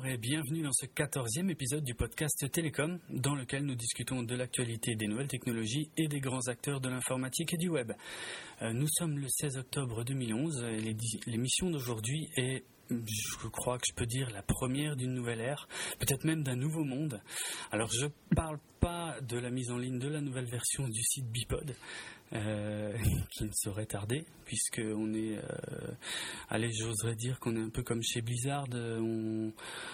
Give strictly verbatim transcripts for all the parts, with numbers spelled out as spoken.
et bienvenue dans ce quatorzième épisode du podcast Télécom, dans lequel nous discutons de l'actualité des nouvelles technologies et des grands acteurs de l'informatique et du web. Euh, nous sommes le seize octobre deux mille onze et l'émission d'aujourd'hui est, je crois que je peux dire, la première d'une nouvelle ère, peut-être même d'un nouveau monde. Alors je ne parle pas de la mise en ligne de la nouvelle version du site Bipod, Euh, qui ne saurait tarder, puisque on est, euh, allez, j'oserais dire qu'on est un peu comme chez Blizzard. On,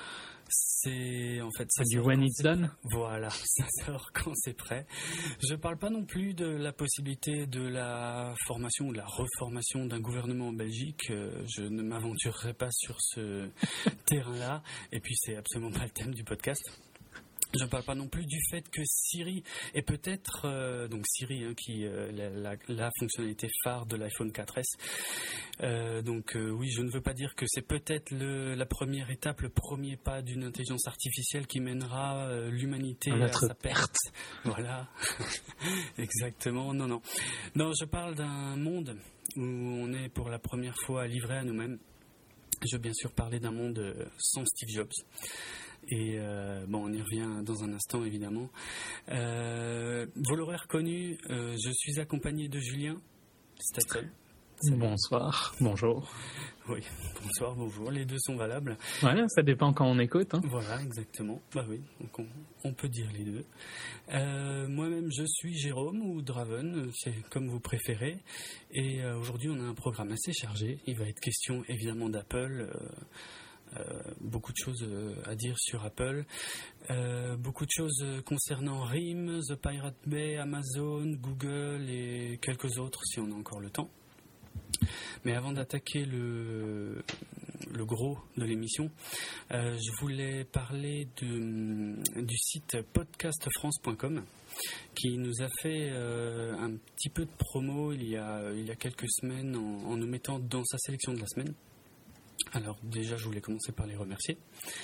c'est en fait ça du when it's done. Voilà, ça sort quand c'est prêt. Je parle pas non plus de la possibilité de la formation ou de la reformation d'un gouvernement en Belgique. Je ne m'aventurerai pas sur ce terrain-là. Et puis c'est absolument pas le thème du podcast. Je ne parle pas non plus du fait que Siri est peut-être, euh, donc Siri, hein, qui euh, la, la, la fonctionnalité phare de l'iPhone quatre S. Euh, donc euh, oui, je ne veux pas dire que c'est peut-être le, la première étape, le premier pas d'une intelligence artificielle qui mènera euh, l'humanité à sa perte. Voilà, exactement. Non, non, non. Je parle d'un monde où on est pour la première fois livré à nous-mêmes. Je veux bien sûr parler d'un monde sans Steve Jobs. Et euh, bon, on y revient dans un instant, évidemment. Euh, vous l'aurez reconnu, euh, je suis accompagné de Julien Stetson. Bonsoir, bonjour. Oui, bonsoir, bonjour. Les deux sont valables. Voilà, ça dépend quand on écoute. Hein. Voilà, exactement. Bah oui, donc on, on peut dire les deux. Euh, moi-même, je suis Jérôme ou Draven, c'est comme vous préférez. Et euh, aujourd'hui, on a un programme assez chargé. Il va être question, évidemment, d'Apple. Euh, Euh, beaucoup de choses euh, à dire sur Apple, euh, beaucoup de choses concernant R I M, The Pirate Bay, Amazon, Google et quelques autres si on a encore le temps. Mais avant d'attaquer le, le gros de l'émission, euh, je voulais parler de, du site podcast france point com qui nous a fait euh, un petit peu de promo il y a, il y a quelques semaines en, en nous mettant dans sa sélection de la semaine. Alors déjà, je voulais commencer par les remercier.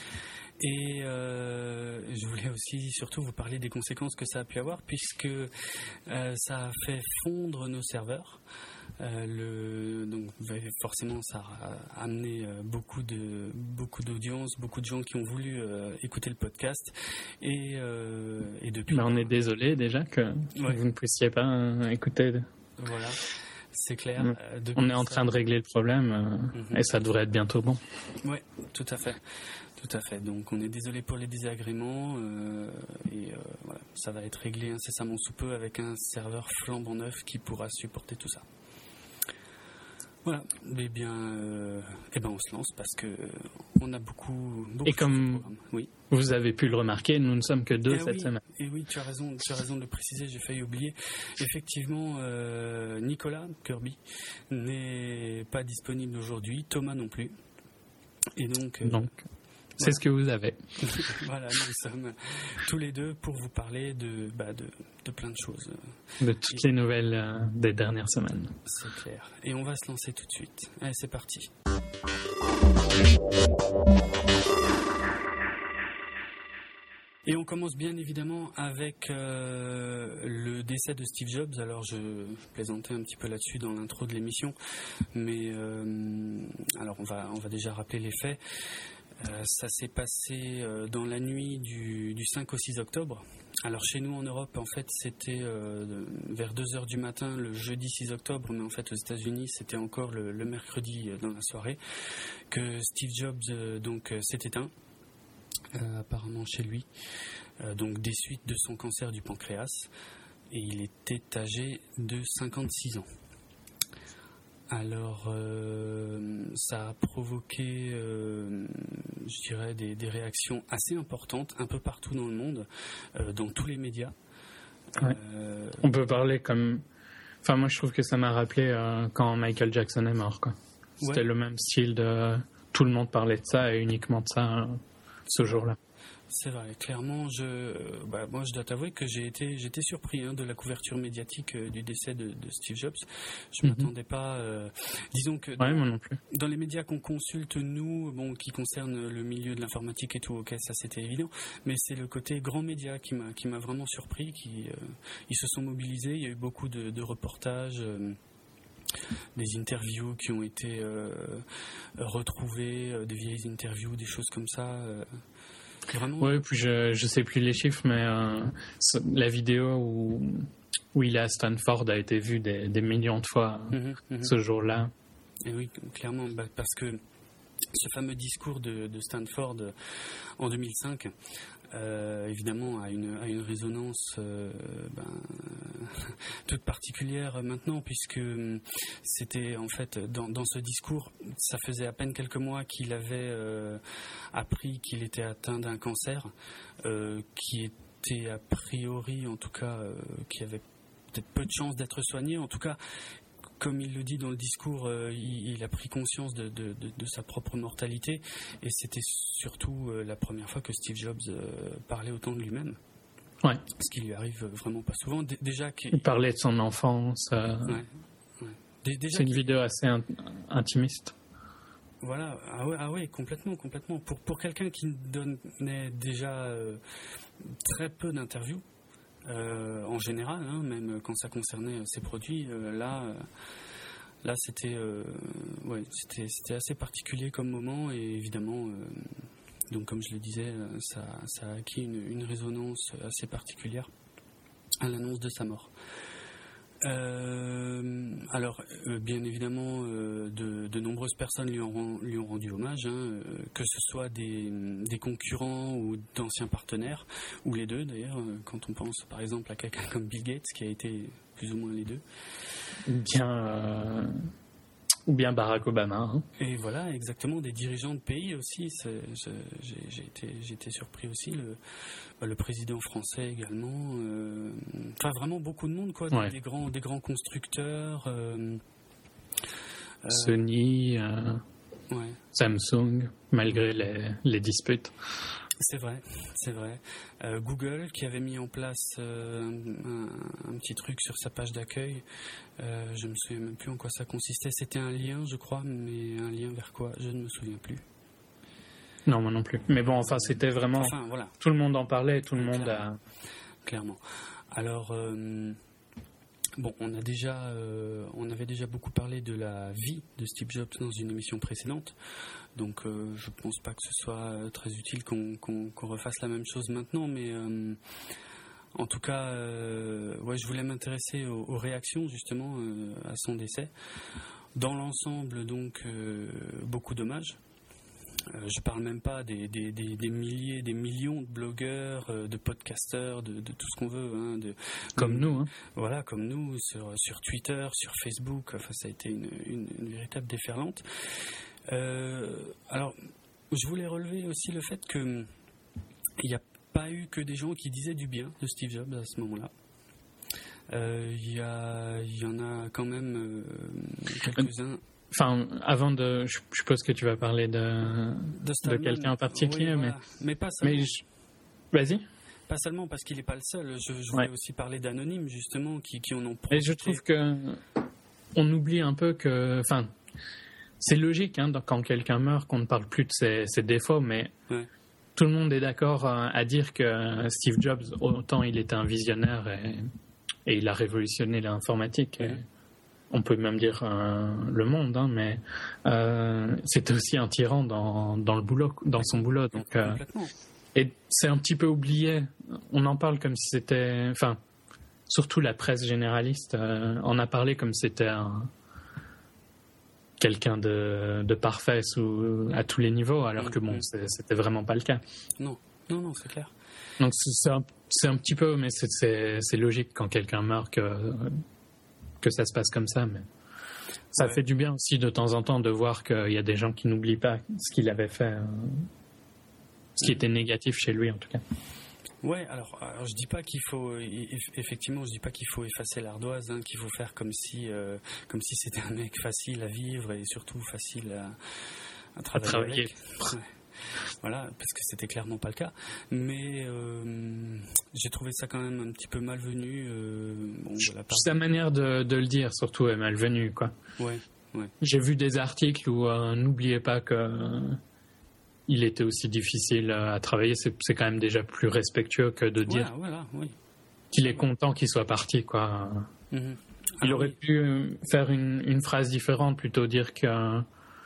Et euh, je voulais aussi surtout vous parler des conséquences que ça a pu avoir, puisque euh, ça a fait fondre nos serveurs. Euh, le, donc forcément, ça a amené euh, beaucoup de beaucoup d'audience, beaucoup de gens qui ont voulu euh, écouter le podcast. Et, euh, et depuis. Ben, on est désolé déjà que ouais. vous ne puissiez pas euh, écouter. Voilà. C'est clair. Mmh. Euh, on est en train de régler le problème euh, mmh. et ça devrait être bientôt bon. Oui, tout à fait. Tout à fait. Donc on est désolé pour les désagréments euh, et euh, voilà, ça va être réglé incessamment sous peu avec un serveur flambant neuf qui pourra supporter tout ça. Voilà. Eh bien, euh, eh ben on se lance parce que euh, on a beaucoup, beaucoup et comme oui. vous avez pu le remarquer, nous ne sommes que deux et cette oui, semaine. Et oui, tu as raison, tu as raison de le préciser. J'ai failli oublier. Effectivement, euh, Nicolas Kirby n'est pas disponible aujourd'hui, Thomas non plus. Et donc. Euh, donc. C'est voilà. Ce que vous avez. Voilà, nous sommes tous les deux pour vous parler de, bah de, de plein de choses. De toutes Et, les nouvelles euh, des dernières semaines. C'est clair. Et on va se lancer tout de suite. Allez, c'est parti. Et on commence bien évidemment avec euh, le décès de Steve Jobs. Alors je plaisantais un petit peu là-dessus dans l'intro de l'émission, mais euh, alors on va, on va déjà rappeler les faits. Euh, ça s'est passé euh, dans la nuit du, du cinq au six octobre. Alors chez nous en Europe, en fait, c'était euh, vers deux heures du matin le jeudi six octobre, mais en fait aux États-Unis, c'était encore le, le mercredi euh, dans la soirée que Steve Jobs euh, donc euh, s'est éteint, euh, apparemment chez lui, euh, donc des suites de son cancer du pancréas, et il était âgé de cinquante-six ans. Alors, euh, ça a provoqué, euh, je dirais, des, des réactions assez importantes un peu partout dans le monde, euh, dans tous les médias. Ouais. Euh, On peut parler comme... Enfin, moi, je trouve que ça m'a rappelé euh, quand Michael Jackson est mort, quoi. C'était ouais. le même style de... Tout le monde parlait de ça et uniquement de ça euh, ce jour-là. C'est vrai, clairement, je, bah, moi je dois t'avouer que j'ai été, j'étais surpris hein, de la couverture médiatique euh, du décès de, de Steve Jobs. Je ne mm-hmm. m'attendais pas, euh, disons que dans, ouais, moi non plus. Dans les médias qu'on consulte, nous, bon, qui concernent le milieu de l'informatique et tout, ok, ça c'était évident, mais c'est le côté grand média qui m'a, qui m'a vraiment surpris, qui, euh, ils se sont mobilisés, il y a eu beaucoup de, de reportages. Euh, des interviews qui ont été euh, retrouvées, euh, des vieilles interviews, des choses comme ça. Euh, vraiment. Oui, puis je je sais plus les chiffres, mais euh, la vidéo où où il est à Stanford a été vue des, des millions de fois mmh, mmh. ce jour-là. Et oui, clairement, bah, parce que ce fameux discours de, de Stanford en deux mille cinq, euh, évidemment, a une, a une résonance euh, ben, toute particulière maintenant, puisque c'était en fait dans, dans ce discours, ça faisait à peine quelques mois qu'il avait euh, appris qu'il était atteint d'un cancer, euh, qui était a priori, en tout cas, euh, qui avait peut-être peu de chances d'être soigné, en tout cas. Comme il le dit dans le discours, euh, il, il a pris conscience de, de, de, de sa propre mortalité, et c'était surtout euh, la première fois que Steve Jobs euh, parlait autant de lui-même. Ouais. Ce qui lui arrive vraiment pas souvent. D- déjà qu'il... Il parlait de son enfance. Euh... Ouais. Ouais. D- déjà C'est une vidéo assez in- intimiste. Voilà. Ah ouais, ah ouais, complètement, complètement. Pour pour quelqu'un qui donnait déjà euh, très peu d'interviews. Euh, en général, hein, même quand ça concernait ses produits, euh, là, euh, là c'était, euh, ouais, c'était, c'était assez particulier comme moment, et évidemment, euh, donc comme je le disais, ça, ça a acquis une, une résonance assez particulière à l'annonce de sa mort. Euh, alors, euh, bien évidemment, euh, de, de nombreuses personnes lui ont, lui ont rendu hommage, hein, euh, que ce soit des, des concurrents ou d'anciens partenaires, ou les deux d'ailleurs, euh, quand on pense par exemple à quelqu'un comme Bill Gates, qui a été plus ou moins les deux. Bien, euh, ou bien Barack Obama. Hein. Et voilà, exactement, des dirigeants de pays aussi. C'est, c'est, j'ai, j'ai, été, j'ai été surpris aussi. Le, le président français également. Euh, enfin, vraiment beaucoup de monde, quoi. Ouais. Des, des, grands, des grands constructeurs. Euh, euh, Sony, euh, ouais. Samsung, malgré les, les disputes. C'est vrai, c'est vrai. Euh, Google qui avait mis en place euh, un, un petit truc sur sa page d'accueil. Euh, je ne me souviens même plus en quoi ça consistait. C'était un lien, je crois, mais un lien vers quoi? Je ne me souviens plus. Non, moi non plus. Mais bon, enfin, c'était vraiment... Enfin, voilà. Tout le monde en parlait, tout le monde Clairement. a... Clairement. Alors... Euh, Bon, on a déjà, euh, on avait déjà beaucoup parlé de la vie de Steve Jobs dans une émission précédente, donc euh, je pense pas que ce soit très utile qu'on, qu'on, qu'on refasse la même chose maintenant, mais euh, en tout cas, euh, ouais, je voulais m'intéresser aux, aux réactions justement euh, à son décès. Dans l'ensemble, donc, euh, beaucoup d'hommages. Euh, je parle même pas des, des, des, des milliers, des millions de blogueurs, euh, de podcasteurs, de, de tout ce qu'on veut, hein, de, comme nous, hein. Voilà, comme nous, sur, sur Twitter, sur Facebook. Enfin, ça a été une, une, une véritable déferlante. Euh, alors, je voulais relever aussi le fait que il n'y a pas eu que des gens qui disaient du bien de Steve Jobs à ce moment-là. Il euh, y, y en a quand même euh, quelques-uns. Enfin, avant de... Je suppose que tu vas parler de, de, de quelqu'un en particulier, oui, voilà. mais... Mais pas seulement. Mais je... Vas-y. Pas seulement parce qu'il n'est pas le seul. Je, je voulais ouais. aussi parler d'anonymes, justement, qui, qui en ont profité. Et je trouve que on oublie un peu que... Enfin, c'est logique, hein, quand quelqu'un meurt, qu'on ne parle plus de ses, ses défauts, mais ouais. tout le monde est d'accord à dire que Steve Jobs, autant il était un visionnaire et, et il a révolutionné l'informatique. Ouais. Et, on peut même dire euh, le monde, hein, mais euh, c'était aussi un tyran dans, dans le boulot, dans son boulot. Donc, euh, et c'est un petit peu oublié. On en parle comme si c'était, enfin, surtout la presse généraliste euh, en a parlé comme si c'était un, quelqu'un de, de parfait sous, à tous les niveaux, alors que bon, c'est, c'était vraiment pas le cas. Non, non, non, c'est clair. Donc c'est, c'est, un, c'est un petit peu, mais c'est, c'est, c'est logique quand quelqu'un meurt que que ça se passe comme ça, mais ça ouais. fait du bien aussi de temps en temps de voir qu'il y a des gens qui n'oublient pas ce qu'il avait fait, euh, ce qui était négatif chez lui en tout cas. Ouais, alors, alors je dis pas qu'il faut effectivement, je dis pas qu'il faut effacer l'ardoise, hein, qu'il faut faire comme si euh, comme si c'était un mec facile à vivre et surtout facile à, à travailler. À travailler. Avec. Ouais. Voilà, parce que c'était clairement pas le cas. Mais euh, j'ai trouvé ça quand même un petit peu malvenu. Euh, bon, de la part Sa manière de, de le dire, surtout, est malvenue, quoi. Ouais, ouais. J'ai vu des articles où euh, n'oubliez pas que euh, il était aussi difficile à travailler. C'est, c'est quand même déjà plus respectueux que de dire voilà, voilà, oui. qu'il est content qu'il soit parti, quoi. Mm-hmm. Il Alors, aurait oui. pu faire une, une phrase différente, plutôt dire que, ah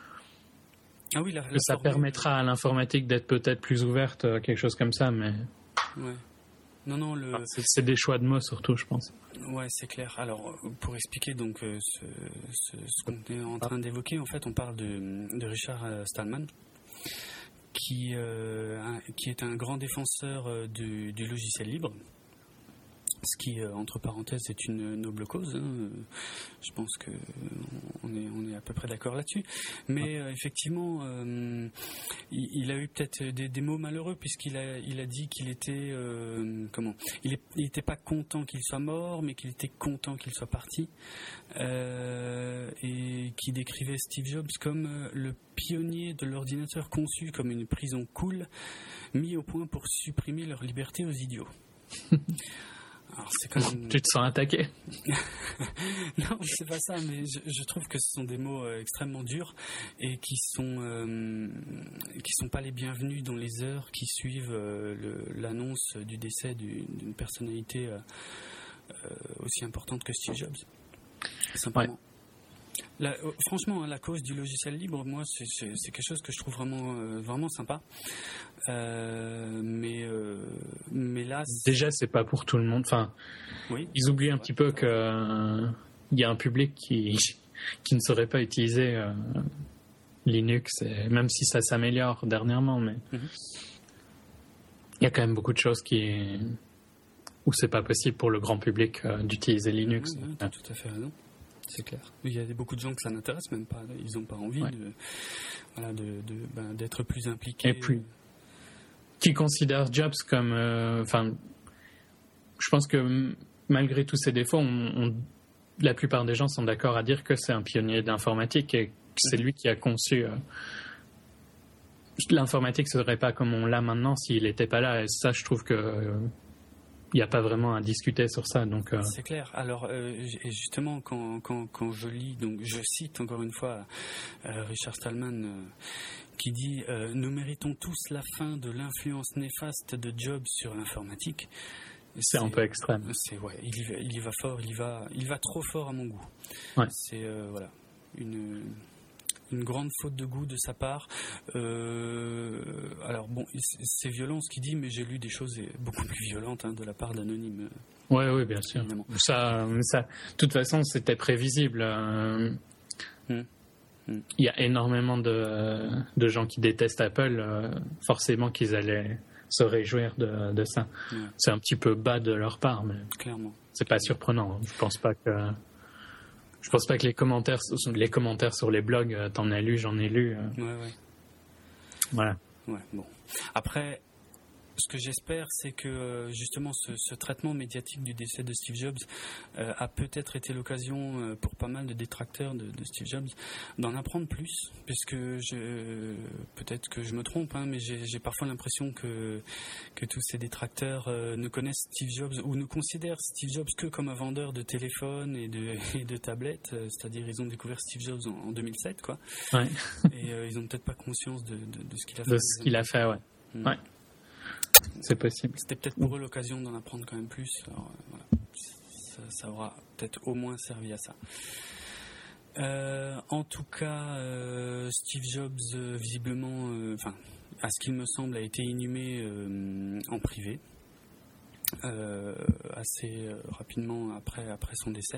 oui, la, la que ça formule, permettra à l'informatique d'être peut-être plus ouverte, quelque chose comme ça, mais... Ouais. Non, non, le... c'est, c'est des choix de mots surtout, je pense. Ouais, c'est clair. Alors, pour expliquer donc euh, ce, ce, ce qu'on est en train d'évoquer, en fait, on parle de, de Richard Stallman, qui, euh, un, qui est un grand défenseur du, du logiciel libre, ce qui, euh, entre parenthèses, est une noble cause. Hein. Je pense que on est, on est à peu près d'accord là-dessus. Mais euh, effectivement, euh, il, il a eu peut-être des, des mots malheureux, puisqu'il a, il a dit qu'il était, euh, comment, il n'était pas content qu'il soit mort, mais qu'il était content qu'il soit parti, euh, et qui décrivait Steve Jobs comme le pionnier de l'ordinateur conçu comme une prison cool, mis au point pour supprimer leur liberté aux idiots. Alors, c'est quand même... Tu te sens attaqué? Non, c'est pas ça, mais je, je trouve que ce sont des mots euh, extrêmement durs et qui sont euh, qui sont pas les bienvenus dans les heures qui suivent euh, le, l'annonce du décès du, d'une personnalité euh, euh, aussi importante que Steve Jobs. Simplement. Ouais. La, euh, franchement, hein, la cause du logiciel libre, moi, c'est, c'est, c'est quelque chose que je trouve vraiment, euh, vraiment sympa. Euh, mais, euh, mais là, c'est... déjà, c'est pas pour tout le monde. Enfin, oui, ils oublient un ouais, petit peu qu'il euh, y a un public qui qui ne saurait pas utiliser euh, Linux, et même si ça s'améliore dernièrement, mais il mm-hmm. y a quand même beaucoup de choses qui où c'est pas possible pour le grand public euh, d'utiliser Linux. Oui, oui, t'as tout à fait raison. C'est clair. Il y a beaucoup de gens que ça n'intéresse même pas. Ils n'ont pas envie ouais. de, voilà, de, de, ben, d'être plus impliqués. Et puis, qui considèrent Jobs comme... Enfin, euh, je pense que malgré tous ses défauts, on, on, la plupart des gens sont d'accord à dire que c'est un pionnier d'informatique et que c'est lui qui a conçu... Euh, l'informatique ne serait pas comme on l'a maintenant s'il n'était pas là. Et ça, je trouve que... Euh, il n'y a pas vraiment à discuter sur ça. Donc, euh... c'est clair. Alors, euh, et justement, quand, quand, quand je lis, donc je cite encore une fois euh, Richard Stallman euh, qui dit euh, « Nous méritons tous la fin de l'influence néfaste de Jobs sur l'informatique ». C'est, c'est un peu extrême. C'est, ouais, il, y va, il y va fort, il y va, il va trop fort à mon goût. Ouais. C'est euh, voilà, une... une grande faute de goût de sa part. Euh, alors bon, c'est violent ce qu'il dit, mais j'ai lu des choses beaucoup plus violentes hein, de la part d'anonymes. Oui, oui, bien sûr. Ça, ça, de toute façon, c'était prévisible. Euh, mm. Mm. Il y a énormément de, de gens qui détestent Apple. Euh, forcément qu'ils allaient se réjouir de, de ça. Ouais. C'est un petit peu bas de leur part, mais clairement. C'est pas surprenant. Je pense pas que... Je pense pas que les commentaires, les commentaires sur les blogs, t'en as lu, j'en ai lu. Ouais, ouais. Voilà. Ouais, bon. Après, ce que j'espère, c'est que justement ce, ce traitement médiatique du décès de Steve Jobs euh, a peut-être été l'occasion euh, pour pas mal de détracteurs de, de Steve Jobs d'en apprendre plus, puisque je, peut-être que je me trompe, hein, mais j'ai, j'ai parfois l'impression que, que tous ces détracteurs euh, ne connaissent Steve Jobs ou ne considèrent Steve Jobs que comme un vendeur de téléphones et de, et de tablettes, euh, c'est-à-dire ils ont découvert Steve Jobs en, en deux mille sept, quoi. Ouais. Et euh, ils n'ont peut-être pas conscience de, de, de ce qu'il a fait. De ce qu'il a fait, ouais. Mmh. Ouais. C'est possible. C'était peut-être pour eux l'occasion d'en apprendre quand même plus. Alors, euh, voilà. ça, ça aura peut-être au moins servi à ça. Euh, en tout cas, euh, Steve Jobs, euh, visiblement, enfin, euh, à ce qu'il me semble, a été inhumé euh, en privé. Euh, assez euh, rapidement après, après son décès.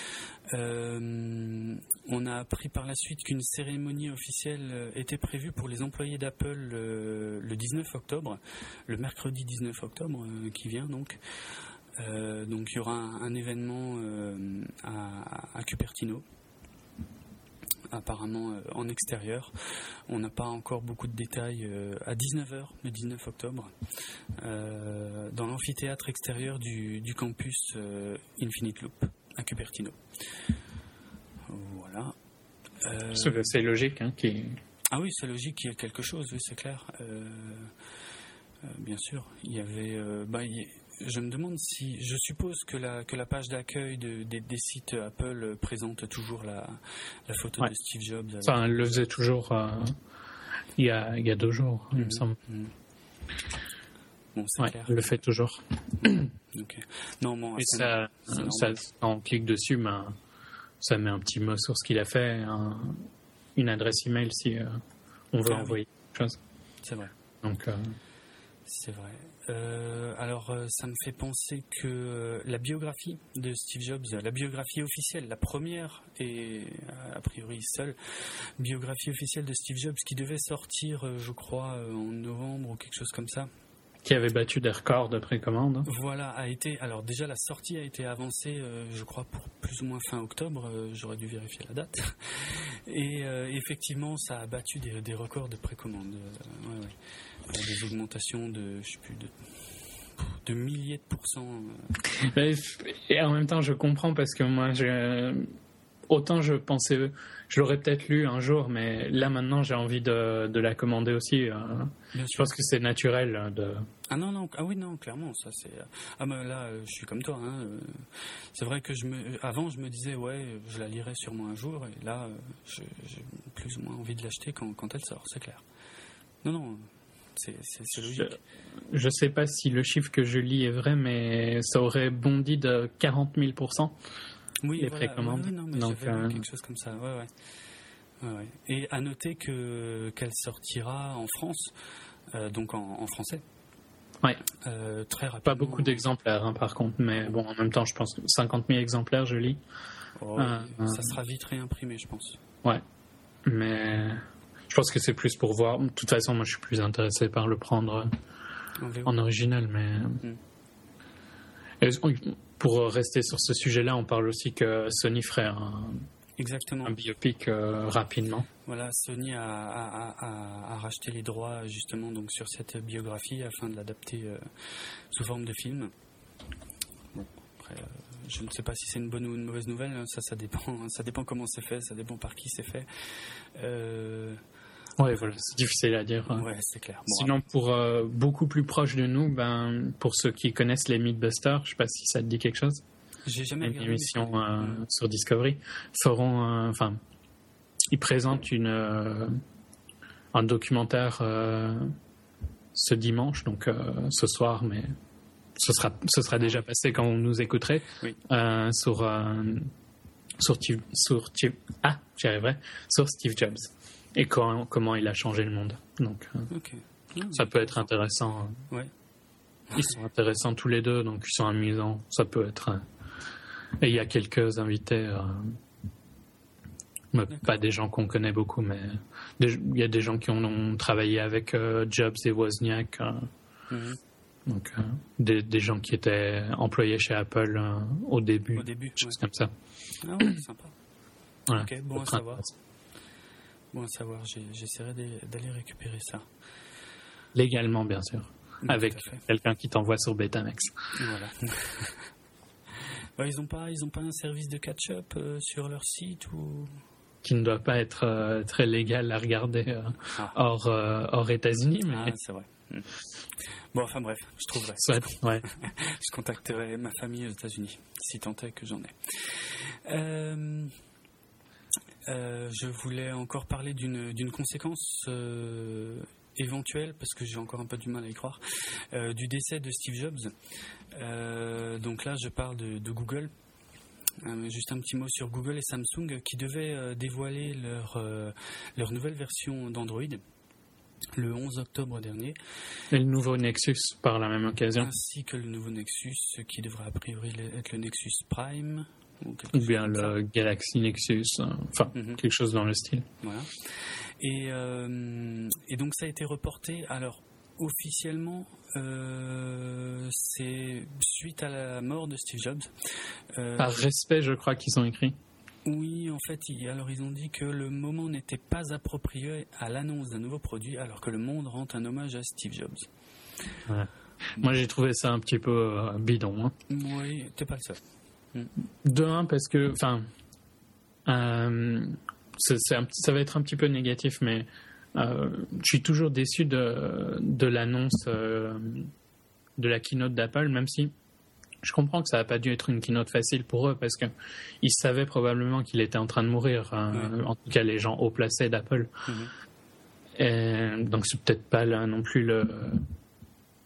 Euh, on a appris par la suite qu'une cérémonie officielle était prévue pour les employés d'Apple euh, le dix-neuf octobre, le mercredi dix-neuf octobre euh, qui vient donc. Euh, donc il y aura un, un événement euh, à, à Cupertino, apparemment euh, en extérieur. On n'a pas encore beaucoup de détails. Euh, à dix-neuf heures le dix-neuf octobre, euh, dans l'amphithéâtre extérieur du, du campus euh, Infinite Loop à Cupertino. Voilà. Euh, c'est logique, hein, qui... Ah oui, c'est logique qu'il y ait quelque chose, oui, c'est clair. Euh, euh, bien sûr, il y avait... Euh, bah, il... Je me demande si... Je suppose que la, que la page d'accueil de, des, des sites Apple présente toujours la, la photo ouais. de Steve Jobs. Avec... Enfin, elle le faisait toujours euh, il, y a, il y a deux jours, mmh, il me semble. Mmh. Bon, c'est ouais, clair. Elle le fait toujours. Mmh. Ok. Non, bon, et ça, ça, quand on clique dessus, ben, ça met un petit mot sur ce qu'il a fait, un, une adresse email si euh, on veut ah, envoyer oui. quelque chose. C'est vrai. Donc, euh... c'est vrai. Euh, alors, euh, ça me fait penser que euh, la biographie de Steve Jobs, la biographie officielle, la première et a priori seule biographie officielle de Steve Jobs qui devait sortir, euh, je crois, euh, en novembre ou quelque chose comme ça. Qui avait battu des records de précommande. Voilà, a été. Alors déjà, la sortie a été avancée, euh, je crois, pour plus ou moins fin octobre. Euh, j'aurais dû vérifier la date. Et euh, effectivement, ça a battu des, des records de précommande. Euh, ouais, ouais. Des augmentations de, je sais plus, de, de milliers de pourcents. Euh. Et en même temps, je comprends parce que moi, je, autant je pensais, je l'aurais peut-être lu un jour, mais là maintenant, j'ai envie de, de la commander aussi. Euh. Je pense que c'est naturel de. Ah non non ah oui non clairement ça c'est ah ben là je suis comme toi hein. C'est vrai que je me avant je me disais ouais je la lirai sûrement un jour et là je, j'ai plus ou moins envie de l'acheter quand quand elle sort, c'est clair. Non non c'est c'est, c'est logique. Je, je sais pas si le chiffre que je lis est vrai, mais ça aurait bondi de quarante mille pour cent. Oui, les voilà, précommandes. Ouais, ouais, non, mais donc j'avais euh... vu quelque chose comme ça. Ouais ouais. Ouais, ouais. Et à noter que qu'elle sortira en France, euh, donc en, en français. Ouais. Euh, très rapidement. Pas beaucoup d'exemplaires, hein, par contre, mais bon, en même temps, je pense que cinquante mille exemplaires, je lis. Oh, euh, ça euh... sera vite réimprimé, je pense. Ouais, mais je pense que c'est plus pour voir. De toute façon, moi, je suis plus intéressé par le prendre en, en original, mais mm. Et pour rester sur ce sujet-là, on parle aussi que Sony ferait un. Exactement. Un biopic euh, rapidement. Voilà, Sony a, a, a, a racheté les droits justement donc sur cette biographie afin de l'adapter euh, sous forme de film. Bon, après, euh, je ne sais pas si c'est une bonne ou une mauvaise nouvelle. Ça, ça dépend. Ça dépend comment c'est fait. Ça dépend par qui c'est fait. Euh... Ouais, voilà, c'est difficile à dire. Ouais, c'est clair. Bon, Sinon, après... pour euh, beaucoup plus proche de nous, ben, pour ceux qui connaissent les Mythbusters, je ne sais pas si ça te dit quelque chose. J'ai jamais une émission euh, mmh. sur Discovery feront enfin euh, ils présentent une euh, un documentaire euh, ce dimanche donc euh, ce soir mais ce sera ce sera déjà passé quand vous nous écouterez oui. euh, sur euh, sur Steve, sur Steve, ah j'y arriverai sur Steve Jobs et quand, comment il a changé le monde donc euh, okay. mmh, ça peut être intéressant ouais. Ils sont intéressants tous les deux donc ils sont amusants, ça peut être euh, et il y a quelques invités, euh, pas des gens qu'on connaît beaucoup, mais des, il y a des gens qui ont, ont travaillé avec euh, Jobs et Wozniak, euh, mm-hmm. donc euh, des, des gens qui étaient employés chez Apple euh, au début, au début choses ouais. comme ça. Ah ouais, sympa. Voilà, ok, bon à savoir. Bon à savoir, J'ai, j'essaierai d'aller récupérer ça. Légalement, bien sûr, oui, avec quelqu'un qui t'envoie sur Betamax. Voilà. Ouais, ils n'ont pas, ils ont pas un service de catch-up euh, sur leur site ou qui ne doit pas être euh, très légal à regarder euh, ah. hors euh, hors États-Unis, mais ah, c'est vrai. Mmh. Bon, enfin bref, je trouverai. Soit, ouais. Je contacterai ma famille aux États-Unis si tant est que j'en ai. Euh, euh, je voulais encore parler d'une d'une conséquence. Euh, éventuelle, parce que j'ai encore un peu du mal à y croire, euh, du décès de Steve Jobs. Euh, donc là, je parle de, de Google. Euh, juste un petit mot sur Google et Samsung qui devaient euh, dévoiler leur, euh, leur nouvelle version d'Android le onze octobre dernier. Et le nouveau Nexus par la même occasion. Ainsi que le nouveau Nexus qui devrait a priori être le Nexus Prime. Ou, ou bien le ça. Galaxy Nexus, enfin mm-hmm. quelque chose dans le style. Voilà. Et, euh, et donc ça a été reporté. Alors officiellement, euh, c'est suite à la mort de Steve Jobs. Euh, Par respect, je crois qu'ils ont écrit. Oui, en fait, ils, alors ils ont dit que le moment n'était pas approprié à l'annonce d'un nouveau produit, alors que le monde rend un hommage à Steve Jobs. Ouais. Moi, j'ai trouvé ça un petit peu euh, bidon. Hein. Oui, t'es pas le seul. De un, parce que, enfin, euh, c'est, c'est un, ça va être un petit peu négatif, mais euh, je suis toujours déçu de, de l'annonce euh, de la keynote d'Apple, même si je comprends que ça n'a pas dû être une keynote facile pour eux, parce qu'ils savaient probablement qu'il était en train de mourir, euh, oui. En tout cas les gens haut placés d'Apple. Mm-hmm. Et, donc c'est peut-être pas là non plus le...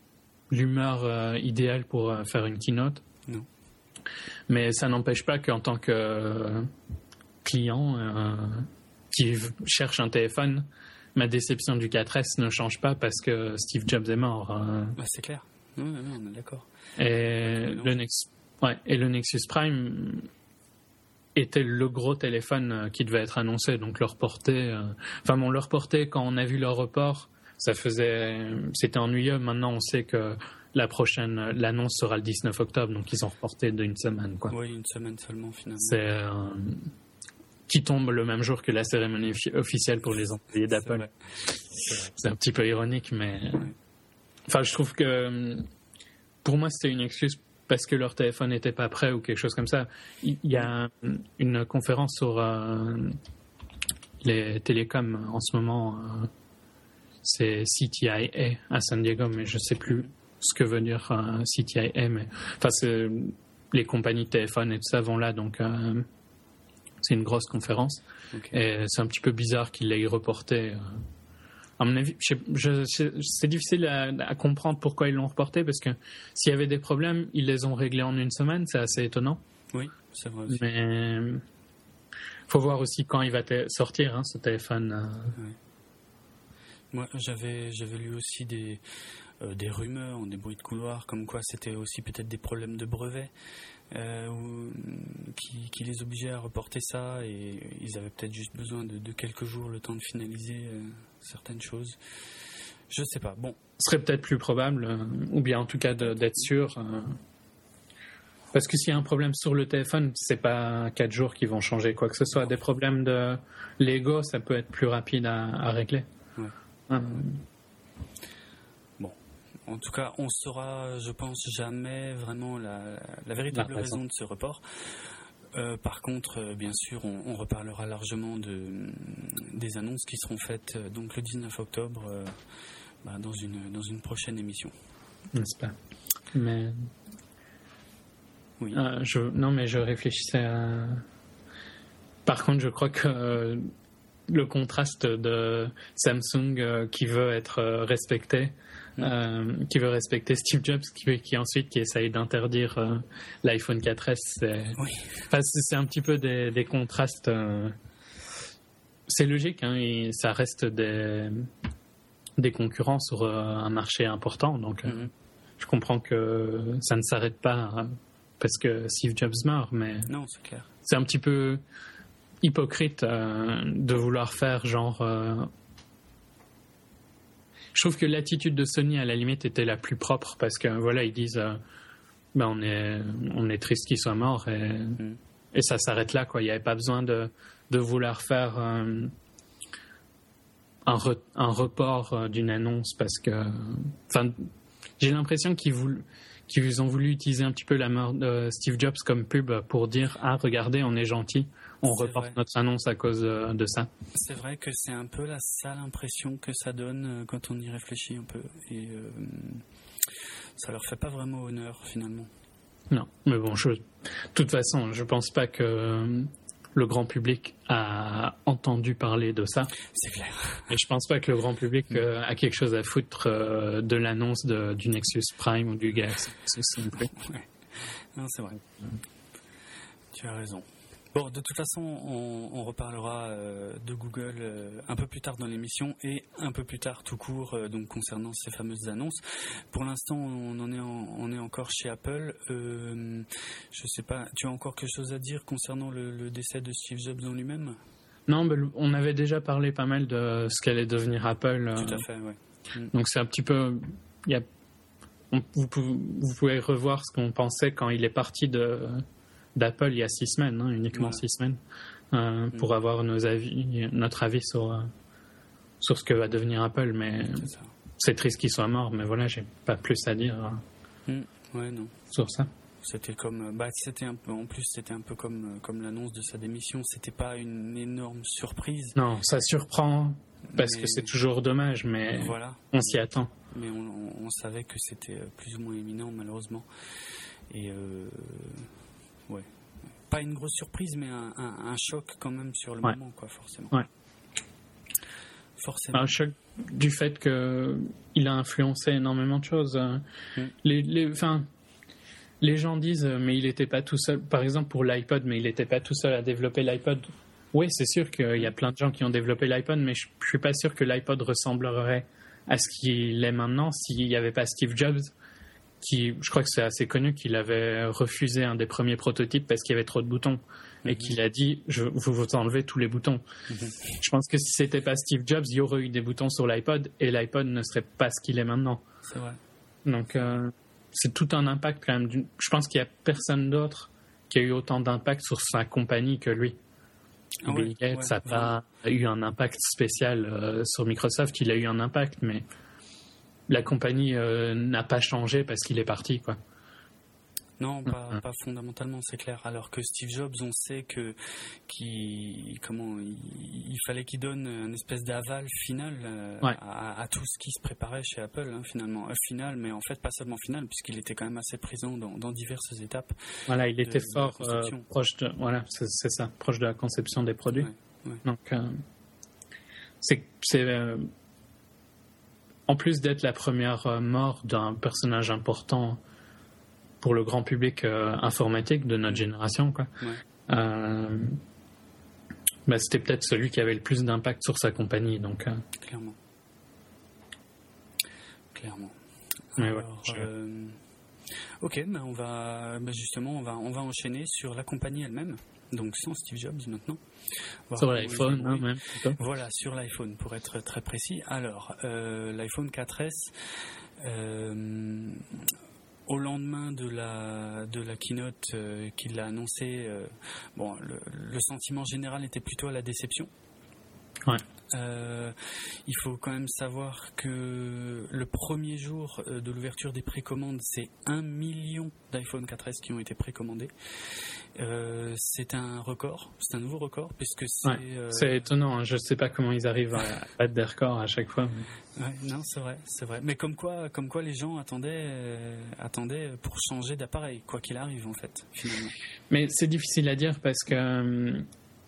l'humeur euh, idéale pour euh, faire une keynote. Non. Mais ça n'empêche pas qu'en tant que euh, client euh, qui cherche un téléphone, ma déception du quatre S ne change pas parce que Steve Jobs est mort. Euh. Bah, c'est clair. Oui, oui, on est d'accord. Et le, Nex... ouais, et le Nexus Prime était le gros téléphone qui devait être annoncé. Donc le reporter... Euh... Enfin bon, le reporter, quand on a vu le report, ça faisait... c'était ennuyeux. Maintenant, on sait que la prochaine... l'annonce sera le dix-neuf octobre, donc ils ont reporté d'une semaine, quoi. Oui, une semaine seulement, finalement. C'est... Euh... qui tombe le même jour que la cérémonie officielle pour les employés d'Apple. C'est, c'est, c'est un petit peu ironique, mais... Ouais. Enfin, je trouve que... Pour moi, c'était une excuse parce que leur téléphone n'était pas prêt ou quelque chose comme ça. Il y a une conférence sur euh, les télécoms en ce moment. Euh, c'est C T I A à San Diego, mais je ne sais plus ce que veut dire euh, C T I A. Mais... Enfin, c'est... les compagnies de téléphone et tout ça vont là, donc... Euh, c'est une grosse conférence. Okay. Et c'est un petit peu bizarre qu'il l'ait reporté. À mon avis, je, je, c'est difficile à, à comprendre pourquoi ils l'ont reporté, parce que s'il y avait des problèmes, ils les ont réglés en une semaine. C'est assez étonnant. Oui, c'est vrai aussi. Mais il faut voir aussi quand il va te- sortir, hein, ce téléphone. Oui. Moi, j'avais, j'avais lu aussi des, euh, des rumeurs, des bruits de couloir, comme quoi c'était aussi peut-être des problèmes de brevet. Euh, où, qui, qui les obligeait à reporter ça, et ils avaient peut-être juste besoin de, de quelques jours le temps de finaliser euh, certaines choses. Je sais pas. Bon, ce serait peut-être plus probable, euh, ou bien en tout cas de, d'être sûr. Euh, parce que s'il y a un problème sur le téléphone, c'est pas quatre jours qui vont changer quoi que ce soit. Des problèmes de Lego, ça peut être plus rapide à, à régler. Ouais. Euh, En tout cas, on saura, je pense, jamais vraiment la, la véritable la raison de ce report. Euh, par contre, euh, bien sûr, on, on reparlera largement de, des annonces qui seront faites euh, donc le dix-neuf octobre euh, bah, dans, une, dans une prochaine émission. N'est-ce pas ? Mais... Oui. Euh, je... Non, mais je réfléchissais à... Par contre, je crois que... Euh, le contraste de Samsung euh, qui veut être euh, respecté, mmh. euh, qui veut respecter Steve Jobs, qui, qui ensuite qui essaye d'interdire euh, l'iPhone quatre S, c'est, oui. enfin, c'est, c'est un petit peu des, des contrastes. Euh, c'est logique, hein, et ça reste des, des concurrents sur euh, un marché important, donc euh, mmh. je comprends que ça ne s'arrête pas hein, parce que Steve Jobs meurt, mais non, c'est clair. C'est un petit peu hypocrite euh, de vouloir faire genre euh... je trouve que l'attitude de Sony à la limite était la plus propre, parce que voilà, ils disent euh, ben on est on est triste qu'il soit mort, et, mm. et ça s'arrête là, quoi. Il n'y avait pas besoin de de vouloir faire euh, un re, un report euh, d'une annonce, parce que enfin j'ai l'impression qu'ils voulaient qu'ils ont voulu utiliser un petit peu la mort de Steve Jobs comme pub pour dire ah regardez, on est gentil, on c'est reporte vrai. Notre annonce à cause de, de ça. C'est vrai que c'est un peu la sale impression que ça donne quand on y réfléchit un peu, et euh, ça leur fait pas vraiment honneur finalement. Non, mais bon, je, de toute façon, je pense pas que le grand public a entendu parler de ça. C'est clair. Et je pense pas que le grand public euh, a quelque chose à foutre euh, de l'annonce de, du Nexus Prime ou du Galaxy Nexus. Ouais. Non, c'est vrai. Tu as raison. Bon, de toute façon, on, on reparlera euh, de Google euh, un peu plus tard dans l'émission, et un peu plus tard tout court, euh, donc concernant ces fameuses annonces. Pour l'instant, on en est, en, on est encore chez Apple. Euh, je sais pas, tu as encore quelque chose à dire concernant le, le décès de Steve Jobs en lui-même ? Non, mais on avait déjà parlé pas mal de ce qu'allait devenir Apple. Tout à fait, oui. Mm. Donc c'est un petit peu... Y a, on, vous, pouvez, vous pouvez revoir ce qu'on pensait quand il est parti de... d'Apple il y a six semaines, hein, uniquement ouais. six semaines, euh, mmh. pour avoir nos avis, notre avis sur, euh, sur ce que va devenir Apple. Mais c'est, c'est triste qu'il soit mort, mais voilà, j'ai pas plus à dire euh, mmh. ouais, non. sur ça. C'était comme, bah, c'était un peu, en plus, c'était un peu comme, comme l'annonce de sa démission. C'était pas une énorme surprise. Non, ça surprend parce mais, que c'est toujours dommage, mais voilà. on s'y attend. Mais on, on, on savait que c'était plus ou moins imminent, malheureusement. Et euh, ouais. Pas une grosse surprise, mais un, un, un choc quand même sur le ouais. moment, quoi, forcément. Ouais. Forcément. Un choc, du fait qu'il a influencé énormément de choses. Mm. Les, les, enfin, les gens disent, mais il n'était pas tout seul. Par exemple, pour l'iPod, mais il n'était pas tout seul à développer l'iPod. Oui, c'est sûr qu'il y a plein de gens qui ont développé l'iPod, mais je ne suis pas sûr que l'iPod ressemblerait à ce qu'il est maintenant s'il n'y avait pas Steve Jobs, qui, je crois que c'est assez connu, qu'il avait refusé un des premiers prototypes parce qu'il y avait trop de boutons. Et mm-hmm. qu'il a dit, je, vous vous enlevez tous les boutons. Mm-hmm. Je pense que si c'était pas Steve Jobs, il y aurait eu des boutons sur l'iPod et l'iPod ne serait pas ce qu'il est maintenant. C'est vrai. Donc, euh, c'est tout un impact quand même. Je pense qu'il y a personne d'autre qui a eu autant d'impact sur sa compagnie que lui. Ah Bill Gates n'a ouais, pas ouais. eu un impact spécial euh, sur Microsoft. Il a eu un impact, mais la compagnie euh, n'a pas changé parce qu'il est parti, quoi. Non, pas, mmh. pas fondamentalement, c'est clair. Alors que Steve Jobs, on sait que qu'il, comment, il, il fallait qu'il donne une espèce d'aval final euh, ouais. à, à tout ce qui se préparait chez Apple, hein, finalement. Euh, final, mais en fait pas seulement final, puisqu'il était quand même assez présent dans, dans diverses étapes. Voilà, il était de, fort de euh, proche de, voilà, c'est, c'est ça, proche de la conception des produits. Ouais, ouais. Donc, euh, c'est, c'est euh, en plus d'être la première mort d'un personnage important pour le grand public euh, informatique de notre génération, quoi. Ouais. Euh, bah, c'était peut-être celui qui avait le plus d'impact sur sa compagnie, donc. Euh... Clairement. Clairement. Mais Alors, ouais, je... euh... ok, bah on va, bah justement, on va, on va enchaîner sur la compagnie elle-même. Donc sans Steve Jobs maintenant. Voir sur l'iPhone, hein, même. Plutôt. Voilà, sur l'iPhone, pour être très précis. Alors, euh, l'iPhone quatre S. Euh, Au lendemain de la, de la keynote euh, qu'il a annoncé, euh, bon, le, le sentiment général était plutôt à la déception. Ouais. Euh, il faut quand même savoir que le premier jour de l'ouverture des précommandes, c'est un million d'iPhone quatre S qui ont été précommandés. Euh, c'est un record, c'est un nouveau record, puisque c'est... Ouais, euh... c'est étonnant, hein. Je ne sais pas comment ils arrivent à battre des records à chaque fois. Mais... Ouais, non, c'est vrai, c'est vrai. Mais comme quoi, comme quoi les gens attendaient, euh, attendaient pour changer d'appareil, quoi qu'il arrive, en fait, finalement. Mais c'est difficile à dire parce que... Euh...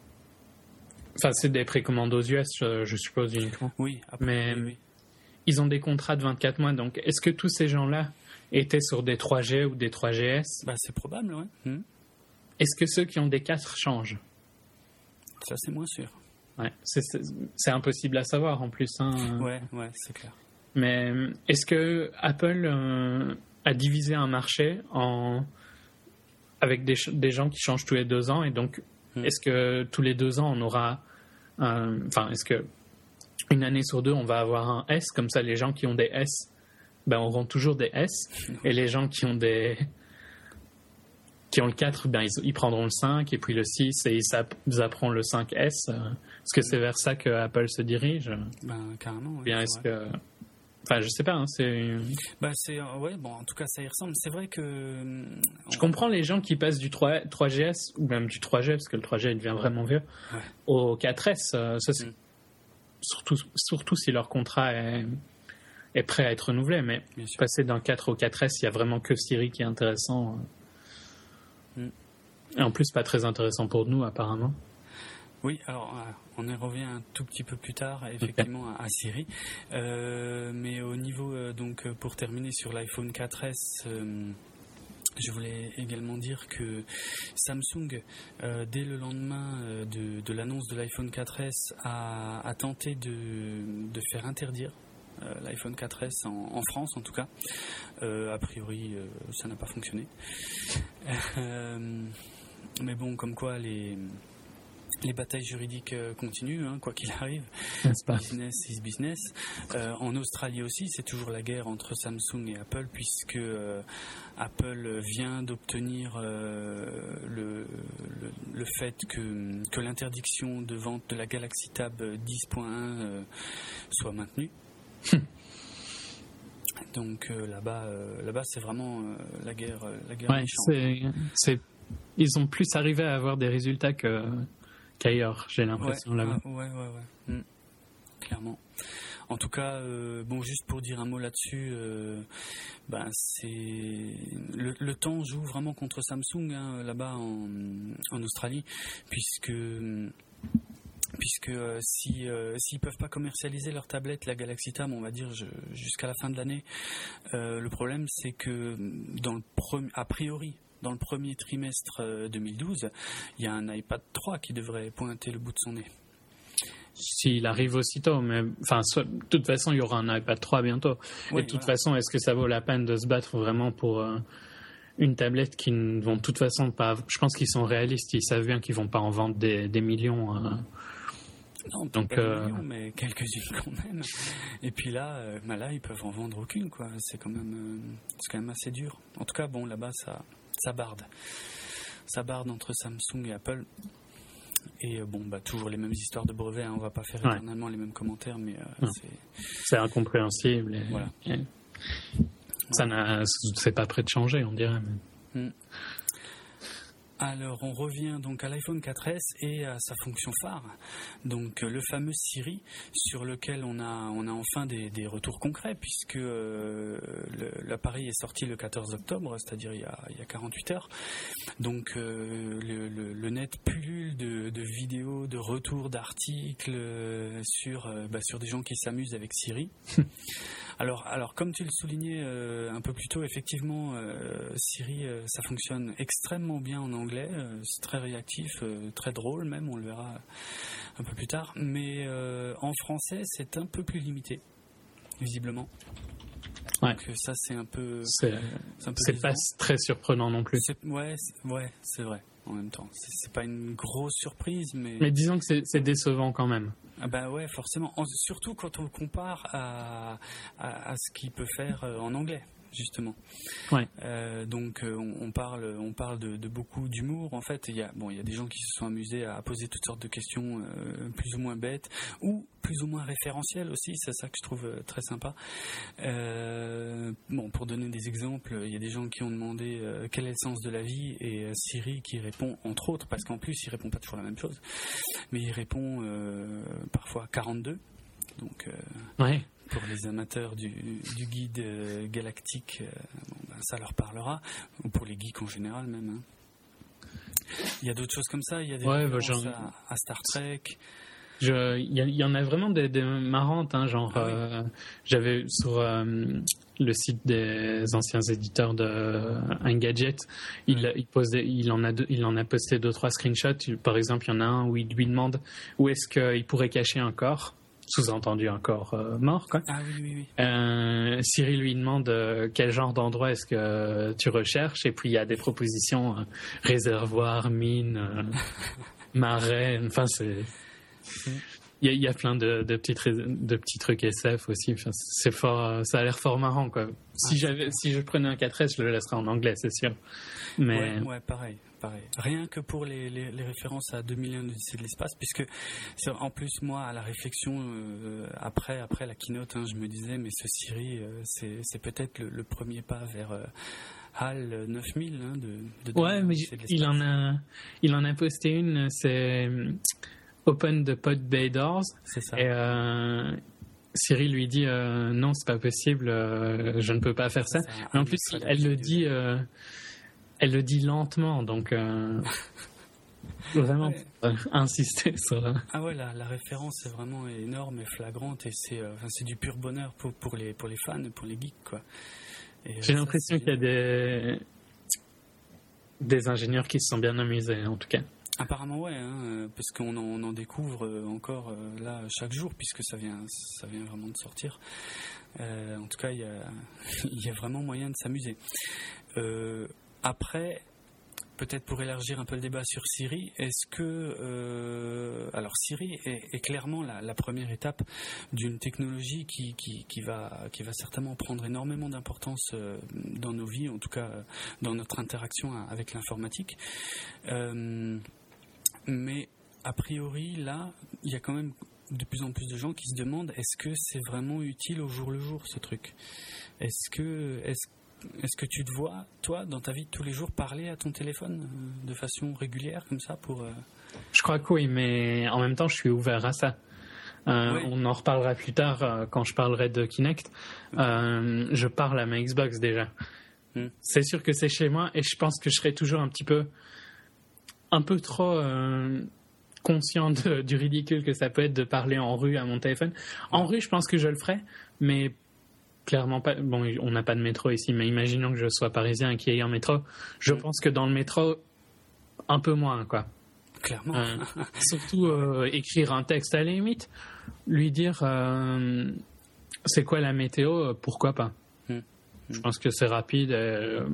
Enfin, c'est des précommandes aux U S, je, je suppose, uniquement. Oui, après, mais oui, oui. Ils ont des contrats de vingt-quatre mois, donc est-ce que tous ces gens-là étaient sur des trois G ou des trois G S ? Bah, c'est probable, oui. Mmh. Est-ce que ceux qui ont des quatre changent ? Ça, c'est moins sûr. Ouais, c'est, c'est, c'est impossible à savoir, en plus. Hein. Ouais, ouais, c'est clair. Mais est-ce que Apple euh, a divisé un marché en... avec des, des gens qui changent tous les deux ans, et donc mmh. est-ce que tous les deux ans, on aura... Euh, enfin, est-ce que une année sur deux, on va avoir un S, comme ça, les gens qui ont des S, ben, auront toujours des S, et les gens qui ont des... qui ont le quatre, ben, ils, ils prendront le cinq, et puis le six, et ils, ils apprendront le cinq S. Est-ce que c'est vers ça que Apple se dirige ? Ben, carrément, oui. Bien, est-ce que... Enfin, je sais pas, hein, c'est... Ben, c'est... Ouais, bon, en tout cas, ça y ressemble. C'est vrai que... Je comprends les gens qui passent du trois G S, ou même du trois G, parce que le trois G, il devient vraiment vieux, ouais. au quatre S. Ça, c'est... Mm. Surtout, surtout si leur contrat est, est prêt à être renouvelé, mais passer d'un quatre au quatre S, il n'y a vraiment que Siri qui est intéressant. Mm. Et en plus, pas très intéressant pour nous, apparemment. Oui, alors on y revient un tout petit peu plus tard, effectivement, okay. à, à Siri. Euh, mais au niveau, euh, donc, pour terminer sur l'iPhone quatre S, euh, je voulais également dire que Samsung, euh, dès le lendemain euh, de, de l'annonce de l'iPhone quatre S, a, a tenté de, de faire interdire euh, l'iPhone quatre S en, en France, en tout cas. Euh, a priori, euh, ça n'a pas fonctionné. Euh, mais bon, comme quoi les... Les batailles juridiques continuent, hein, quoi qu'il arrive. Business is business. Euh, en Australie aussi, c'est toujours la guerre entre Samsung et Apple, puisque euh, Apple vient d'obtenir euh, le, le, le fait que, que l'interdiction de vente de la Galaxy Tab dix point un euh, soit maintenue. Donc euh, là-bas, euh, là-bas, c'est vraiment euh, la guerre, euh, la guerre ouais, méchante. C'est, c'est... Ils ont plus arrivé à avoir des résultats que... qu'ailleurs, j'ai l'impression, ouais, là-bas. Ouais, ouais, ouais. ouais. Mmh. Clairement. En tout cas, euh, bon, juste pour dire un mot là-dessus, euh, ben, c'est... Le, le temps joue vraiment contre Samsung, hein, là-bas en, en Australie, puisque puisque euh, si euh, s'ils peuvent pas commercialiser leur tablette, la Galaxy Tab, on va dire je, jusqu'à la fin de l'année, euh, le problème c'est que dans le premier, a priori, dans le premier trimestre euh, deux mille douze, il y a un iPad trois qui devrait pointer le bout de son nez. S'il arrive aussitôt, mais enfin, soit, de toute façon, il y aura un iPad trois bientôt. Oui, et de toute voilà. façon, est-ce que ça vaut la peine de se battre vraiment pour euh, une tablette qui ne vont de toute façon pas. Je pense qu'ils sont réalistes, ils savent bien qu'ils vont pas en vendre des, des millions. Euh, non, donc, pas euh... des millions, mais quelques-unes quand même. Et puis là, euh, bah là, ils peuvent en vendre aucune, quoi. C'est quand même, euh, c'est quand même assez dur. En tout cas, bon, là-bas, ça, ça barde, ça barde entre Samsung et Apple. Et euh, bon, bah toujours les mêmes histoires de brevets. Hein. On va pas faire ouais. éternellement les mêmes commentaires, mais euh, c'est... c'est incompréhensible. Et... Voilà. Et... Ça n'a, c'est pas prêt de changer, on dirait. Mais... Mm. Alors, on revient donc à l'iPhone quatre S et à sa fonction phare, donc le fameux Siri, sur lequel on a, on a enfin des, des retours concrets, puisque euh, le, l'appareil est sorti le quatorze octobre, c'est-à-dire il y a, il y a quarante-huit heures. Donc, euh, le, le, le net pullule de, de vidéos, de retours d'articles euh, sur, euh, bah, sur des gens qui s'amusent avec Siri. Alors, alors, comme tu le soulignais euh, un peu plus tôt, effectivement, euh, Siri, euh, ça fonctionne extrêmement bien en anglais. Euh, c'est très réactif, euh, très drôle même, on le verra un peu plus tard. Mais euh, en français, c'est un peu plus limité, visiblement. Ouais. Donc ça, c'est un peu... C'est, c'est, un peu c'est pas très surprenant non plus. C'est, ouais, c'est, ouais, c'est vrai. En même temps, c'est, c'est pas une grosse surprise, mais... Mais disons que c'est, c'est décevant quand même. Ah bah ouais, forcément. En, surtout quand on le compare à, à, à ce qu'il peut faire en anglais, justement. Ouais. Euh, donc on, on parle, on parle de, de beaucoup d'humour. En fait, il y a, bon, il y a des gens qui se sont amusés à poser toutes sortes de questions euh, plus ou moins bêtes ou plus ou moins référentielles aussi. C'est ça que je trouve très sympa. Euh, bon, pour donner des exemples, il y a des gens qui ont demandé euh, quel est le sens de la vie et euh, Siri qui répond entre autres, parce qu'en plus il répond pas toujours la même chose, mais il répond euh, parfois quarante-deux. Donc. Euh, ouais. Pour les amateurs du, du guide euh, galactique, euh, bon, ben, ça leur parlera, ou pour les geeks en général même. Hein. Il y a d'autres choses comme ça, il y a des ouais, références bah, à, à Star Trek. Je, il, y a, il y en a vraiment des, des marrantes, hein, genre ah, oui. euh, j'avais sur euh, le site des anciens éditeurs de euh, Engadget, il, oui. il, posait, il, en a deux, il en a posté deux trois screenshots. Par exemple, il y en a un où il lui demande où est-ce qu'il pourrait cacher un corps. Sous-entendu un corps euh, mort, quoi. Ah oui, oui, oui. Euh, Siri lui demande euh, quel genre d'endroit est-ce que euh, tu recherches, et puis il y a des propositions euh, réservoir, mine, euh, marais. Enfin, c'est il y, y a plein de, de petites de petits trucs S F aussi. Enfin, c'est fort, ça a l'air fort marrant, quoi. Si ah, j'avais, si je prenais un quatre S, je le laisserais en anglais, c'est sûr. Mais ouais, ouais pareil. Pareil. Rien que pour les, les, les références à deux mille un l'Odyssée de l'espace, puisque c'est, en plus moi à la réflexion euh, après après la keynote, hein, je me disais mais ce Siri euh, c'est, c'est peut-être le, le premier pas vers euh, HAL neuf mille hein, de, de ouais, mais il en a il en a posté une, c'est Open the Pod Bay Doors. C'est ça. Et euh, Siri lui dit euh, non, c'est pas possible, euh, je ne peux pas faire ça. ça mais en plus elle le dit euh, Elle le dit lentement, donc euh, vraiment ouais. euh, insister sur. Ah ouais, la, la référence est vraiment énorme et flagrante, et c'est, euh, enfin, c'est du pur bonheur pour, pour, les, pour les fans et pour les geeks, quoi. Et, J'ai euh, l'impression ça, qu'il y a des, des ingénieurs qui se sont bien amusés, en tout cas. Apparemment, ouais, hein, parce qu'on en, on en découvre encore euh, là chaque jour, puisque ça vient, ça vient vraiment de sortir. Euh, en tout cas, il y a, il y a vraiment moyen de s'amuser. Euh, Après, peut-être pour élargir un peu le débat sur Siri, est-ce que... Euh, alors Siri est, est clairement la, la première étape d'une technologie qui, qui, qui, va, qui va certainement prendre énormément d'importance euh, dans nos vies, en tout cas euh, dans notre interaction avec l'informatique. Euh, mais a priori, là, il y a quand même de plus en plus de gens qui se demandent est-ce que c'est vraiment utile au jour le jour, ce truc ? Est-ce que... Est-ce Est-ce que tu te vois, toi, dans ta vie de tous les jours, parler à ton téléphone euh, de façon régulière, comme ça, pour... Euh... Je crois que oui, mais en même temps, je suis ouvert à ça. Euh, oui. On en reparlera plus tard, euh, quand je parlerai de Kinect. Euh, je parle à ma Xbox, déjà. Mm. C'est sûr que c'est chez moi, et je pense que je serai toujours un petit peu... un peu trop... Euh, conscient de, du ridicule que ça peut être de parler en rue à mon téléphone. En rue, je pense que je le ferais, mais clairement pas. Bon, on n'a pas de métro ici, mais imaginons que je sois parisien et qu'il y ait un métro. Je pense que dans le métro, un peu moins, quoi. Clairement. Euh, surtout euh, écrire un texte à la limite, lui dire euh, c'est quoi la météo, pourquoi pas. Mm. Mm. Je pense que c'est rapide. Euh,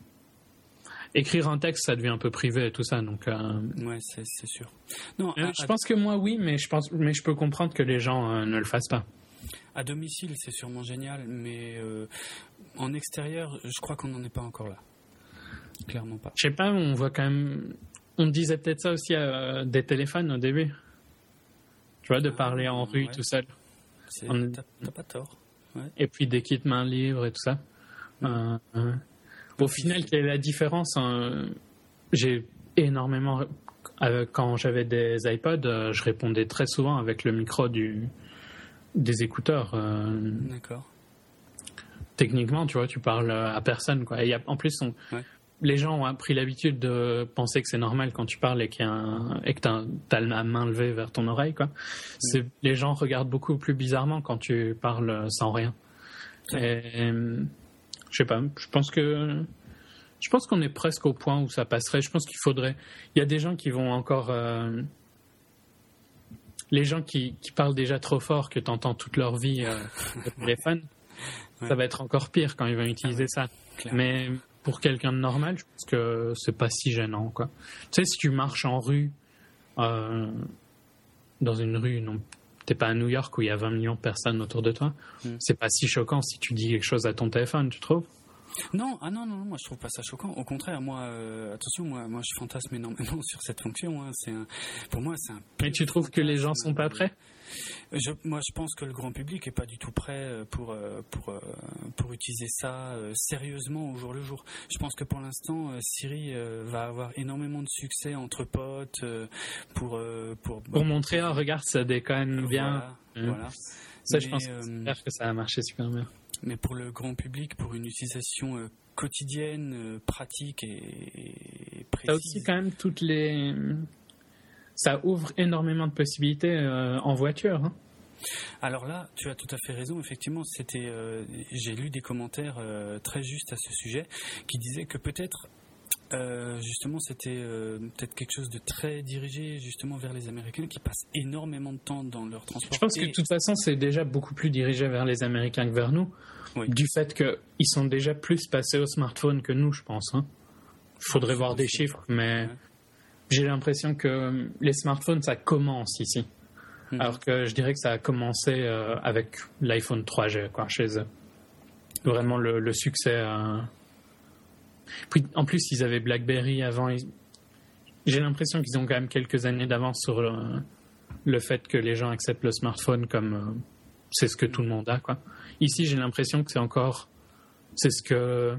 écrire un texte, ça devient un peu privé et tout ça, donc. Euh, ouais, c'est, c'est sûr. Non, euh, à, je pense que moi oui, mais je pense, mais je peux comprendre que les gens euh, ne le fassent pas. À domicile, c'est sûrement génial, mais euh, en extérieur, je crois qu'on n'en est pas encore là. Clairement pas. Je sais pas, on voit quand même. On disait peut-être ça aussi à des téléphones au début. Tu vois, de parler ah, en rue ouais. tout seul. C'est... On... T'as, t'as pas tort. Ouais. Et puis des kits main libre et tout ça. Mmh. Euh, euh... Au final, quelle est la différence hein J'ai énormément. Euh, quand j'avais des iPods, euh, je répondais très souvent avec le micro du... des écouteurs. Euh... D'accord. Techniquement, tu vois, tu parles à personne, quoi. Et y a... En plus, on... ouais. les gens ont pris l'habitude de penser que c'est normal quand tu parles et, qu'il y a un... et que tu as la main levée vers ton oreille, quoi. C'est... Mmh. Les gens regardent beaucoup plus bizarrement quand tu parles sans rien. Et... Je sais pas, je pense que je pense qu'on est presque au point où ça passerait. Je pense qu'il faudrait. Il y a des gens qui vont encore. Euh... Les gens qui, qui parlent déjà trop fort que tu entends toute leur vie euh, au téléphone, ouais. ça va être encore pire quand ils vont utiliser ah ouais. ça. Clairement. Mais pour quelqu'un de normal, je pense que c'est pas si gênant, quoi. Tu sais, si tu marches en rue, euh, dans une rue, non. T'es pas à New York où il y a vingt millions de personnes autour de toi. Mm. C'est pas si choquant si tu dis quelque chose à ton téléphone, tu trouves ? Non, ah non, non, non, moi je trouve pas ça choquant. Au contraire, moi, euh, attention, moi, moi je fantasme énormément sur cette fonction. Hein. C'est un, pour moi, c'est un. Mais tu trouves que les gens sont pas prêts ? Je, moi, je pense que le grand public est pas du tout prêt pour pour pour utiliser ça sérieusement au jour le jour. Je pense que pour l'instant, Siri va avoir énormément de succès entre potes pour pour pour bon, montrer, oh, regarde, ça déconne bien. Voilà. Mmh. voilà. Ça, mais, je pense euh, que ça a marché super bien. Mais pour le grand public, pour une utilisation euh, quotidienne, euh, pratique et, et précise. Ça aussi quand même toutes les. Ça ouvre énormément de possibilités euh, en voiture. Hein. Alors là, tu as tout à fait raison. Effectivement, c'était. Euh, j'ai lu des commentaires euh, très justes à ce sujet qui disaient que peut-être. Euh, justement, c'était euh, peut-être quelque chose de très dirigé justement vers les Américains qui passent énormément de temps dans leur transport. Je pense et... que de toute façon, c'est déjà beaucoup plus dirigé vers les Américains que vers nous, oui. Du fait qu'ils sont déjà plus passés au smartphone que nous, je pense. Il hein. faudrait ah, voir des chiffres, mais ouais. j'ai l'impression que les smartphones, ça commence ici. Mm-hmm. Alors que je dirais que ça a commencé euh, avec l'iPhone trois G, quoi, chez eux. Vraiment le, le succès... Euh... Puis, en plus, ils avaient BlackBerry avant. Ils... J'ai l'impression qu'ils ont quand même quelques années d'avance sur le, le fait que les gens acceptent le smartphone comme euh, c'est ce que tout le monde a, quoi. Ici, j'ai l'impression que c'est encore c'est ce que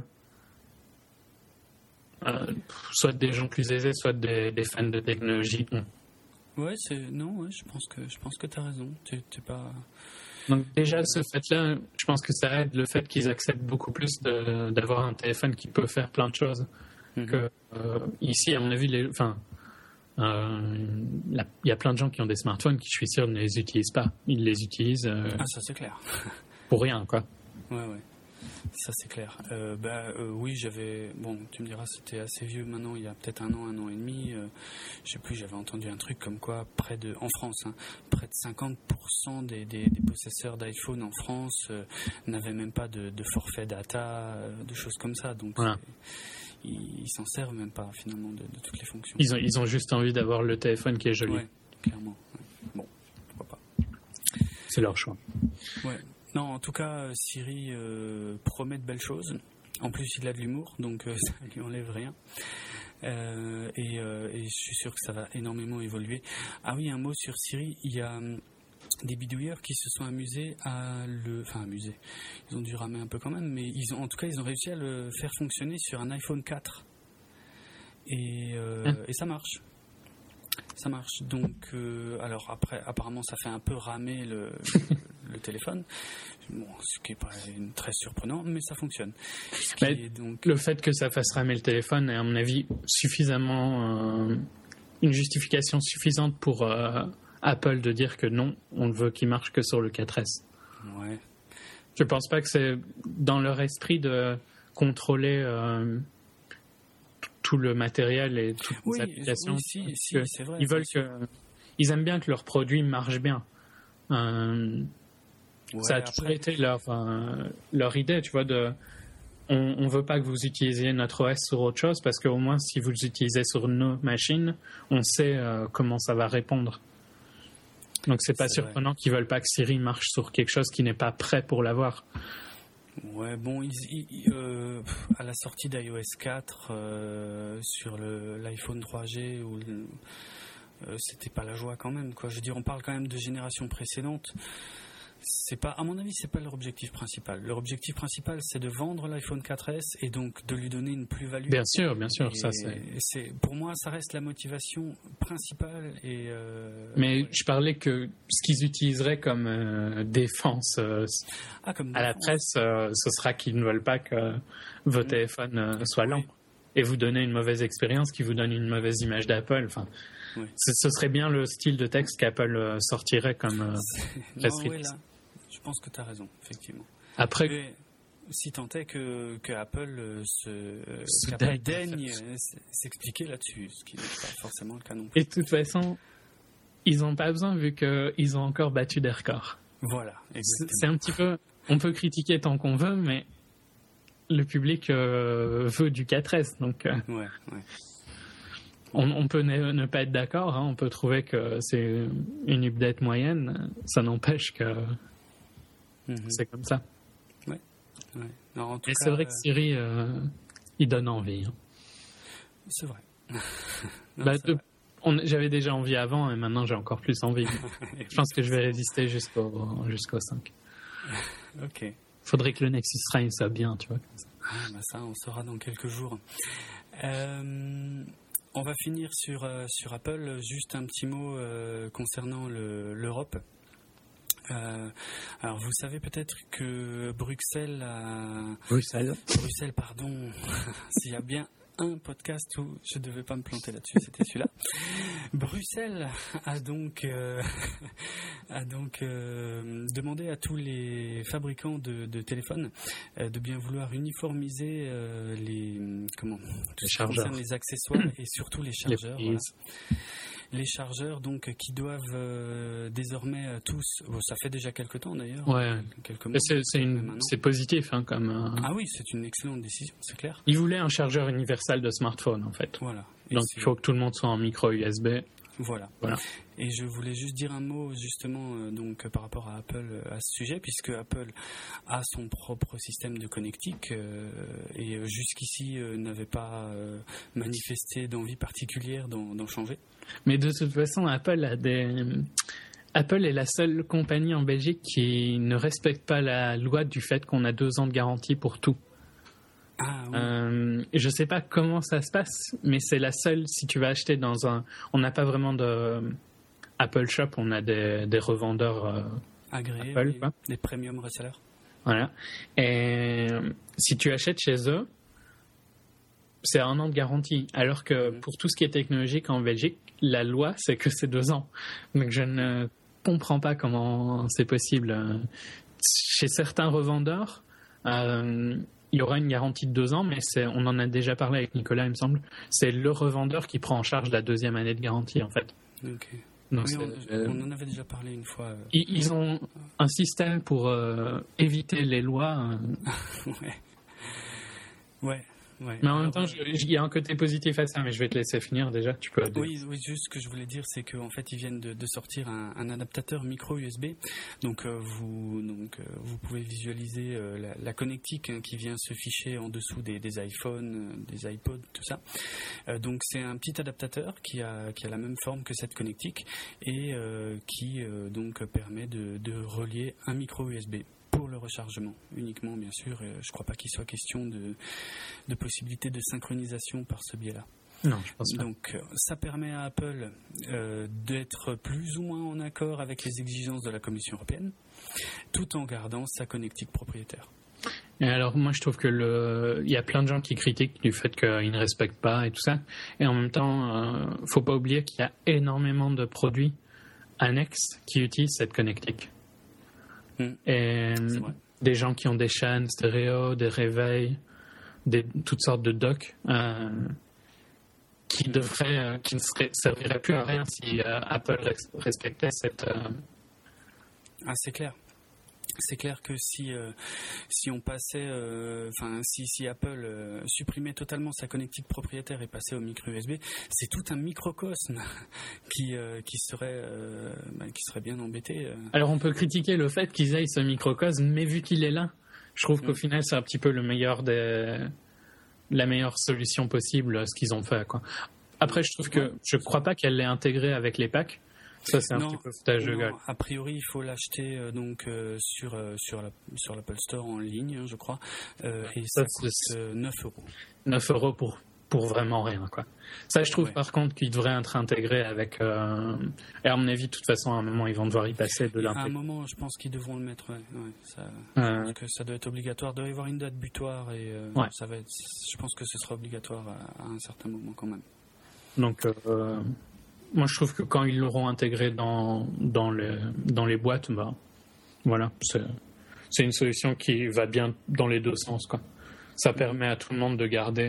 euh, soit des gens plus aisés, soit des, des fans de technologie. Ouais, c'est non, ouais, je pense que je pense que t'as raison. T'es, t'es pas. Donc déjà, ce fait-là, je pense que ça aide le fait qu'ils acceptent beaucoup plus de, d'avoir un téléphone qui peut faire plein de choses. Mm-hmm. Que, euh, ici, à mon avis, les, enfin, euh, il y a plein de gens qui ont des smartphones qui, je suis sûr, ne les utilisent pas. Ils les utilisent euh, ah, ça, c'est clair. pour rien, quoi. Ouais, ouais. Ça, c'est clair. Euh, bah, euh, oui, j'avais... Bon, tu me diras, c'était assez vieux maintenant, il y a peut-être un an, un an et demi. Euh, je sais plus, j'avais entendu un truc comme quoi, près de... En France, hein, près de cinquante pour cent des, des, des possesseurs d'iPhone en France euh, n'avaient même pas de, de forfait data, euh, de choses comme ça. Donc, voilà. ils, ils s'en servent même pas, finalement, de, de toutes les fonctions. Ils ont, ils ont juste envie d'avoir le téléphone qui est joli. Ouais, clairement. Ouais. Bon, pourquoi pas. C'est leur choix. Ouais. Non, en tout cas, Siri euh, promet de belles choses. En plus, il a de l'humour, donc euh, ça ne lui enlève rien. Euh, et, euh, et je suis sûr que ça va énormément évoluer. Ah oui, un mot sur Siri. Il y a hum, des bidouilleurs qui se sont amusés à le... Enfin, amusés. Ils ont dû ramer un peu quand même, mais ils ont, en tout cas, ils ont réussi à le faire fonctionner sur un iPhone quatre. Et, euh, hein et ça marche. Ça marche. Donc, euh, alors après, apparemment, ça fait un peu ramer le... le téléphone, bon, ce qui n'est pas très surprenant, mais ça fonctionne. Mais donc... Le fait que ça fasse ramer le téléphone est, à mon avis, suffisamment euh, une justification suffisante pour euh, Apple de dire que non, on ne veut qu'il marche que sur le quatre S. Ouais. Je pense pas que c'est dans leur esprit de contrôler euh, tout le matériel et toutes oui, les applications. Oui, si, si, c'est vrai. Ils veulent que, ils aiment bien que leurs produits marchent bien. Euh, ouais, ça a après... toujours été leur euh, leur idée, tu vois, de on, on veut pas que vous utilisiez notre O S sur autre chose parce qu'au moins si vous l'utilisez sur nos machines, on sait euh, comment ça va répondre. Donc c'est pas c'est surprenant vrai. Qu'ils veulent pas que Siri marche sur quelque chose qui n'est pas prêt pour l'avoir. Ouais, bon, ils, ils, euh, à la sortie d'iOS quatre euh, sur le, l'iPhone trois G, ou le, euh, c'était pas la joie quand même, quoi. Je veux dire, on parle quand même de générations précédentes. C'est pas, à mon avis, c'est pas leur objectif principal. Leur objectif principal, c'est de vendre l'iPhone quatre S et donc de lui donner une plus-value. Bien sûr, bien sûr, et ça c'est... c'est. Pour moi, ça reste la motivation principale. Et euh, Mais ouais. je parlais que ce qu'ils utiliseraient comme euh, défense euh, ah, comme à défense. La presse, euh, ce sera qu'ils ne veulent pas que vos mmh. téléphones euh, soient lents oui. et vous donner une mauvaise expérience qui vous donne une mauvaise image d'Apple. Enfin, oui. ce, ce serait bien le style de texte qu'Apple euh, sortirait comme euh, presse release. Je pense que tu as raison, effectivement. Après, mais, si tant est que, que Apple euh, se, euh, qu'Apple daigne euh, s'expliquer là-dessus, ce qui n'est pas forcément le cas non plus. Et de toute façon, ils n'ont pas besoin vu qu'ils ont encore battu des records. Voilà, exactement. C'est un petit peu... On peut critiquer tant qu'on veut, mais le public euh, veut du quatre S, donc... Euh, ouais, ouais. On, on peut ne, ne pas être d'accord, hein, on peut trouver que c'est une update moyenne, ça n'empêche que... Mm-hmm. C'est comme ça. Ouais. ouais. Alors, en tout Et cas, c'est vrai que euh... Siri, euh, il donne envie. Hein. C'est vrai. non, bah, c'est de, vrai. On, j'avais déjà envie avant et maintenant j'ai encore plus envie. Je pense que je vais résister jusqu'au, jusqu'au cinq. Ok. Faudrait que le Nexus Prime soit bien, tu vois. Comme ça. Ah, bah ça, on saura dans quelques jours. Euh... On va finir sur, euh, sur Apple. Juste un petit mot euh, concernant le, l'Europe. Euh, alors vous savez peut-être que Bruxelles a... Bruxelles Bruxelles, pardon. S'il y a bien un podcast où je ne devais pas me planter là-dessus, c'était celui-là. Bruxelles a donc, euh, a donc euh, demandé à tous les fabricants de, de téléphones euh, de bien vouloir uniformiser euh, les, comment, les chargeurs, les accessoires et surtout les chargeurs. Les, voilà. les chargeurs donc qui doivent euh, désormais euh, tous, bon, ça fait déjà quelques temps d'ailleurs, ouais. quelques mois, c'est, c'est, une, c'est positif hein, comme. Euh... Ah oui, c'est une excellente décision, c'est clair. Ils voulaient un chargeur universel de smartphone en fait. Voilà. Et donc il faut que tout le monde soit en micro U S B. Voilà. voilà. Et je voulais juste dire un mot justement euh, donc par rapport à Apple euh, à ce sujet, puisque Apple a son propre système de connectique euh, et euh, jusqu'ici euh, n'avait pas euh, manifesté d'envie particulière d'en, d'en changer. Mais de toute façon, Apple a des... Apple est la seule compagnie en Belgique qui ne respecte pas la loi du fait qu'on a deux ans de garantie pour tout. Ah, oui. euh, je sais pas comment ça se passe, mais c'est la seule. Si tu vas acheter dans un, on n'a pas vraiment de Apple Shop, on a des, des revendeurs euh, agréés, Apple, des, des premium resellers. Voilà. Et si tu achètes chez eux, c'est un an de garantie, alors que mmh. pour tout ce qui est technologique en Belgique, la loi c'est que c'est deux ans. Donc je ne comprends pas comment c'est possible. Chez certains revendeurs. Euh, Il y aura une garantie de deux ans, mais c'est, on en a déjà parlé avec Nicolas, il me semble. C'est le revendeur qui prend en charge la deuxième année de garantie, en fait. Ok. Donc oui, on, euh, on en avait déjà parlé une fois. Euh... Ils, ils ont un système pour euh, éviter les lois. Euh... ouais. Ouais. Ouais. Mais en même temps, il y a un côté positif à ça, mais je vais te laisser finir déjà. Tu peux. Oui, oui, juste ce que je voulais dire, c'est qu'en fait, ils viennent de, de sortir un, un adaptateur micro U S B. Donc, euh, vous, donc, euh, vous pouvez visualiser euh, la, la connectique hein, qui vient se ficher en dessous des, des iPhones, euh, des iPods, tout ça. Euh, donc, c'est un petit adaptateur qui a, qui a la même forme que cette connectique et euh, qui euh, donc permet de, de relier un micro U S B. Pour le rechargement uniquement, bien sûr. Et je ne crois pas qu'il soit question de, de possibilité de synchronisation par ce biais-là. Non, je pense pas. Donc, ça permet à Apple euh, d'être plus ou moins en accord avec les exigences de la Commission européenne, tout en gardant sa connectique propriétaire. Et alors, moi, je trouve que le, il y a plein de gens qui critiquent du fait qu'ils ne respectent pas et tout ça. Et en même temps, euh, faut pas oublier qu'il y a énormément de produits annexes qui utilisent cette connectique. Mmh. Et des gens qui ont des chaînes stéréo, des réveils, des, toutes sortes de docks, euh, qui devraient, euh, qui ne seraient, serviraient plus à rien si euh, Apple respectait cette. Euh... Ah, c'est clair. C'est clair que si euh, si on passait, enfin euh, si si Apple euh, supprimait totalement sa connectique propriétaire et passait au micro U S B, c'est tout un microcosme qui euh, qui serait euh, bah, qui serait bien embêté. Euh. Alors on peut critiquer le fait qu'ils aient ce microcosme, mais vu qu'il est là, je trouve qu'au mmh. final c'est un petit peu le meilleur des la meilleure solution possible ce qu'ils ont fait, quoi. Après je trouve que je crois pas qu'elle l'ait intégré avec les packs. Ça, c'est un non, petit peu foutage de gueule. A priori, il faut l'acheter euh, donc euh, sur euh, sur la, sur l'Apple Store en ligne, hein, je crois, euh, et ça, ça coûte euh, neuf euros. neuf euros pour pour vraiment rien, quoi. Ça, je trouve ouais. par contre qu'il devrait être intégré avec. Euh... Et à mon avis, de toute façon, à un moment, ils vont devoir y passer de l'intégrer. À un moment, je pense qu'ils devront le mettre. Ouais, ouais, ça, euh... je pense que ça doit être obligatoire. Il doit y avoir une date butoir et euh, ouais. ça va être. Je pense que ce sera obligatoire à, à un certain moment quand même. Donc. Euh... Moi, je trouve que quand ils l'auront intégré dans, dans, les, dans les boîtes, bah, voilà, c'est, c'est une solution qui va bien dans les deux sens, quoi. Ça permet à tout le monde de garder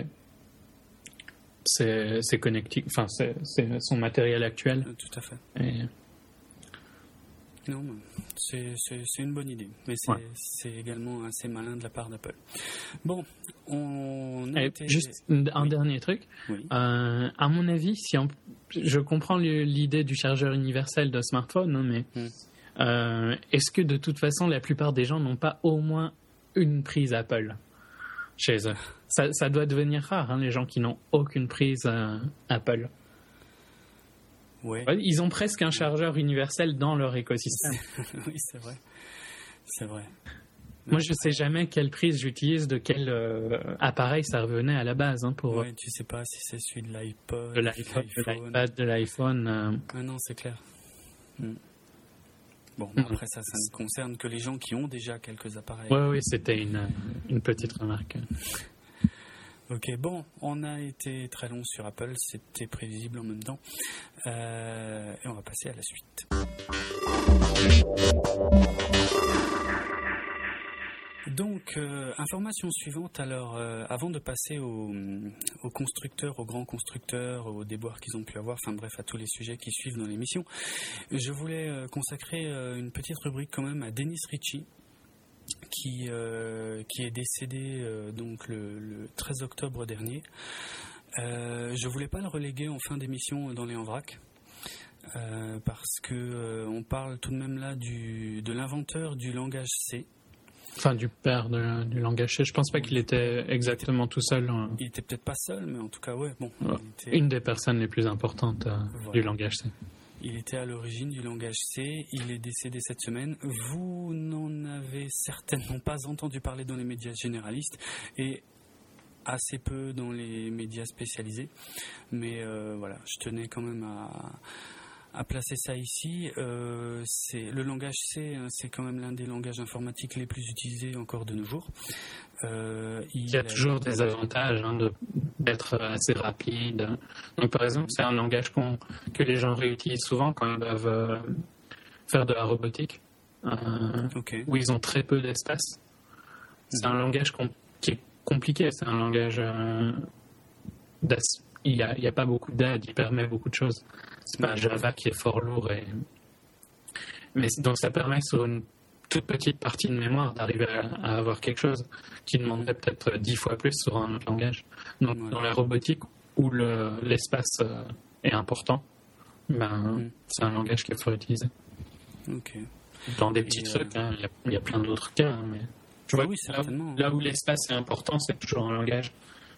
ses, ses connectiques, enfin, ses, ses, son matériel actuel. Tout à fait. Et... Non, c'est, c'est, c'est une bonne idée, mais c'est, ouais. c'est également assez malin de la part d'Apple. Bon, on a été... Juste un oui. dernier truc. Oui. Euh, à mon avis, si on... je comprends l'idée du chargeur universel de smartphone, hein, mais mm. euh, est-ce que de toute façon, la plupart des gens n'ont pas au moins une prise Apple chez eux? Ça, ça doit devenir rare, hein, les gens qui n'ont aucune prise euh, Apple. Ouais. Ils ont presque un chargeur universel dans leur écosystème. Oui, c'est vrai. C'est vrai. Moi, je ne sais jamais quelle prise j'utilise, de quel euh, appareil ça revenait à la base. Hein, pour... Ouais, tu ne sais pas si c'est celui de l'iPod, de l'iPod, de l'iPad, de l'iPhone. Euh... Ah non, c'est clair. Hmm. Bon, mmh. après ça, ça ne concerne que les gens qui ont déjà quelques appareils. Oui, oui, c'était une, une petite remarque. Ok, bon, on a été très long sur Apple, c'était prévisible en même temps. Euh, et on va passer à la suite. Donc, euh, information suivante. Alors, euh, avant de passer aux, aux constructeurs, aux grands constructeurs, aux déboires qu'ils ont pu avoir, enfin bref, à tous les sujets qui suivent dans l'émission, je voulais euh, consacrer euh, une petite rubrique quand même à Dennis Ritchie, qui euh, qui est décédé euh, donc le, le treize octobre dernier. Euh, je voulais pas le reléguer en fin d'émission dans les en vrac. Euh, parce que euh, on parle tout de même là du, de l'inventeur du langage C. Enfin, du père de, du langage C. Je pense pas qu'il était exactement il était, tout seul. Hein. Il était peut-être pas seul, mais en tout cas, ouais. Bon, ouais. Il était... Une des personnes les plus importantes euh, voilà. du langage C. Il était à l'origine du langage C. Il est décédé cette semaine. Vous n'en avez certainement pas entendu parler dans les médias généralistes et assez peu dans les médias spécialisés. Mais euh, voilà, je tenais quand même à... à placer ça ici. Euh, c'est, le langage C, hein, c'est quand même l'un des langages informatiques les plus utilisés encore de nos jours. Euh, il, il y a toujours des avantages hein, de, d'être assez rapide. Donc, par exemple, c'est un langage qu'on, que les gens réutilisent souvent quand ils doivent euh, faire de la robotique, euh, okay. où ils ont très peu d'espace. C'est mmh. un langage com- qui est compliqué. C'est un langage... Euh, d'ass- il n'y a, a pas beaucoup d'aide, il permet beaucoup de choses. C'est pas Java qui est fort lourd. Et... Mais donc ça permet sur une toute petite partie de mémoire d'arriver à, à avoir quelque chose qui demanderait peut-être dix fois plus sur un autre langage. Donc ouais. dans la robotique où le, l'espace euh, est important, ben, mm. c'est un langage qu'il faut utiliser. Okay. Dans des petits et trucs, il euh... hein, y, y a plein d'autres cas. Hein, mais tu vois, oui, là, là où l'espace est important, c'est toujours un langage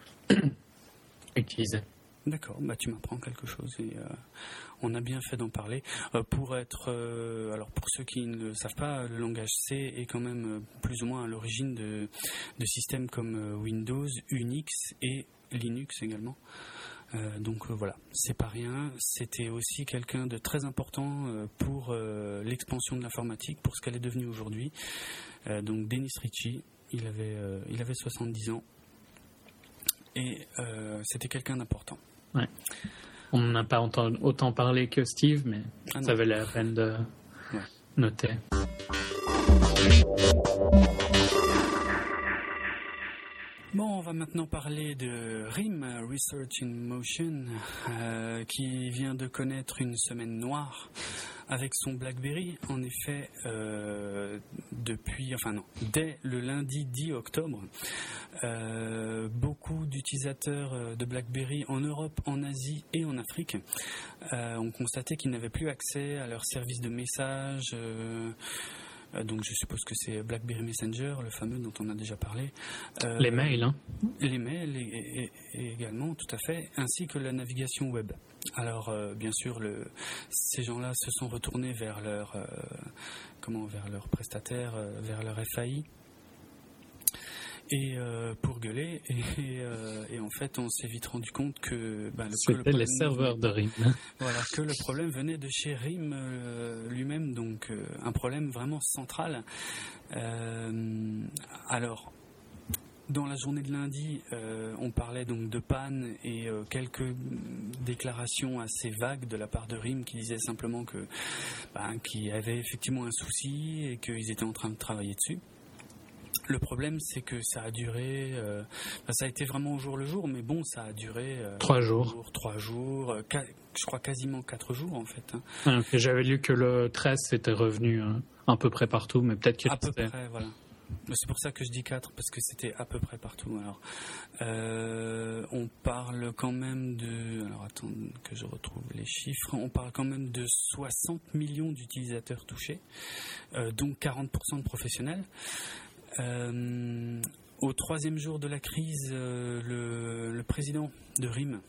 utilisé. D'accord, bah tu m'apprends quelque chose et euh, on a bien fait d'en parler. Euh, pour être, euh, alors pour ceux qui ne le savent pas, le langage C est quand même euh, plus ou moins à l'origine de, de systèmes comme euh, Windows, Unix et Linux également. Euh, donc euh, voilà, c'est pas rien. C'était aussi quelqu'un de très important euh, pour euh, l'expansion de l'informatique, pour ce qu'elle est devenue aujourd'hui. Euh, donc Dennis Ritchie, il avait, euh, il avait soixante-dix ans. Et euh, c'était quelqu'un d'important. Ouais. On n'a pas autant, autant parlé que Steve, mais ah ça valait la peine de ouais. noter. Bon, on va maintenant parler de R I M, Research in Motion, euh, qui vient de connaître une semaine noire avec son BlackBerry. En effet, euh, depuis, enfin non, dès le lundi dix octobre, euh, beaucoup d'utilisateurs de BlackBerry en Europe, en Asie et en Afrique euh, ont constaté qu'ils n'avaient plus accès à leur service de message. Euh, Donc je suppose que c'est BlackBerry Messenger, le fameux dont on a déjà parlé. Euh, les mails, hein. Les mails et, et, et également, tout à fait, ainsi que la navigation web. Alors euh, bien sûr, le, ces gens-là se sont retournés vers leur, euh, comment, vers leur prestataire, euh, vers leur F A I. Et euh, pour gueuler, et, et, euh, et en fait, on s'est vite rendu compte que, ben, le, c'était que le les serveurs de R I M. Voilà, que le problème venait de chez R I M euh, lui-même, donc euh, un problème vraiment central. Euh, alors, dans la journée de lundi, euh, on parlait donc de panne et euh, quelques déclarations assez vagues de la part de R I M qui disaient simplement que, ben, qu'il y avait effectivement un souci et qu'ils étaient en train de travailler dessus. Le problème, c'est que ça a duré, euh, enfin, ça a été vraiment au jour le jour, mais bon, ça a duré euh, trois jours, jours, trois jours, euh, ca- je crois quasiment quatre jours en fait. Hein. Ah, okay. J'avais lu que le treize c'était revenu euh, à peu près partout, mais peut-être qu'il à peu c'était... près, voilà. C'est pour ça que je dis quatre, parce que c'était à peu près partout. Alors, euh, on parle quand même de, alors attends que je retrouve les chiffres. On parle quand même de soixante millions d'utilisateurs touchés, euh, dont quarante pour cent de professionnels. Euh, au troisième jour de la crise, euh, le, le président de R I M,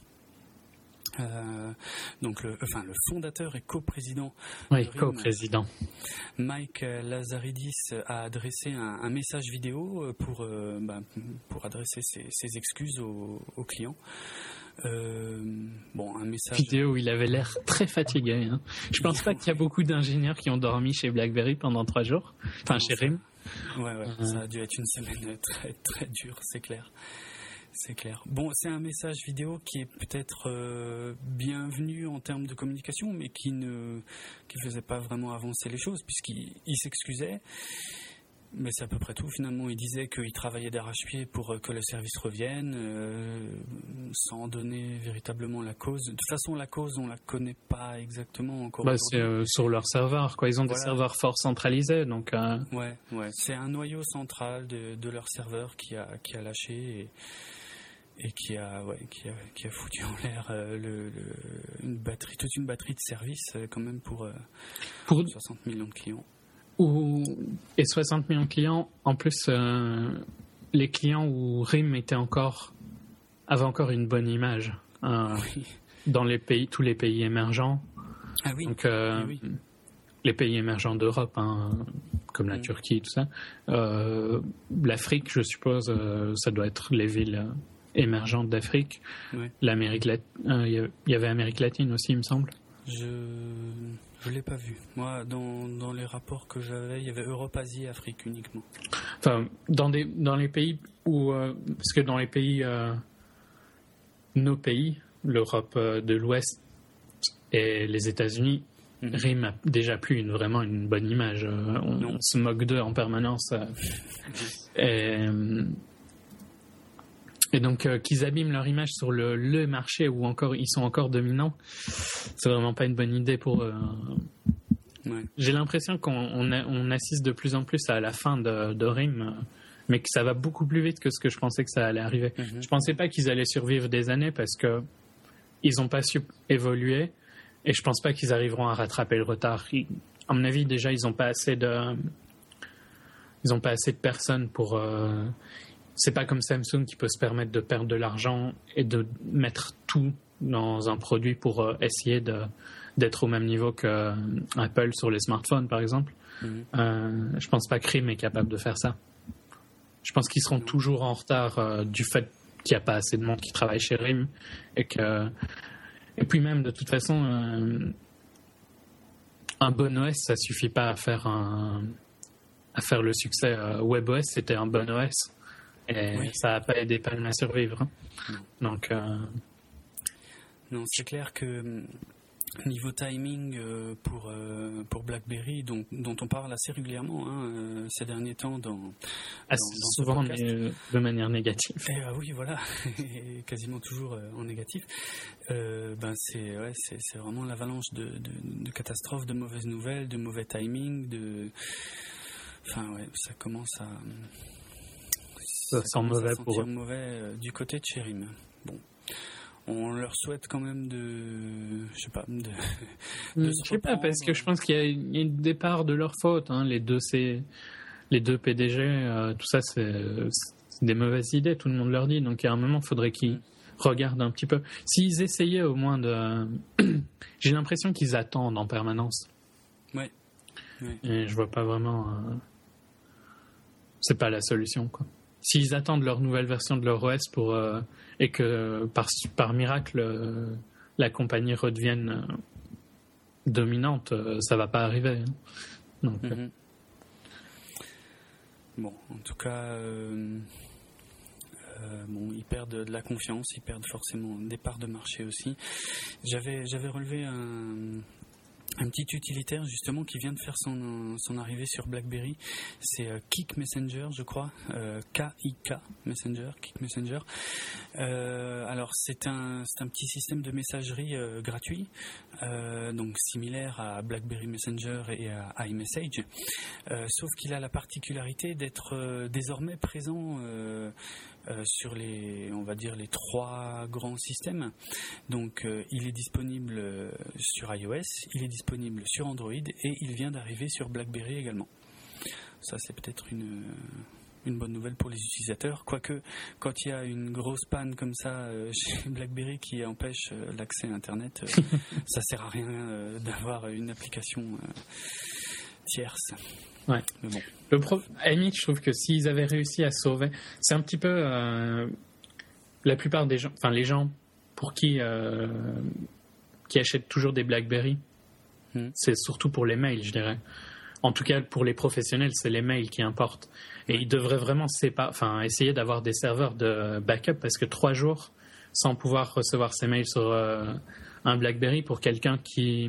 euh, donc le, enfin le fondateur et coprésident, oui, de R I M, coprésident, Mike Lazaridis, a adressé un, un message vidéo pour, euh, bah, pour adresser ses, ses excuses aux, aux clients. Euh, bon, un message vidéo où il avait l'air très fatigué. Hein. Je pense pas qu'il y a beaucoup d'ingénieurs qui ont dormi chez BlackBerry pendant trois jours, enfin chez R I M. Ouais, ouais, euh... ça a dû être une semaine très très dure, c'est clair. C'est clair. Bon, c'est un message vidéo qui est peut-être euh, bienvenu en termes de communication, mais qui ne qui faisait pas vraiment avancer les choses, puisqu'il il s'excusait. Mais c'est à peu près tout. Finalement, il disait qu'il travaillait d'arrache-pied pour que le service revienne, euh, sans donner véritablement la cause. De toute façon, la cause, on la connaît pas exactement encore. Bah, c'est euh, sur leur serveur, quoi. Ils ont voilà. des serveurs fort centralisés, donc. Euh... Ouais, ouais. C'est un noyau central de, de leur serveur qui a qui a lâché et, et qui a ouais qui a qui a foutu en l'air euh, le, le une batterie toute une batterie de services euh, quand même pour euh, pour soixante millions de clients. Où, et soixante millions de clients, en plus, euh, les clients où R I M était encore, avait encore une bonne image euh, oui. dans les pays, tous les pays émergents. Ah oui. Donc, euh, oui. les pays émergents d'Europe, hein, comme la mmh. Turquie, tout ça. Euh, L'Afrique, je suppose, euh, ça doit être les villes émergentes d'Afrique. Oui. L'Amérique latine, il euh, y avait Amérique latine aussi, il me semble. Je je l'ai pas vu. Moi, dans dans les rapports que j'avais, il y avait Europe, Asie, Afrique uniquement. Enfin, dans des dans les pays où euh, parce que dans les pays euh, nos pays, l'Europe euh, de l'Ouest et les États-Unis, mm-hmm. R I M a déjà plus une, vraiment une bonne image. Euh, on, on se moque d'eux en permanence. Euh, et Et donc euh, qu'ils abîment leur image sur le, le marché où encore ils sont encore dominants, c'est vraiment pas une bonne idée pour eux. Ouais. J'ai l'impression qu'on on, a, on assiste de plus en plus à la fin de, de R I M, mais que ça va beaucoup plus vite que ce que je pensais que ça allait arriver. Mm-hmm. Je pensais pas qu'ils allaient survivre des années parce que ils ont pas su évoluer et je pense pas qu'ils arriveront à rattraper le retard. Ils, à mon avis, déjà ils ont pas assez de ils ont pas assez de personnes pour euh, c'est pas comme Samsung qui peut se permettre de perdre de l'argent et de mettre tout dans un produit pour euh, essayer de, d'être au même niveau qu'Apple euh, sur les smartphones, par exemple. Mmh. Euh, je pense pas que R I M est capable de faire ça. Je pense qu'ils seront mmh. toujours en retard euh, du fait qu'il n'y a pas assez de monde qui travaille chez R I M. Et, que, et puis même, de toute façon, euh, un bon O S, ça suffit pas à faire un... à faire le succès. Euh, WebOS, c'était un bon O S. Et oui. ça n'a pas aidé Palm à survivre. Hein. Donc, euh... non, c'est clair que niveau timing euh, pour, euh, pour BlackBerry, dont, dont on parle assez régulièrement hein, euh, ces derniers temps dans, ah, dans, dans souvent mais, euh, de manière négative. Et, euh, oui, voilà, et quasiment toujours euh, en négatif. Euh, ben c'est, ouais, c'est, c'est vraiment l'avalanche de, de, de catastrophes, de mauvaises nouvelles, de mauvais timing, de... Enfin, ouais, ça commence à... Ça, ça sent mauvais à pour eux. Mauvais euh, du côté de Cherim. Bon. On leur souhaite quand même de, je sais pas, de, de je sais pas parce que je pense qu'il y a, il y a une départ de leur faute. Hein. Les deux, c'est les deux P D G, euh, tout ça, c'est, c'est des mauvaises idées. Tout le monde leur dit. Donc, il y a un moment, il faudrait qu'ils mmh. regardent un petit peu. S'ils essayaient au moins de, j'ai l'impression qu'ils attendent en permanence. Ouais. ouais. Et je vois pas vraiment. Euh... C'est pas la solution, quoi. S'ils attendent leur nouvelle version de leur O S pour, euh, et que par, par miracle euh, la compagnie redevienne euh, dominante, euh, ça va pas arriver. Hein. Donc, mm-hmm. Bon, en tout cas, euh, euh, bon, ils perdent de la confiance, ils perdent forcément des parts de marché aussi. J'avais, j'avais relevé un... Un petit utilitaire justement qui vient de faire son, son arrivée sur BlackBerry, c'est euh, Kik Messenger, je crois, euh, K I K Messenger, Kik Messenger. Euh, alors c'est un, c'est un petit système de messagerie euh, gratuit, euh, donc similaire à BlackBerry Messenger et à iMessage, euh, sauf qu'il a la particularité d'être euh, désormais présent euh, Euh, sur les, on va dire les trois grands systèmes. Donc euh, il est disponible euh, sur iOS, il est disponible sur Android et il vient d'arriver sur BlackBerry également. Ça c'est peut-être une une bonne nouvelle pour les utilisateurs, quoique quand il y a une grosse panne comme ça euh, chez BlackBerry qui empêche euh, l'accès à Internet, euh, ça sert à rien euh, d'avoir une application euh, tierce. Ouais. Mais bon. Le pro... À la limite, je trouve que s'ils avaient réussi à sauver, c'est un petit peu euh, la plupart des gens, enfin les gens pour qui euh, qui achètent toujours des BlackBerry, mm. c'est surtout pour les mails, je dirais. En tout cas, pour les professionnels, c'est les mails qui importent. Et ils devraient vraiment sépa... enfin, essayer d'avoir des serveurs de backup parce que trois jours sans pouvoir recevoir ses mails sur euh, un BlackBerry pour quelqu'un qui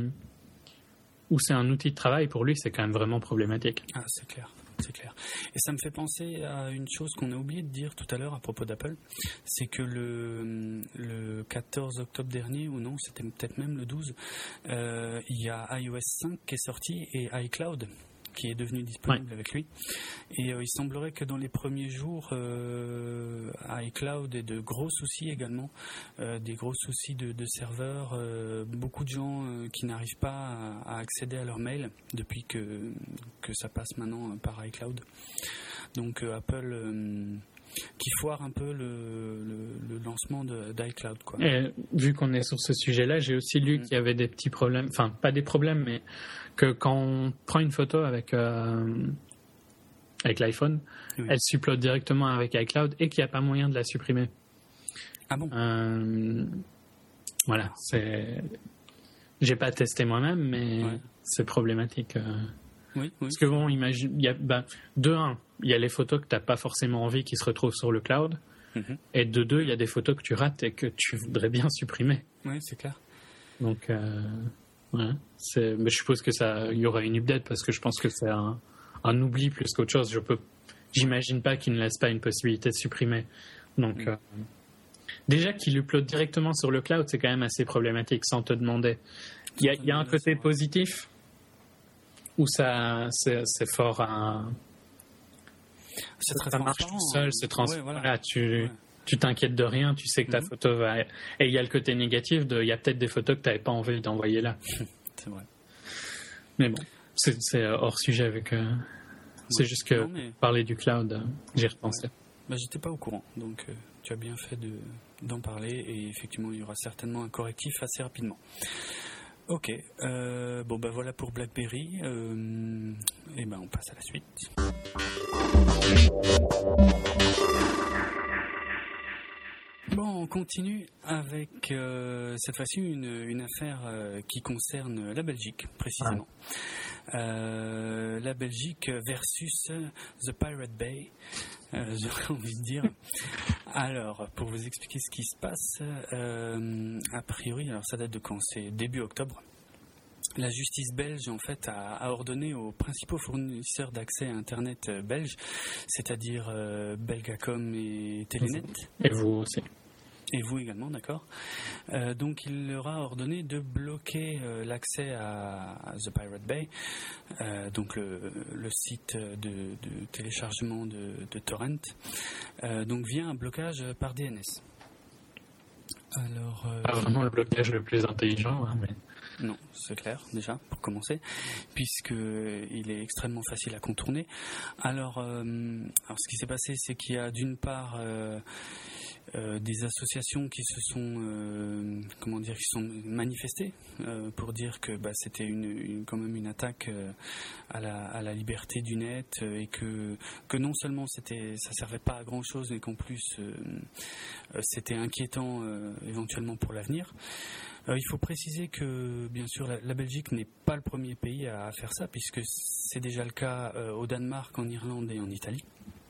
ou c'est un outil de travail, pour lui, c'est quand même vraiment problématique. Ah, c'est clair, c'est clair. Et ça me fait penser à une chose qu'on a oublié de dire tout à l'heure à propos d'Apple, c'est que le, le quatorze octobre dernier, ou non, c'était peut-être même le douze, euh, il y a iOS cinq qui est sorti et iCloud qui est devenu disponible ouais. avec lui. Et euh, il semblerait que dans les premiers jours, euh, iCloud ait de gros soucis également, euh, des gros soucis de, de serveurs, euh, beaucoup de gens euh, qui n'arrivent pas à, à accéder à leur mail depuis que, que ça passe maintenant par iCloud. Donc euh, Apple euh, qui foire un peu le, le, le lancement de, d'iCloud, quoi. Et vu qu'on est sur ce sujet-là, j'ai aussi lu mmh. qu'il y avait des petits problèmes, enfin pas des problèmes, mais que quand on prend une photo avec, euh, avec l'iPhone, oui. elle s'upload directement avec iCloud et qu'il n'y a pas moyen de la supprimer. Ah bon euh, Voilà, c'est... J'ai pas testé moi-même, mais ouais. c'est problématique. Euh... Oui, oui. Parce que bon, imagine, il y a, ben, de un, il y a les photos que tu n'as pas forcément envie qui se retrouvent sur le cloud, mm-hmm. et de deux, il y a des photos que tu rates et que tu voudrais bien supprimer. Oui, c'est clair. Donc, euh, ouais, c'est, mais je suppose que ça, il y aura une update parce que je pense que c'est un, un oubli plus qu'autre chose. Je peux, j'imagine pas qu'il ne laisse pas une possibilité de supprimer. Donc, mm. euh, déjà qu'il upload directement sur le cloud, c'est quand même assez problématique sans te demander. Il y a, il y a un côté positif. Où ça, c'est, c'est fort à... C'est très ça marche tout seul, c'est trans... ouais, voilà. Voilà, tu, ouais. tu t'inquiètes de rien, tu sais que ta mm-hmm. photo va... Et il y a le côté négatif de... Il y a peut-être des photos que tu n'avais pas envie d'envoyer là. C'est vrai. Mais bon, c'est, c'est hors sujet avec... Euh... Ouais. C'est juste que non, mais... parler du cloud, euh, j'y repensé. Ouais. Bah, j'étais pas au courant, donc euh, tu as bien fait de, d'en parler et effectivement, il y aura certainement un correctif assez rapidement. Ok, euh, bon ben bah voilà pour BlackBerry, euh, et ben on passe à la suite. Bon, on continue avec euh, cette fois-ci une, une affaire euh, qui concerne la Belgique, précisément. Ah. Euh, la Belgique versus The Pirate Bay, euh, j'aurais envie de dire. Alors, pour vous expliquer ce qui se passe, euh, a priori, alors ça date de quand ? C'est début octobre. La justice belge, en fait, a, a ordonné aux principaux fournisseurs d'accès à Internet belges, c'est-à-dire euh, Belgacom et Telenet. Et vous aussi. Et vous également, d'accord. Euh, donc, il leur a ordonné de bloquer euh, l'accès à, à The Pirate Bay, euh, donc le, le site de, de téléchargement de, de torrent, euh, donc via un blocage par D N S. Alors, euh, pas vraiment le blocage le plus intelligent, hein, mais... Non, c'est clair, déjà, pour commencer, puisqu'il est extrêmement facile à contourner. Alors, euh, alors ce qui s'est passé, c'est qu'il y a d'une part euh, euh, des associations qui se sont, euh, comment dire, qui sont manifestées euh, pour dire que bah, c'était une, une, quand même une attaque euh, à, la, à la liberté du net euh, et que, que non seulement c'était, ça servait pas à grand chose, mais qu'en plus euh, euh, c'était inquiétant euh, éventuellement pour l'avenir. Euh, il faut préciser que, bien sûr, la, la Belgique n'est pas le premier pays à, à faire ça, puisque c'est déjà le cas euh, au Danemark, en Irlande et en Italie.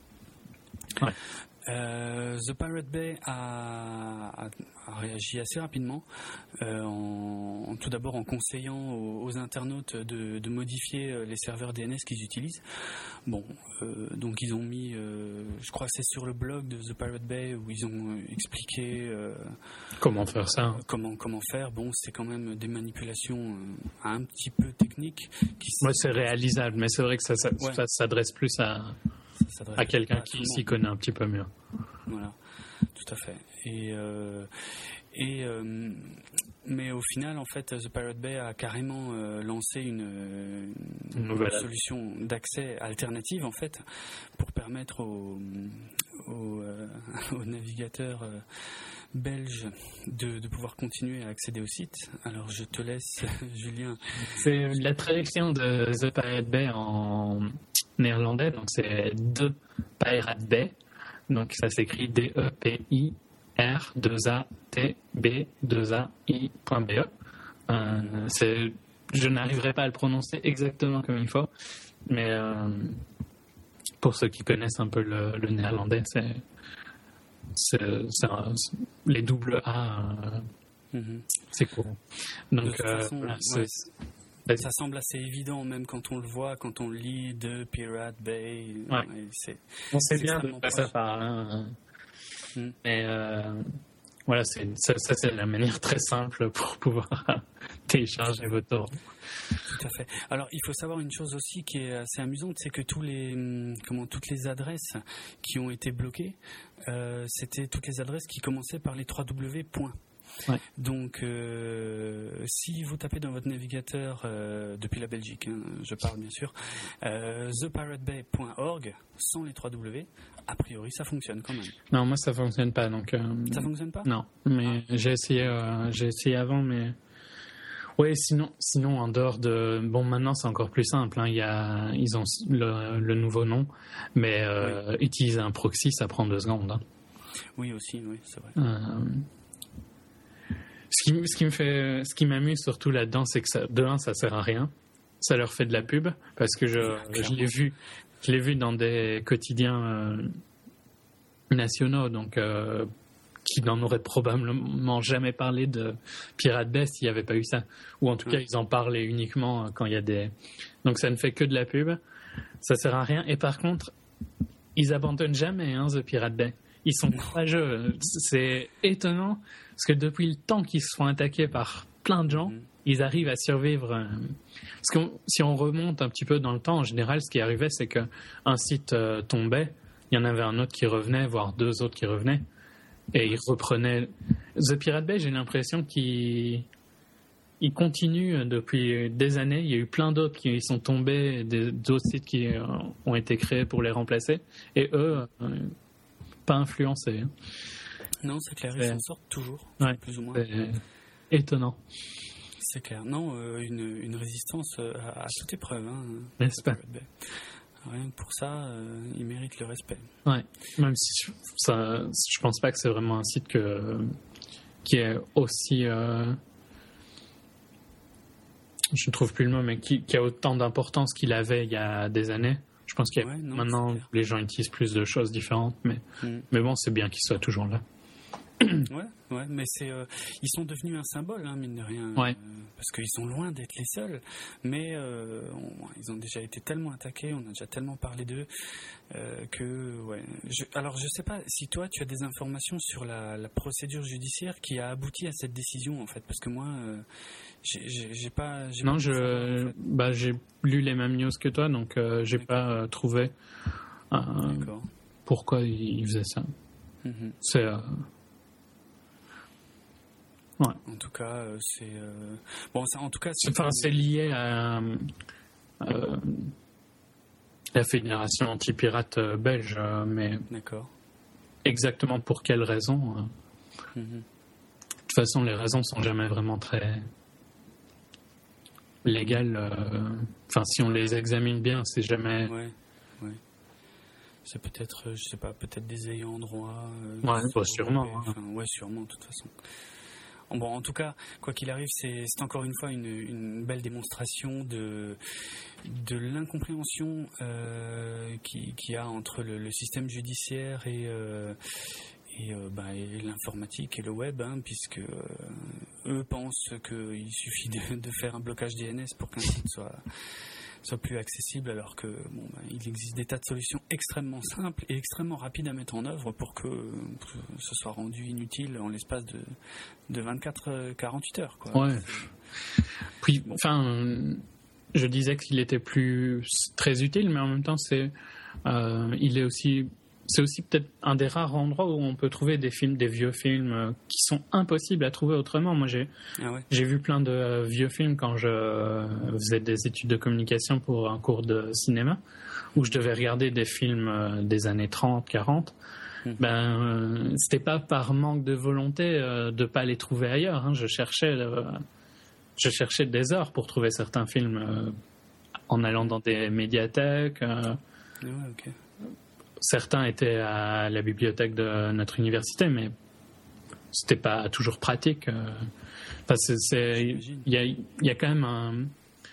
Ouais. Euh, The Pirate Bay a, a, a réagi assez rapidement, euh, en, en, tout d'abord en conseillant aux, aux internautes de, de modifier les serveurs D N S qu'ils utilisent. Bon, euh, donc ils ont mis, euh, je crois que c'est sur le blog de The Pirate Bay où ils ont expliqué euh, comment faire ça. Euh, comment comment faire. Bon, c'est quand même des manipulations euh, un petit peu techniques. Qui ouais, c'est réalisable, mais c'est vrai que ça, ça, ouais. ça s'adresse plus à à quelqu'un qui s'y connaît un petit peu mieux. Voilà, tout à fait. Et, euh, et euh, mais au final, en fait, The Pirate Bay a carrément euh, lancé une, une nouvelle solution d'accès alternative, en fait, pour permettre aux, aux, euh, aux navigateurs euh, belges de, de pouvoir continuer à accéder au site. Alors, je te laisse, Julien. C'est la traduction de The Pirate Bay en néerlandais, donc c'est The Pirate Bay, donc ça s'écrit D E P I R deux A T B deux A I point B E. Euh, c'est, je n'arriverai pas à le prononcer exactement comme il faut, mais euh, pour ceux qui connaissent un peu le, le néerlandais, c'est, c'est, c'est un, les double A, euh, mm-hmm. c'est courant. Donc, de toute façon, euh, c'est, ouais. Ça semble assez évident, même quand on le voit, quand on lit de Pirate Bay. Ouais. C'est, on sait bien de quoi ça parle. Hein. Mm. Mais euh, voilà, c'est, ça, ça, c'est la manière très simple pour pouvoir télécharger votre torrent. Tout à fait. Alors, il faut savoir une chose aussi qui est assez amusante, c'est que tous les, comment, toutes les adresses qui ont été bloquées, euh, c'était toutes les adresses qui commençaient par les trois W points. Ouais. Donc, euh, si vous tapez dans votre navigateur euh, depuis la Belgique, hein, je parle bien sûr, euh, the pirate bay point org sans les trois W, a priori ça fonctionne quand même. Non, moi ça fonctionne pas. Donc, euh, ça fonctionne pas ? Non, mais ah. j'ai essayé, euh, j'ai essayé avant, mais ouais, sinon, sinon en dehors de, bon, maintenant c'est encore plus simple. Hein, il y a, ils ont le, le nouveau nom, mais euh, oui. utiliser un proxy, ça prend deux secondes. Hein. Oui aussi, oui, c'est vrai. Euh, Ce qui, ce qui me fait, ce qui m'amuse surtout là-dedans, c'est que ça, de un, ça sert à rien. Ça leur fait de la pub parce que je, je l'ai vu, je l'ai vu dans des quotidiens euh, nationaux, donc euh, qui n'en auraient probablement jamais parlé de Pirate Bay s'il n'y avait pas eu ça. Ou en tout cas, ils en parlaient uniquement quand il y a des. Donc ça ne fait que de la pub. Ça sert à rien. Et par contre, ils abandonnent jamais, hein, The Pirate Bay. Ils sont courageux. C'est étonnant parce que depuis le temps qu'ils se font attaquer par plein de gens, mmh. ils arrivent à survivre. Parce que si on remonte un petit peu dans le temps, en général, ce qui arrivait, c'est qu'un site euh, tombait, il y en avait un autre qui revenait, voire deux autres qui revenaient, et ils reprenaient. The Pirate Bay, j'ai l'impression qu'ils ils continuent depuis des années. Il y a eu plein d'autres qui sont tombés, des, d'autres sites qui euh, ont été créés pour les remplacer, et eux... Euh, pas influencé. Non, c'est clair, ils s'en sortent toujours, ouais, plus ou moins. C'est étonnant. C'est clair. Non, euh, une, une résistance à, à toute épreuve. Hein, N'est-ce pas ? rien que pour ça, euh, il mérite le respect. Ouais, même si ça, je pense pas que c'est vraiment un site que, qui est aussi... Euh, je ne trouve plus le mot, mais qui, qui a autant d'importance qu'il avait il y a des années. Je pense que ouais, maintenant, les gens utilisent plus de choses différentes, mais, mm. mais bon, c'est bien qu'ils soient toujours là. Ouais, ouais, mais c'est, euh, ils sont devenus un symbole, hein, mine de rien, ouais. euh, parce qu'ils sont loin d'être les seuls, mais euh, on, ils ont déjà été tellement attaqués, on a déjà tellement parlé d'eux, euh, que, ouais. Je, alors, je sais pas si toi, tu as des informations sur la, la procédure judiciaire qui a abouti à cette décision, en fait, parce que moi, euh, j'ai, j'ai, j'ai pas... J'ai non, pas je, savoir, en fait. bah, j'ai lu les mêmes news que toi, donc euh, j'ai D'accord. pas euh, trouvé euh, pourquoi ils faisaient ça. Mm-hmm. C'est... Euh, Ouais. En tout cas, euh, c'est euh... bon. Ça, en tout cas, c'est, enfin, c'est lié à euh, la fédération anti-pirate belge, euh, mais d'accord. Exactement pour quelles raisons euh... mm-hmm. De toute façon, les raisons sont jamais vraiment très légales. Euh... Enfin, si on les examine bien, c'est jamais. Ouais, ouais. C'est peut-être, je sais pas, peut-être des ayants droit. Euh, ouais, bah, sûrement. Hein. Enfin, ouais, sûrement, de toute façon. Bon, en tout cas, quoi qu'il arrive, c'est, c'est encore une fois une, une belle démonstration de, de l'incompréhension euh, qu'il qui y a entre le, le système judiciaire et, euh, et, euh, bah, et l'informatique et le web, hein, puisque euh, eux pensent qu'il suffit de, de faire un blocage D N S pour qu'un site soit... soit plus accessible, alors que bon, bah, il existe des tas de solutions extrêmement simples et extrêmement rapides à mettre en œuvre pour que, pour que ce soit rendu inutile en l'espace de, de vingt-quatre à quarante-huit heures. Quoi. Ouais. Puis, bon. Enfin, je disais qu'il était plus très utile, mais en même temps, c'est, euh, il est aussi... C'est aussi peut-être un des rares endroits où on peut trouver des films, des vieux films euh, qui sont impossibles à trouver autrement. Moi, j'ai, ah ouais. j'ai vu plein de euh, vieux films quand je euh, faisais des études de communication pour un cours de cinéma, où je devais regarder des films euh, des années trente, quarante. Mmh. Ben, euh, c'était pas par manque de volonté euh, de pas les trouver ailleurs. Hein. Je cherchais, euh, je cherchais des heures pour trouver certains films euh, en allant dans des médiathèques. Euh, ouais, ok. Certains étaient à la bibliothèque de notre université, mais c'était pas toujours pratique. Enfin, c'est, c'est, il y a, il y a quand même un,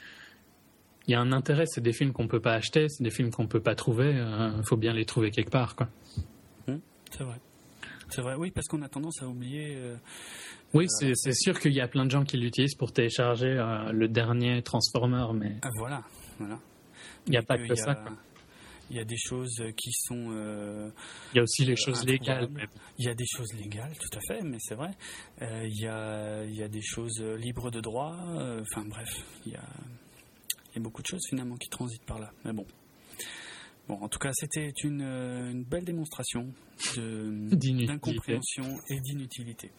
il y a un intérêt. C'est des films qu'on peut pas acheter, c'est des films qu'on peut pas trouver. Il euh, faut bien les trouver quelque part, quoi. Mmh, c'est vrai. C'est vrai, oui, parce qu'on a tendance à oublier. Euh, oui, euh, c'est, c'est sûr qu'il y a plein de gens qui l'utilisent pour télécharger euh, le dernier Transformer, mais. Ah, voilà, voilà. Il n'y a pas que, que ça, quoi. Il y a des choses qui sont... Euh, il y a aussi les choses légales. Il y a des choses légales, tout à fait, mais c'est vrai. Euh, il, y a, il y a des choses libres de droit. Euh, enfin bref, il y, a, il y a beaucoup de choses finalement qui transitent par là. Mais bon. Bon, en tout cas, c'était une, une belle démonstration de, d'incompréhension et d'inutilité.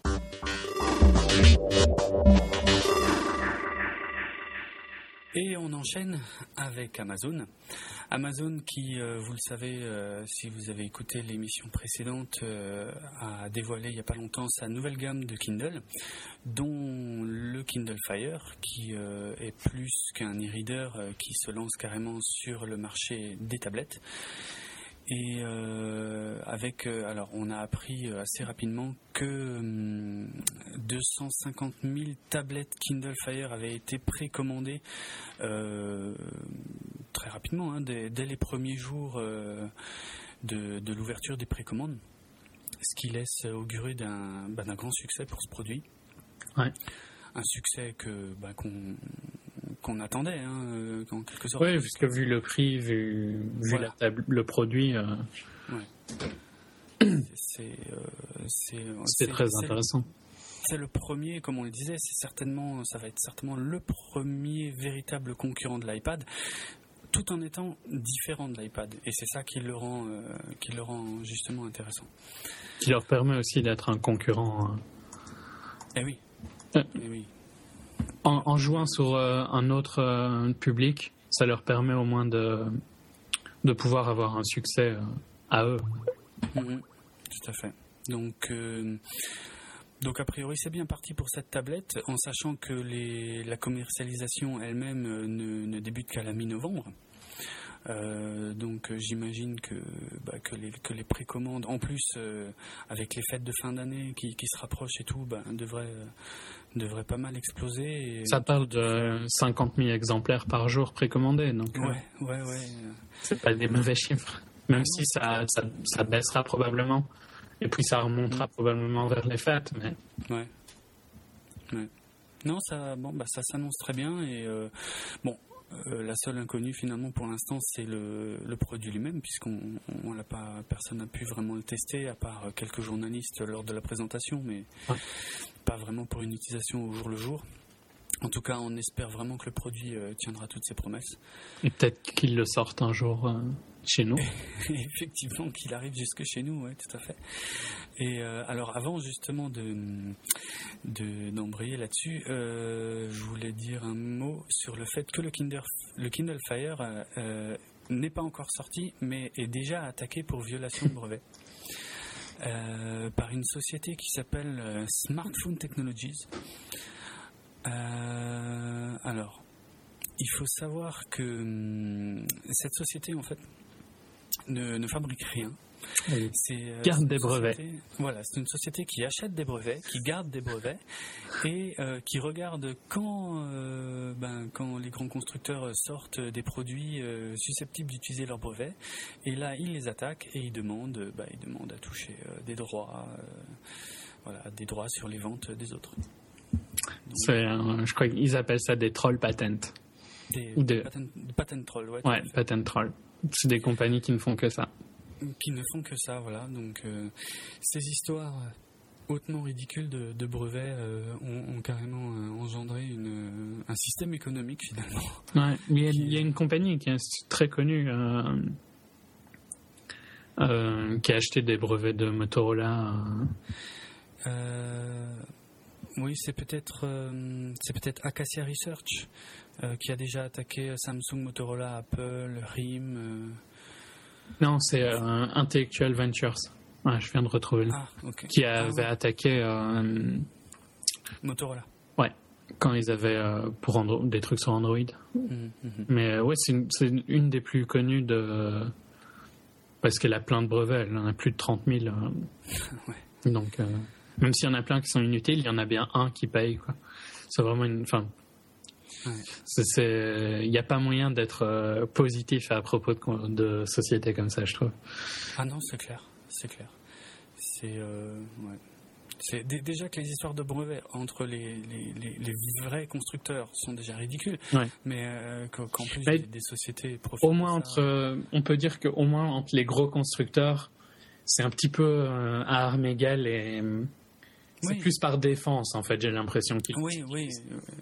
Et on enchaîne avec Amazon. Amazon qui, euh, vous le savez, euh, si vous avez écouté l'émission précédente, euh, a dévoilé il n'y a pas longtemps sa nouvelle gamme de Kindle, dont le Kindle Fire, qui euh, est plus qu'un e-reader, euh, qui se lance carrément sur le marché des tablettes. Et euh, avec, euh, alors on a appris assez rapidement que euh, deux cent cinquante mille tablettes Kindle Fire avaient été précommandées euh, très rapidement, hein, dès, dès les premiers jours euh, de, de l'ouverture des précommandes, ce qui laisse augurer d'un, bah, d'un grand succès pour ce produit. Ouais. Un succès que, bah, qu'on qu'on attendait, hein, en quelque sorte. Oui, puisque vu le prix, vu, vu voilà. la table, le produit, euh... ouais. c'est, euh, c'est, c'était c'est, très c'est intéressant. Le, c'est le premier, comme on le disait, c'est certainement, ça va être certainement le premier véritable concurrent de l'iPad, tout en étant différent de l'iPad. Et c'est ça qui le rend, euh, qui le rend justement intéressant. Qui leur permet aussi d'être un concurrent. Euh... Eh oui. Euh... Eh oui. En, en jouant sur euh, un autre euh, public, ça leur permet au moins de, de pouvoir avoir un succès euh, à eux. Mmh, tout à fait. Donc, euh, donc, a priori, c'est bien parti pour cette tablette, en sachant que les, la commercialisation elle-même ne, ne débute qu'à la mi-novembre. Euh, donc j'imagine que, bah, que, les, que les précommandes, en plus euh, avec les fêtes de fin d'année qui, qui se rapprochent et tout, bah, devraient, euh, devraient pas mal exploser. Et... Ça parle de cinquante mille exemplaires par jour précommandés. Donc, ouais, euh, ouais, ouais. C'est pas des mauvais chiffres. Même si ça, ça, ça baissera probablement. Et puis ça remontera mmh. probablement vers les fêtes. Mais... Ouais. ouais. Non, ça, bon, bah, ça s'annonce très bien. Et euh, bon. Euh, la seule inconnue finalement pour l'instant c'est le, le produit lui-même, puisqu'on on l'a pas, personne n'a pu vraiment le tester à part quelques journalistes lors de la présentation, mais ouais. pas vraiment pour une utilisation au jour le jour. En tout cas, on espère vraiment que le produit euh, tiendra toutes ses promesses. Et peut-être qu'il le sorte un jour euh, chez nous. Effectivement, qu'il arrive jusque chez nous, ouais, tout à fait. Et euh, alors, avant justement de, de d'embrayer là-dessus, euh, je voulais dire un mot sur le fait que le Kindle, le Kindle Fire euh, euh, n'est pas encore sorti, mais est déjà attaqué pour violation de brevet. Euh, par une société qui s'appelle euh, Smartphone Technologies. Euh, alors, il faut savoir que hum, cette société, en fait, ne, ne fabrique rien. Oui. C'est, euh, garde des brevets. Société, voilà, c'est une société qui achète des brevets, qui garde des brevets et euh, qui regarde quand, euh, ben, quand les grands constructeurs sortent des produits euh, susceptibles d'utiliser leurs brevets. Et là, ils les attaquent et ils demandent, ben, ils demandent à toucher euh, des droits, euh, voilà, des droits sur les ventes des autres. Donc, c'est, euh, je crois qu'ils appellent ça des troll patents. Des, des, des patent, patent trolls, ouais. Ouais, patent trolls. C'est des compagnies qui ne font que ça. Qui ne font que ça, voilà. Donc, euh, ces histoires hautement ridicules de, de brevets euh, ont, ont carrément euh, engendré une, un système économique, finalement. Ouais, il y a, il y a une compagnie qui est très connue euh, euh, qui a acheté des brevets de Motorola. Euh... Euh... Oui, c'est peut-être, euh, c'est peut-être Acacia Research euh, qui a déjà attaqué Samsung, Motorola, Apple, R I M. Euh... Non, c'est euh, Intellectual Ventures. Ouais, je viens de retrouver le. Ah, okay. Qui avait ah, ouais. attaqué euh, Motorola. Ouais, quand ils avaient euh, pour Andro- des trucs sur Android. Mm-hmm. Mais euh, ouais, c'est une, c'est une des plus connues de parce qu'elle a plein de brevets. Elle en a plus de trente mille. Euh... ouais. Donc. Euh... Même s'il y en a plein qui sont inutiles, il y en a bien un qui paye, quoi. C'est vraiment une. Enfin, ouais. c'est, c'est, il n'y a pas moyen d'être euh, positif à propos de, de sociétés comme ça, je trouve. Ah non, c'est clair, c'est clair. C'est, euh, ouais. c'est d- déjà que les histoires de brevets entre les, les, les, les vrais constructeurs sont déjà ridicules, ouais. mais euh, qu'en plus mais, des, des sociétés profitent. Au moins entre, euh, on peut dire qu'au moins entre les gros constructeurs, c'est un petit peu euh, à armes égales et. C'est oui. plus par défense, en fait, j'ai l'impression qu'il. Oui, oui.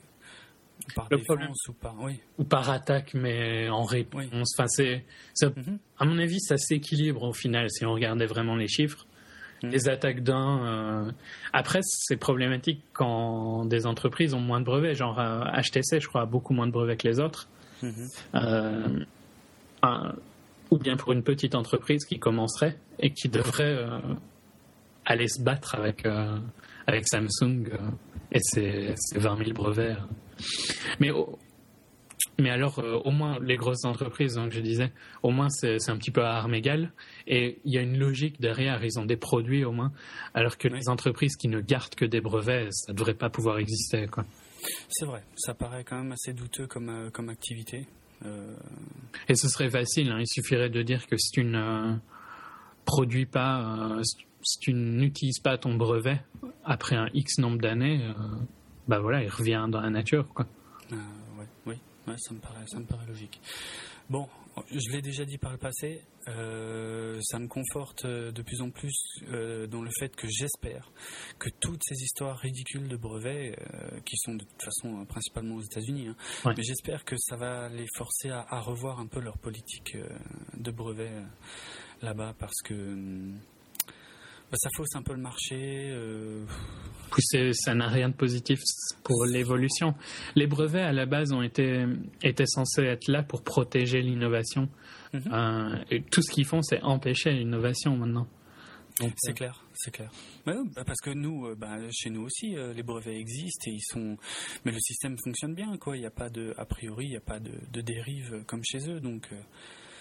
Par le défense problème. ou par, oui. Ou par attaque, mais en réponse. Oui. Enfin, c'est, c'est mm-hmm. à mon avis, ça s'équilibre au final si on regardait vraiment les chiffres. Mm-hmm. Les attaques d'un. Euh... Après, c'est problématique quand des entreprises ont moins de brevets. Genre euh, H T C, je crois, a beaucoup moins de brevets que les autres. Mm-hmm. Euh... Un... Ou bien pour une petite entreprise qui commencerait et qui devrait euh... aller se battre avec. Euh... avec Samsung euh, et ses, ses vingt mille brevets. Mais, au, mais alors, euh, au moins, les grosses entreprises, hein, que je disais, au moins, c'est, c'est un petit peu à armes égales. Et il y a une logique derrière, ils ont des produits au moins. Alors que oui. les entreprises qui ne gardent que des brevets, ça ne devrait pas pouvoir exister, quoi. C'est vrai, ça paraît quand même assez douteux comme, euh, comme activité. Euh... Et ce serait facile, hein, il suffirait de dire que si tu ne euh, produis pas... Euh, si tu n'utilises pas ton brevet après un X nombre d'années, euh, bah voilà, il revient dans la nature, quoi. Euh, ouais, oui, ouais, ça me paraît, ça me paraît logique. Bon, je l'ai déjà dit par le passé, euh, ça me conforte de plus en plus euh, dans le fait que j'espère que toutes ces histoires ridicules de brevets, euh, qui sont de toute façon principalement aux États-Unis, hein, ouais. mais j'espère que ça va les forcer à, à revoir un peu leur politique euh, de brevets euh, là-bas, parce que euh, bah, ça fausse un peu le marché. Euh... Puis c'est, ça n'a rien de positif pour l'évolution. Les brevets, à la base, ont été, étaient censés être là pour protéger l'innovation. Mm-hmm. Euh, et tout ce qu'ils font, c'est empêcher l'innovation maintenant. Donc, c'est euh... clair, c'est clair. Bah, parce que nous, bah, chez nous aussi, les brevets existent et ils sont. Mais le système fonctionne bien, quoi. Il n'y a pas de, a priori, il n'y a pas de, de dérive comme chez eux, donc.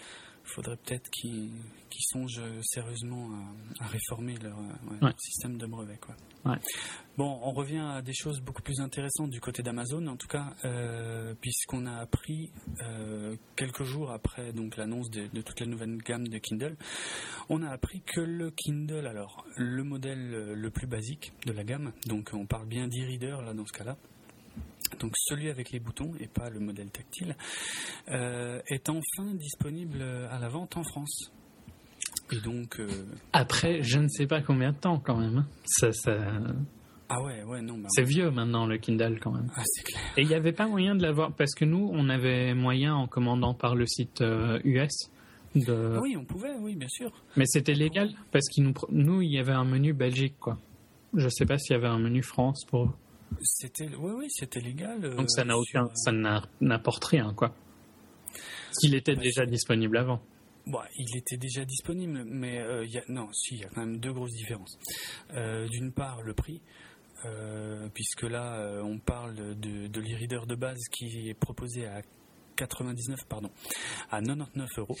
faudrait peut-être qu'ils, qu'ils songent sérieusement à, à réformer leur, ouais, ouais. leur système de brevet, quoi. Ouais. Bon, on revient à des choses beaucoup plus intéressantes du côté d'Amazon, en tout cas, euh, puisqu'on a appris euh, quelques jours après donc l'annonce de, de toute la nouvelle gamme de Kindle, on a appris que le Kindle, alors le modèle le plus basique de la gamme, donc on parle bien d'e-reader là dans ce cas-là, donc celui avec les boutons et pas le modèle tactile, euh, est enfin disponible à la vente en France. Et donc, euh... après, je ne sais pas combien de temps quand même. Ça, ça... Ah ouais, ouais, non. Bah, c'est vieux maintenant le Kindle quand même. Ah, c'est clair. Et il n'y avait pas moyen de l'avoir parce que nous, on avait moyen en commandant par le site euh, U S. De... Oui, on pouvait, oui, bien sûr. Mais c'était légal parce qu'il nous, nous, il y avait un menu Belgique, quoi. Je ne sais pas s'il y avait un menu France pour. C'était, oui, oui, c'était légal. Euh, Donc ça n'a aucun, sur... ça n'a, n'apporte rien, quoi. S'il était ouais, déjà disponible avant. Bon, il était déjà disponible, mais euh, y a, non, si, il y a quand même deux grosses différences. Euh, d'une part, le prix, euh, puisque là, euh, on parle de, de l'e-reader de base qui est proposé à quatre-vingt-dix-neuf, pardon, à quatre-vingt-dix-neuf euros.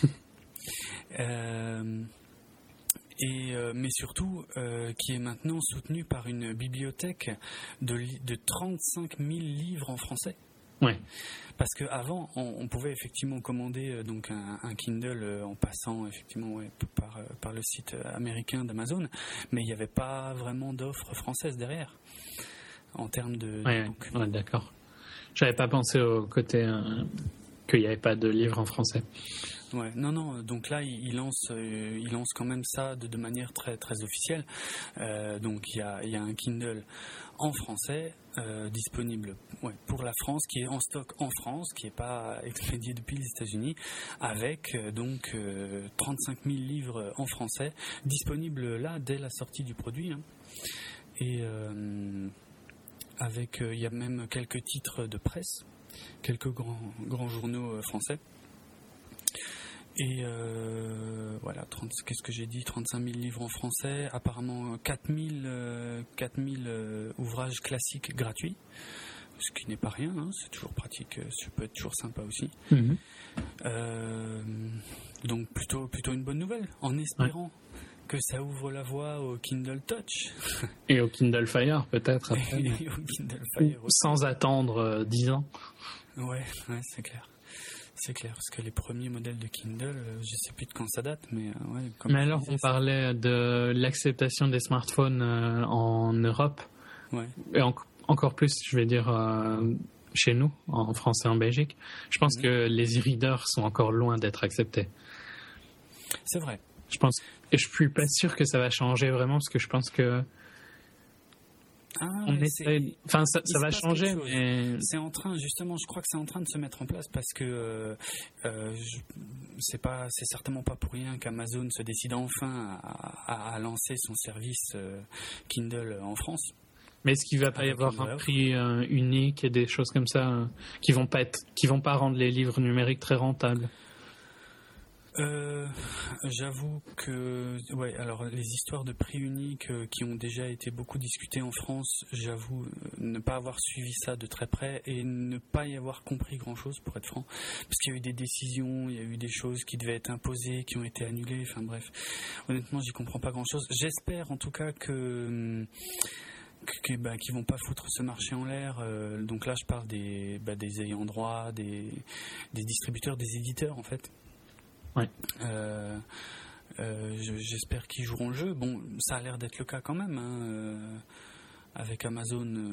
euh, et euh, mais surtout, euh, qui est maintenant soutenu par une bibliothèque de, de trente-cinq mille livres en français. Ouais. Parce qu'avant, on, on pouvait effectivement commander euh, donc un, un Kindle euh, en passant effectivement ouais, par, euh, par le site américain d'Amazon, mais il n'y avait pas vraiment d'offres françaises derrière en termes de. Ouais, de ouais, ouais, d'accord. J'avais pas pensé au côté euh, qu'il n'y avait pas de livre en français. Ouais, non, non. Donc là, il, il lance, euh, il lance quand même ça de, de manière très, très officielle. Euh, donc il y a, il y a un Kindle en français euh, disponible, ouais, pour la France, qui est en stock en France, qui n'est pas expédié depuis les États-Unis, avec euh, donc euh, trente-cinq mille livres en français disponibles là dès la sortie du produit. Hein. Et euh, avec, euh, il y a même quelques titres de presse, quelques grands, grands journaux euh, français. Et euh, voilà, trente, qu'est-ce que j'ai dit, trente-cinq mille livres en français, apparemment quatre mille, euh, quatre mille euh, ouvrages classiques gratuits, ce qui n'est pas rien, hein, c'est toujours pratique, ça peut être toujours sympa aussi. Mmh. Euh, donc plutôt, plutôt une bonne nouvelle, en espérant ouais. que ça ouvre la voie au Kindle Touch. Et au Kindle Fire peut-être après. Et, et au Kindle Fire aussi. Sans attendre euh, dix ans. Ouais, ouais, c'est clair. C'est clair, parce que les premiers modèles de Kindle, je ne sais plus de quand ça date, mais euh, ouais. Comme mais alors, disais, on parlait de l'acceptation des smartphones euh, en Europe, ouais. et en, encore plus, je vais dire, euh, chez nous, en France et en Belgique. Je pense mmh. que les e-readers sont encore loin d'être acceptés. C'est vrai. Je pense, et je suis pas sûr que ça va changer vraiment, parce que je pense que Ah, on essaie... Enfin, ça, ça va changer, mais... C'est en train, justement, je crois que c'est en train de se mettre en place parce que euh, euh, je... c'est pas, c'est certainement pas pour rien qu'Amazon se décide enfin à, à, à lancer son service euh, Kindle en France. Mais est-ce qu'il va pas y avoir un prix euh, unique et des choses comme ça euh, qui vont pas être, qui vont pas rendre les livres numériques très rentables? Euh, j'avoue que ouais, alors les histoires de prix unique euh, qui ont déjà été beaucoup discutées en France, j'avoue euh, ne pas avoir suivi ça de très près et ne pas y avoir compris grand chose pour être franc, parce qu'il y a eu des décisions, il y a eu des choses qui devaient être imposées, qui ont été annulées, enfin bref, honnêtement j'y comprends pas grand chose. J'espère en tout cas que Qui, bah, qui vont pas foutre ce marché en l'air. Euh, donc là je parle des, bah, des ayants droit, des, des distributeurs, des éditeurs en fait. Ouais. Euh, euh, j'espère qu'ils joueront le jeu. Bon, ça a l'air d'être le cas quand même. Hein, euh, avec Amazon, euh,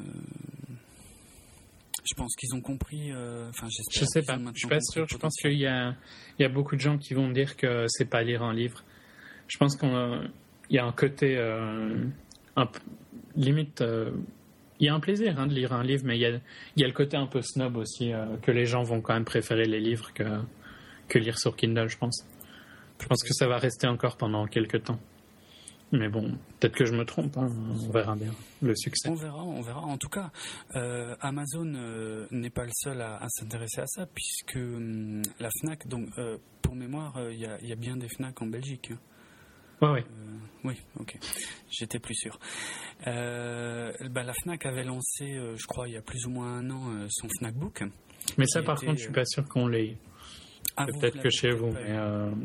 je pense qu'ils ont compris. Enfin, euh, j'espère. Je sais pas. Je suis pas sûr. Je pense qu'il y a, il y a beaucoup de gens qui vont dire que c'est pas lire un livre. Je pense qu'on a, il y a un côté, euh, un, limite. Euh, il y a un plaisir hein, de lire un livre, mais il y a, il y a le côté un peu snob aussi euh, que les gens vont quand même préférer les livres que. que lire sur Kindle, je pense. Je pense que ça va rester encore pendant quelques temps. Mais bon, peut-être que je me trompe, hein. On verra bien le succès. On verra, on verra. En tout cas, euh, Amazon euh, n'est pas le seul à, à s'intéresser à ça, puisque euh, la Fnac, donc euh, pour mémoire, il euh, y, y a bien des Fnac en Belgique. Ouais, ouais. Euh, oui, ok. J'étais plus sûr. Euh, bah, la Fnac avait lancé, euh, je crois, il y a plus ou moins un an, euh, son Fnac Book. Mais ça, par était, contre, je suis pas sûr qu'on l'ait. Ah, peut-être que chez vous, mais euh,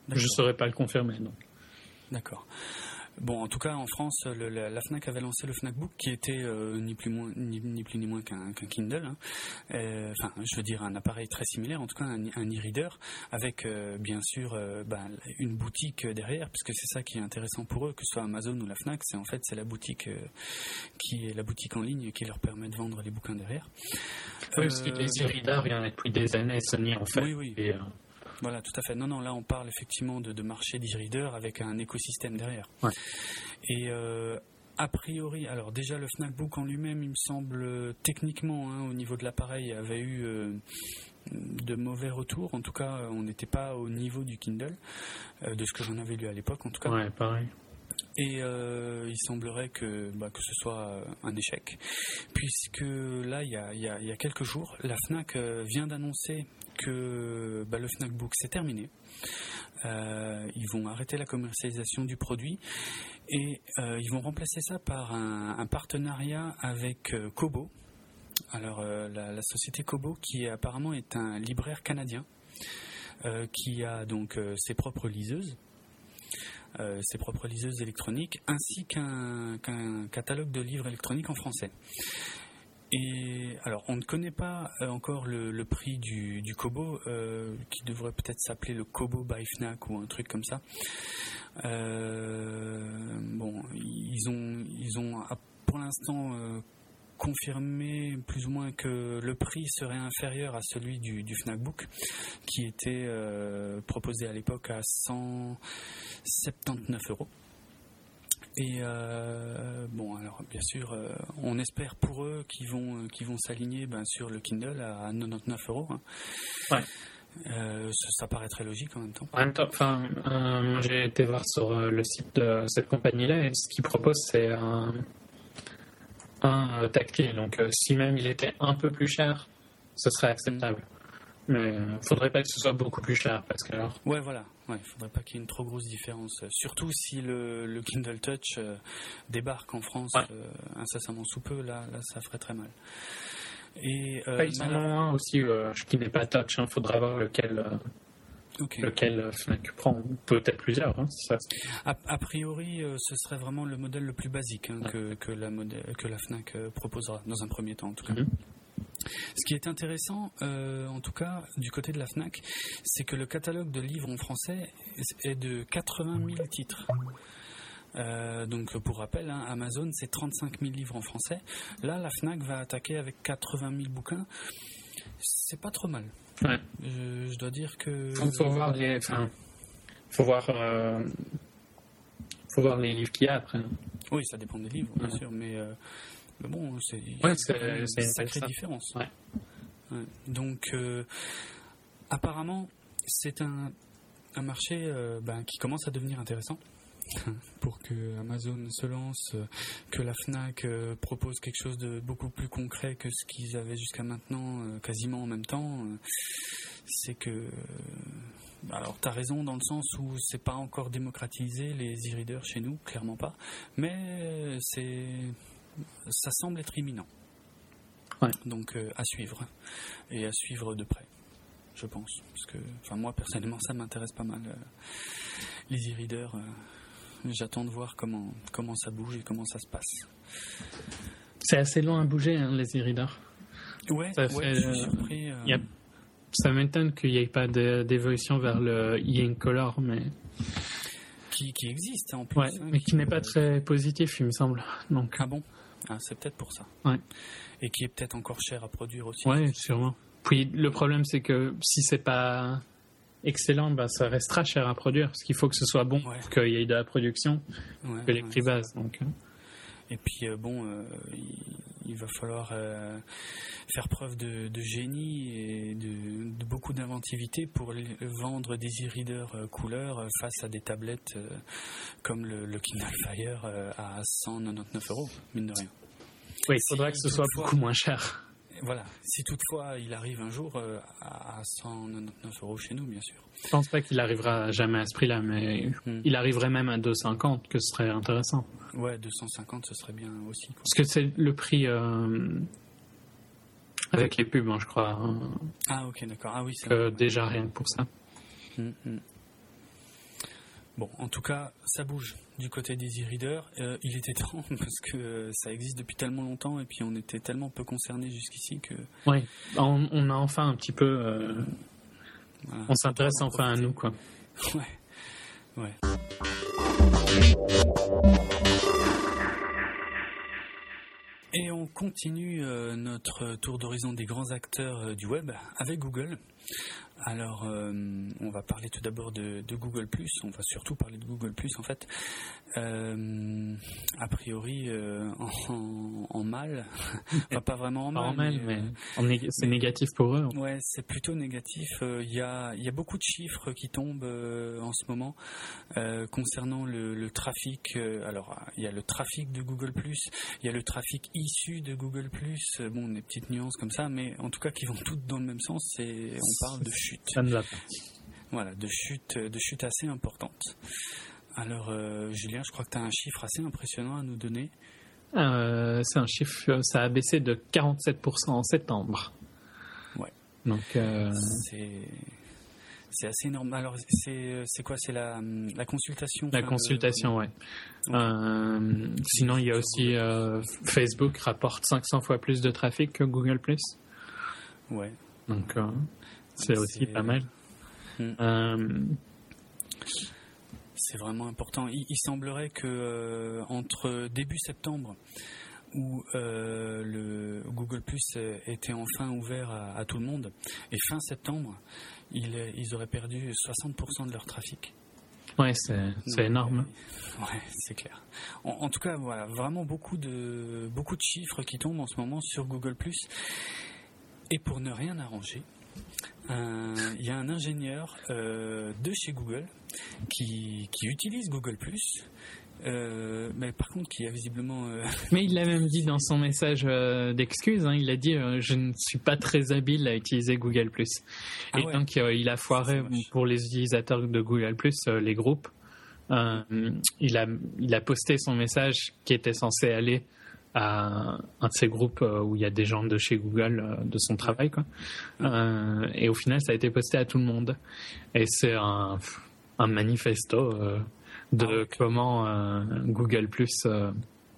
Je ne saurais pas le confirmer. Donc. D'accord. Bon, en tout cas, en France, le, la, la Fnac avait lancé le Fnac Book, qui était euh, ni plus moins, ni, ni plus ni moins qu'un, qu'un Kindle. Hein. Euh, enfin, je veux dire un appareil très similaire, en tout cas un, un e-reader, avec euh, bien sûr euh, bah, une boutique derrière, puisque c'est ça qui est intéressant pour eux, que ce soit Amazon ou la Fnac, c'est en fait c'est la boutique euh, qui est la boutique en ligne qui leur permet de vendre les bouquins derrière. Oui, parce que les e-readers, il y en a depuis des années, Sony en fait. Oui, oui. Et, euh... Voilà, tout à fait. Non, non, là on parle effectivement de, de marché d'e-reader avec un écosystème derrière. Ouais. Et euh, a priori, alors déjà le Fnac Book en lui-même, il me semble, euh, techniquement, hein, au niveau de l'appareil, avait eu euh, de mauvais retours. En tout cas, on n'était pas au niveau du Kindle, euh, de ce que j'en avais lu à l'époque, en tout cas. Ouais, pareil. Et euh, il semblerait que, bah, que ce soit un échec, puisque là, il y a, y a, y a quelques jours, la Fnac euh, vient d'annoncer que bah, le Fnac Book c'est terminé. Euh, ils vont arrêter la commercialisation du produit et euh, ils vont remplacer ça par un, un partenariat avec euh, Kobo. Alors euh, la, la société Kobo, qui apparemment est un libraire canadien, euh, qui a donc euh, ses propres liseuses. Euh, ses propres liseuses électroniques, ainsi qu'un, qu'un catalogue de livres électroniques en français. Et alors, on ne connaît pas euh, encore le, le prix du, du Kobo, euh, qui devrait peut-être s'appeler le Kobo by Fnac ou un truc comme ça. Euh, bon, ils ont, ils ont pour l'instant euh, confirmé plus ou moins que le prix serait inférieur à celui du, du Fnac Book, qui était euh, proposé à l'époque à cent soixante-dix-neuf euros. Et euh, bon, alors bien sûr, euh, on espère pour eux qu'ils vont, euh, qu'ils vont s'aligner ben, sur le Kindle à quatre-vingt-dix-neuf euros. Hein. Ouais. Euh, ça, ça paraît très logique en même temps. En même temps, enfin, euh, j'ai été voir sur euh, le site de cette compagnie-là et ce qu'ils proposent, c'est un, un euh, tactile. Donc, euh, si même il était un peu plus cher, ce serait acceptable. Mm. Mais il ne faudrait pas que ce soit beaucoup plus cher parce que alors... Ouais, voilà. Il ouais, ne faudrait pas qu'il y ait une trop grosse différence. Surtout si le, le Kindle Touch euh, débarque en France ouais. euh, incessamment sous peu, là, là, ça ferait très mal. Et, euh, ouais, ils en ont un aussi euh, qui n'est pas Touch. Il hein, faudra voir lequel, euh, okay. lequel Fnac prend. Peut-être plusieurs. Hein, ça. A, a priori, euh, ce serait vraiment le modèle le plus basique hein, ouais. que, que, la modèle, que la Fnac euh, proposera, dans un premier temps en tout cas. Mm-hmm. Ce qui est intéressant, euh, en tout cas, du côté de la Fnac, c'est que le catalogue de livres en français est de quatre-vingt mille titres. Euh, donc, pour rappel, hein, Amazon, c'est trente-cinq mille livres en français. Là, la Fnac va attaquer avec quatre-vingt mille bouquins. C'est pas trop mal. Ouais. Je, je dois dire que... Il faut voir les... Enfin, faut voir... Euh, faut voir les livres qu'il y a après. Oui, ça dépend des livres, bien ouais. sûr, mais... Euh, Mais bon, c'est, ouais, c'est, c'est une sacrée différence. Ouais. Ouais. Donc, euh, apparemment, c'est un, un marché euh, ben, qui commence à devenir intéressant pour que Amazon se lance, que la Fnac euh, propose quelque chose de beaucoup plus concret que ce qu'ils avaient jusqu'à maintenant, euh, quasiment en même temps. Euh, c'est que... Euh, alors, tu as raison dans le sens où c'est pas encore démocratisé, les e-readers chez nous, clairement pas. Mais c'est... ça semble être imminent. Ouais. Donc euh, à suivre. Et à suivre de près, je pense. Parce que enfin, moi, personnellement, ça m'intéresse pas mal. Euh, les e-readers, euh, j'attends de voir comment, comment ça bouge et comment ça se passe. C'est assez long à bouger, hein, les e-readers. Ouais, ça, ouais je suis surpris. Euh... Y a... Ça m'étonne qu'il n'y ait pas de, d'évolution vers le e-ink color, mais... Qui, qui existe, hein, en plus. Ouais, hein, mais qui, qui n'est pas très positif, il me semble. Donc... Ah bon ? Ah, c'est peut-être pour ça. Ouais. Et qui est peut-être encore cher à produire aussi. Ouais, sûrement. Puis le problème, c'est que si c'est pas excellent, bah, ça restera cher à produire. Parce qu'il faut que ce soit bon ouais. pour qu'il y ait de la production, ouais, que les prix ouais, baissent. Donc... Et puis, euh, bon, euh, il, il va falloir euh, faire preuve de, de génie et de, de beaucoup d'inventivité pour les, vendre des e-readers euh, couleur euh, face à des tablettes euh, comme le, le Kindle Fire euh, à cent quatre-vingt-dix-neuf euros, mine de rien. Oui, il faudrait si que ce soit beaucoup moins cher. Voilà, si toutefois il arrive un jour euh, à cent quatre-vingt-dix-neuf euros chez nous, bien sûr. Je pense pas qu'il arrivera jamais à ce prix-là, mais hmm. il arriverait même à deux cent cinquante, que ce serait intéressant. Ouais, deux cent cinquante, ce serait bien aussi. Quoi. Parce que c'est le prix euh, avec les pubs, hein, je crois. Hein, ah, ok, d'accord. Ah oui, c'est que déjà rien que pour ça. Hmm, hmm. Bon, en tout cas, ça bouge du côté des e-readers. Euh, il était temps parce que ça existe depuis tellement longtemps et puis on était tellement peu concernés jusqu'ici que... Oui, on, on a enfin un petit peu... Euh, voilà. On s'intéresse enfin à nous, quoi. Ouais, ouais. Et on continue euh, notre tour d'horizon des grands acteurs euh, du web avec Google. Alors, euh, on va parler tout d'abord de, de Google plus. On va surtout parler de Google plus, en fait. Euh, a priori, euh, en, en mal. Enfin, pas vraiment en mal. Pas en mal, mais, mais euh, nég- c'est mais, négatif pour eux. Ouais, c'est plutôt négatif. Il euh, y, a, y a beaucoup de chiffres qui tombent euh, en ce moment euh, concernant le, le trafic. Euh, alors, il y a le trafic de Google plus, il y a le trafic issu de Google plus. Euh, bon, des petites nuances comme ça, mais en tout cas, qui vont toutes dans le même sens. C'est, on parle de chute. Ça ne va pas. Voilà, de chute, de chute assez importante. Alors, euh, Julien, je crois que tu as un chiffre assez impressionnant à nous donner. Euh, c'est un chiffre, ça a baissé de quarante-sept pour cent en septembre. Ouais. Donc, euh... c'est, c'est assez énorme. Alors, c'est, c'est quoi? C'est la, la consultation? La consultation, de... ouais. Okay. Euh, sinon, il y a aussi euh, Facebook rapporte cinq cents fois plus de trafic que Google plus. Ouais. Donc, euh, c'est, c'est aussi pas mal. Hmm. Euh... C'est vraiment important. Il, il semblerait que euh, entre début septembre, où euh, le Google plus était enfin ouvert à, à tout le monde, et fin septembre, ils, ils auraient perdu soixante pour cent de leur trafic. Ouais, c'est, c'est Donc, énorme. Euh, ouais, c'est clair. En, en tout cas, voilà, vraiment beaucoup de beaucoup de chiffres qui tombent en ce moment sur Google plus. Et pour ne rien arranger, il euh, y a un ingénieur euh, de chez Google qui, qui utilise Google plus, euh, mais par contre qui a visiblement... Euh... Mais il l'a même dit dans son message euh, d'excuse, hein, il a dit euh, « je ne suis pas très habile à utiliser Google plus ». Et ah ouais. donc euh, il a foiré pour les utilisateurs de Google plus, euh, les groupes. Euh, il, a, il a posté son message qui était censé aller à un de ces groupes où il y a des gens de chez Google, de son travail, quoi. Euh, et au final, ça a été posté à tout le monde. Et c'est un, un manifesto euh, de ah, okay. comment euh, Google plus euh,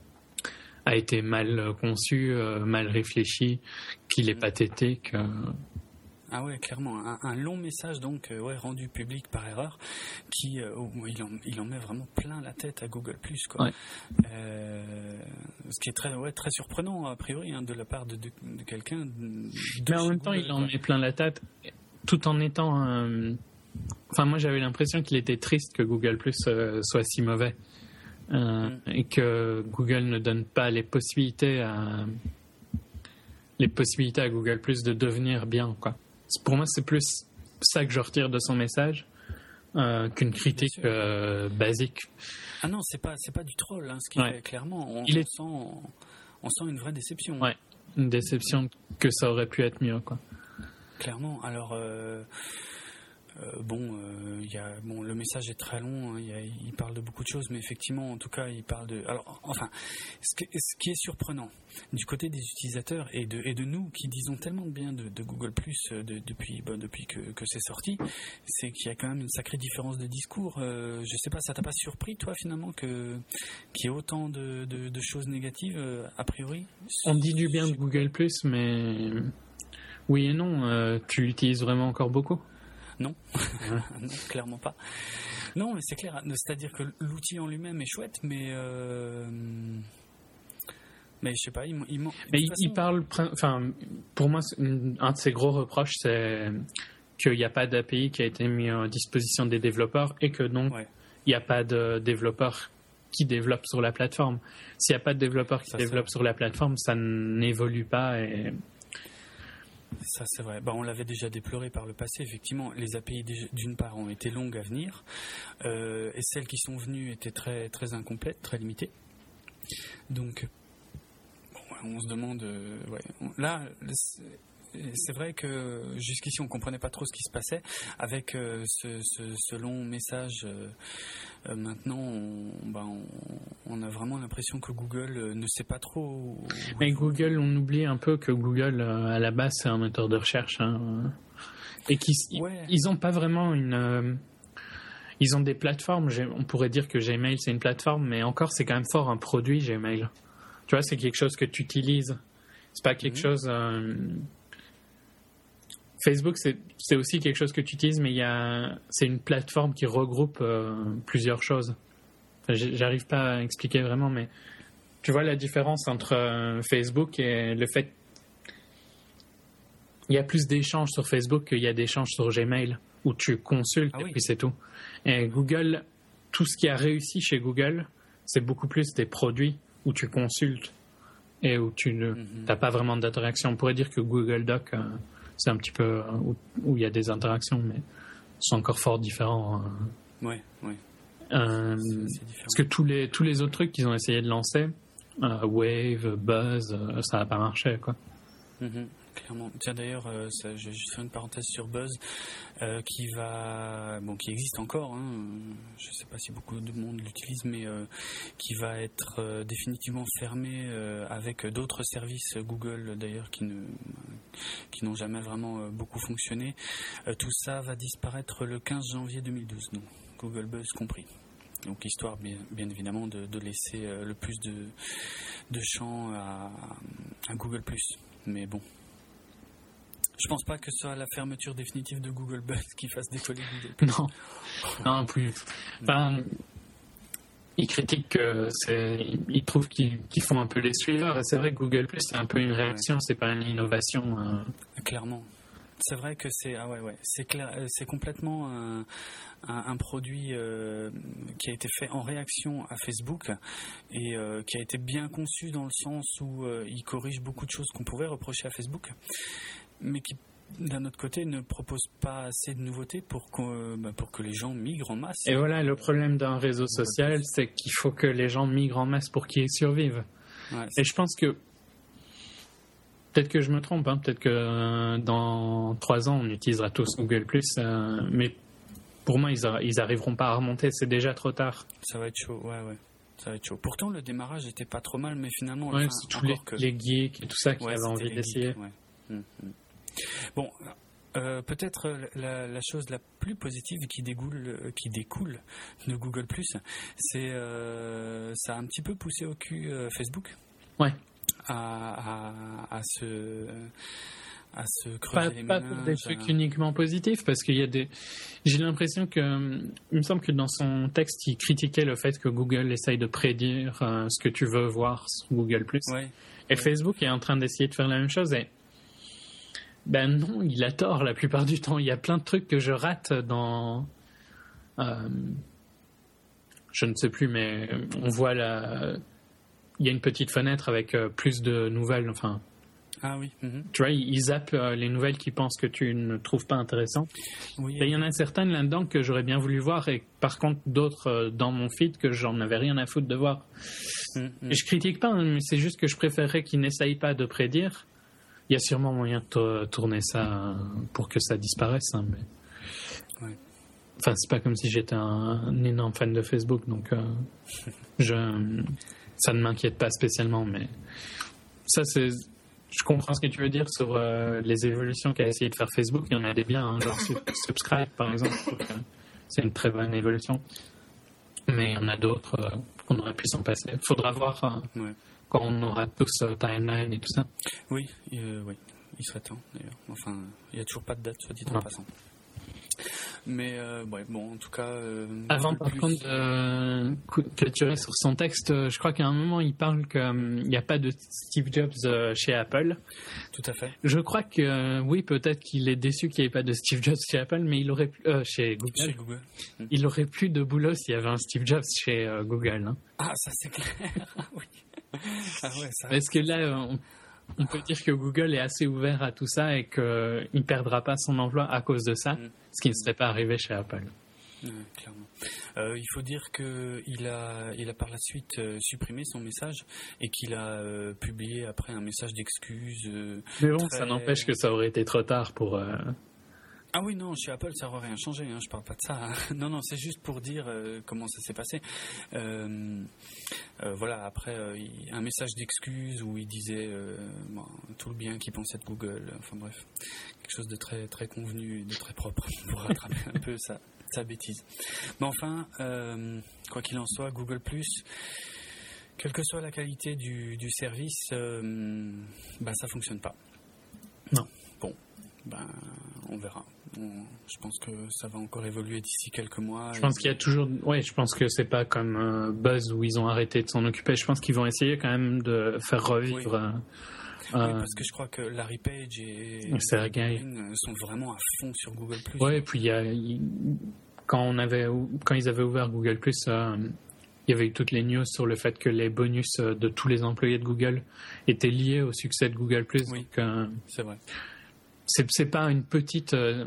a été mal conçu, euh, mal réfléchi, qu'il est pathétique. Euh, Ah ouais, clairement, un, un long message donc euh, ouais, rendu public par erreur, qui euh, oh, il, en, il en met vraiment plein la tête à Google plus, quoi. Ouais. Euh, ce qui est très ouais, très surprenant a priori hein, de la part de, de, de quelqu'un. De Mais en même temps, Google, il en met plein la tête, tout en étant. Euh... Enfin, moi, j'avais l'impression qu'il était triste que Google plus euh, soit si mauvais euh, mm. et que Google ne donne pas les possibilités à les possibilités à Google plus de devenir bien, quoi. Pour moi, c'est plus ça que je retire de son message euh, qu'une critique euh, basique. Ah non, c'est pas c'est pas du troll, hein, ce qui ouais. est clairement. On, Il on est... sent on sent une vraie déception. Ouais, une déception que ça aurait pu être mieux, quoi. Clairement. Alors. Euh... Euh, bon, il euh, y a bon, le message est très long. Hein, y a, il parle de beaucoup de choses, mais effectivement, en tout cas, il parle de. Alors, enfin, ce, que, ce qui est surprenant du côté des utilisateurs et de et de nous qui disons tellement de bien de, de Google plus de, depuis bon, depuis que, que c'est sorti, c'est qu'il y a quand même une sacrée différence de discours. Euh, je sais pas, ça t'a pas surpris toi finalement que qu'il y ait autant de, de, de choses négatives euh, a priori? On dit du bien de Google plus, mais oui et non. Euh, tu l'utilises vraiment encore beaucoup? Non. non, clairement pas. Non, mais c'est clair. C'est-à-dire que l'outil en lui-même est chouette, mais euh... mais je sais pas. Il, il, mais il, façon... il parle. Enfin, pour moi, un de ses gros reproches, c'est qu'il n'y a pas d'A P I qui a été mis à disposition des développeurs et que donc ouais. il n'y a pas de développeurs qui développent sur la plateforme. S'il n'y a pas de développeurs qui ça, développent sur la plateforme, ça n'évolue pas et ça c'est vrai. Bah, on l'avait déjà déploré par le passé. Effectivement, les A P I d'une part ont été longues à venir euh, et celles qui sont venues étaient très très incomplètes, très limitées. Donc, bon, on se demande. Euh, ouais, on, là, c'est vrai que jusqu'ici on comprenait pas trop ce qui se passait avec euh, ce, ce, ce long message. Euh, euh, maintenant, on, bah, on, on a vraiment l'impression que Google ne sait pas trop. Mais Google, on oublie un peu que Google, euh, à la base, c'est un moteur de recherche, hein, et qu'ils ouais. ils ont pas vraiment une. Euh, ils ont des plateformes. On pourrait dire que Gmail, c'est une plateforme, mais encore, c'est quand même fort un produit, Gmail. Tu vois, c'est quelque chose que tu utilises. C'est pas quelque mmh. chose... Euh... Facebook, c'est, c'est aussi quelque chose que tu utilises, mais il y a, c'est une plateforme qui regroupe euh, plusieurs choses. Enfin, j'arrive pas à expliquer vraiment, mais tu vois la différence entre euh, Facebook et le fait... Il y a plus d'échanges sur Facebook qu'il y a d'échanges sur Gmail, où tu consultes ah, et oui. puis c'est tout. Et Google, tout ce qui a réussi chez Google, c'est beaucoup plus des produits où tu consultes et où tu n'as mm-hmm. pas vraiment d'interaction. On pourrait dire que Google Doc... Euh, c'est un petit peu où, où il y a des interactions, mais c'est encore fort différent. Oui, oui. Euh, c'est, c'est différent. Parce que tous les, tous les autres trucs qu'ils ont essayé de lancer, euh, Wave, Buzz, euh, ça n'a pas marché, quoi. Mm-hmm. Clairement. Tiens, d'ailleurs, euh, ça, je vais juste faire une parenthèse sur Buzz, euh, qui va, bon, qui existe encore. Hein, je ne sais pas si beaucoup de monde l'utilise, mais euh, qui va être euh, définitivement fermé euh, avec d'autres services Google, d'ailleurs, qui ne, qui n'ont jamais vraiment euh, beaucoup fonctionné. Euh, tout ça va disparaître le quinze janvier deux mille douze, donc Google Buzz compris. Donc histoire bien, bien évidemment de, de laisser euh, le plus de, de champ à, à Google plus. Mais bon. Je pense pas que ce soit la fermeture définitive de Google Buzz qui fasse décoller Google. Non, non plus. Enfin, ils critiquent que c'est, ils trouvent qu'ils, qu'ils font un peu les suiveurs. Et c'est vrai que Google Plus c'est un peu une réaction, ouais. c'est pas une innovation. Euh... Clairement. C'est vrai que c'est ah ouais ouais c'est clair, c'est complètement un, un, un produit euh, qui a été fait en réaction à Facebook et euh, qui a été bien conçu dans le sens où euh, il corrige beaucoup de choses qu'on pourrait reprocher à Facebook, mais qui d'un autre côté ne propose pas assez de nouveautés pour que, bah, pour que les gens migrent en masse. Et voilà, le problème d'un réseau social, c'est qu'il faut que les gens migrent en masse pour qu'ils survivent. Ouais, et je pense que peut-être que je me trompe, hein, peut-être que euh, dans trois ans, on utilisera tous Google plus, euh, mais pour moi, ils, a, ils arriveront pas à remonter, c'est déjà trop tard. Ça va être chaud, ouais, ouais. Ça va être chaud. Pourtant, le démarrage était pas trop mal, mais finalement... Ouais, c'est tous les, que... les geeks et tout ça qui ouais, avaient envie d'essayer. Geeks, ouais. hum, hum. Bon, euh, peut-être la, la chose la plus positive qui découle, qui découle de Google plus, c'est euh, ça a un petit peu poussé au cul euh, Facebook. Ouais. À, à, à se à se creuser pas, les pas méninges. Pour des trucs à... uniquement positifs, parce qu'il y a des... J'ai l'impression que... Il me semble que dans son texte, il critiquait le fait que Google essaye de prédire euh, ce que tu veux voir sur Google plus. Ouais. Et ouais. Facebook est en train d'essayer de faire la même chose. Et ben non, il a tort la plupart du temps. Il y a plein de trucs que je rate dans... Euh, je ne sais plus, mais on voit la... Il y a une petite fenêtre avec euh, plus de nouvelles, enfin... Ah oui. Mm-hmm. Tu vois, ils zappent euh, les nouvelles qu'ils pensent que tu ne trouves pas intéressantes. Oui, et il y en a certaines là-dedans que j'aurais bien voulu voir, et par contre d'autres euh, dans mon feed que j'en avais rien à foutre de voir. Mm-hmm. Et je critique pas, hein, mais c'est juste que je préférerais qu'ils n'essayent pas de prédire. Il y a sûrement moyen de t- tourner ça euh, pour que ça disparaisse. Hein, mais... ouais. Enfin, c'est pas comme si j'étais un, un énorme fan de Facebook, donc euh, je... ça ne m'inquiète pas spécialement, mais ça, c'est... Je comprends ce que tu veux dire sur euh, les évolutions qu'a essayé de faire Facebook. Il y en a des biens, hein, genre Subscribe, par exemple. C'est une très bonne évolution. Mais il y en a d'autres euh, qu'on aurait pu s'en passer. Il faudra voir euh, ouais. quand on aura tous euh, Timeline et tout ça. Oui, euh, oui, il serait temps, d'ailleurs. Enfin, il n'y a toujours pas de date, soit dit en non. passant. Mais euh, ouais, bon, en tout cas... Euh, Avant, par plus... contre, euh, clôturer sur son texte, je crois qu'à un moment, il parle qu'il n'y euh, a pas de Steve Jobs euh, chez Apple. Tout à fait. Je crois que, euh, oui, peut-être qu'il est déçu qu'il n'y ait pas de Steve Jobs chez Apple, mais il aurait euh, chez Google. Chez Google. Il aurait plus de boulot s'il y avait un Steve Jobs chez euh, Google. Hein. Ah, ça c'est clair. Oui. Ah ouais, ça... Parce que là, on... On peut dire que Google est assez ouvert à tout ça et qu'il ne perdra pas son emploi à cause de ça, mmh. ce qui ne serait pas arrivé chez Apple. Ouais, clairement. Euh, il faut dire qu'il a, il a par la suite euh, supprimé son message et qu'il a euh, publié après un message d'excuse. Euh, Mais bon, très... ça n'empêche que ça aurait été trop tard pour... Euh... Ah oui, non, chez Apple, ça n'aurait rien changé, hein, je parle pas de ça. Hein. Non, non, c'est juste pour dire euh, comment ça s'est passé. Euh, euh, voilà, après, euh, il, un message d'excuse où il disait euh, bon, tout le bien qu'il pensait de Google. Enfin bref, quelque chose de très, très convenu et de très propre pour rattraper un peu sa, sa bêtise. Mais enfin, euh, quoi qu'il en soit, Google plus, quelle que soit la qualité du, du service, euh, bah, ça fonctionne pas. Non. Bon, ben, on verra. On, je pense que ça va encore évoluer d'ici quelques mois. Je pense qu'il y a toujours... Ouais, je pense que c'est pas comme euh, Buzz où ils ont arrêté de s'en occuper. Je pense qu'ils vont essayer quand même de faire revivre... Oui. Euh, oui, parce que je crois que Larry Page et Sergey sont vraiment à fond sur Google plus. Ouais, et puis il y a... Il, quand, on avait, quand ils avaient ouvert Google plus, euh, il y avait eu toutes les news sur le fait que les bonus de tous les employés de Google étaient liés au succès de Google plus. Oui, donc, euh, c'est vrai. C'est, c'est pas une petite... Euh,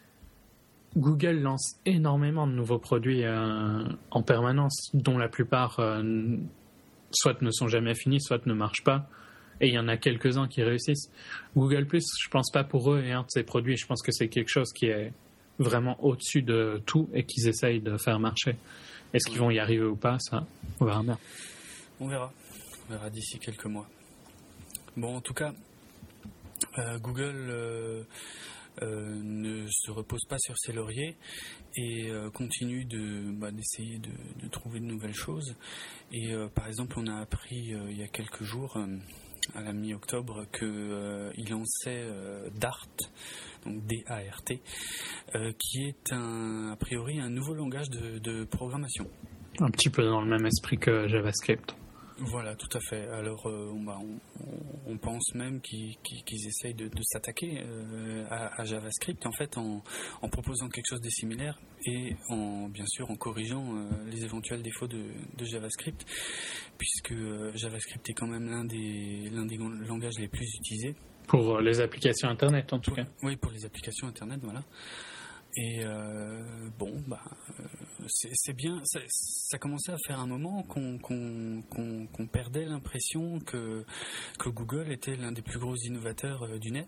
Google lance énormément de nouveaux produits euh, en permanence, dont la plupart euh, soit ne sont jamais finis, soit ne marchent pas. Et il y en a quelques-uns qui réussissent. Google plus, je pense pas pour eux et un de ces produits. Je pense que c'est quelque chose qui est vraiment au-dessus de tout et qu'ils essayent de faire marcher. Est-ce qu'ils vont y arriver ou pas, ça, on verra bien. On verra. On verra d'ici quelques mois. Bon, en tout cas, euh, Google... Euh, Euh, ne se repose pas sur ses lauriers et euh, continue de, bah, d'essayer de, de trouver de nouvelles choses. Et euh, par exemple, on a appris euh, il y a quelques jours, euh, à la mi-octobre, qu'il euh, lançait euh, Dart, donc D A R T, euh, qui est un, a priori un nouveau langage de, de programmation. Un petit peu dans le même esprit que JavaScript. Voilà, tout à fait. Alors, euh, bah, on, on, on pense même qu'ils, qu'ils, qu'ils essayent de, de s'attaquer euh, à, à JavaScript, en fait, en, en proposant quelque chose de similaire et en, bien sûr, en corrigeant euh, les éventuels défauts de, de JavaScript, puisque euh, JavaScript est quand même l'un des, l'un des langages les plus utilisés. Pour les applications Internet, en tout pour, cas. Oui, pour les applications Internet, voilà. Et euh, bon, bah, euh, c'est, c'est bien. Ça, ça commençait à faire un moment qu'on, qu'on, qu'on, qu'on perdait l'impression que, que Google était l'un des plus gros innovateurs euh, du net.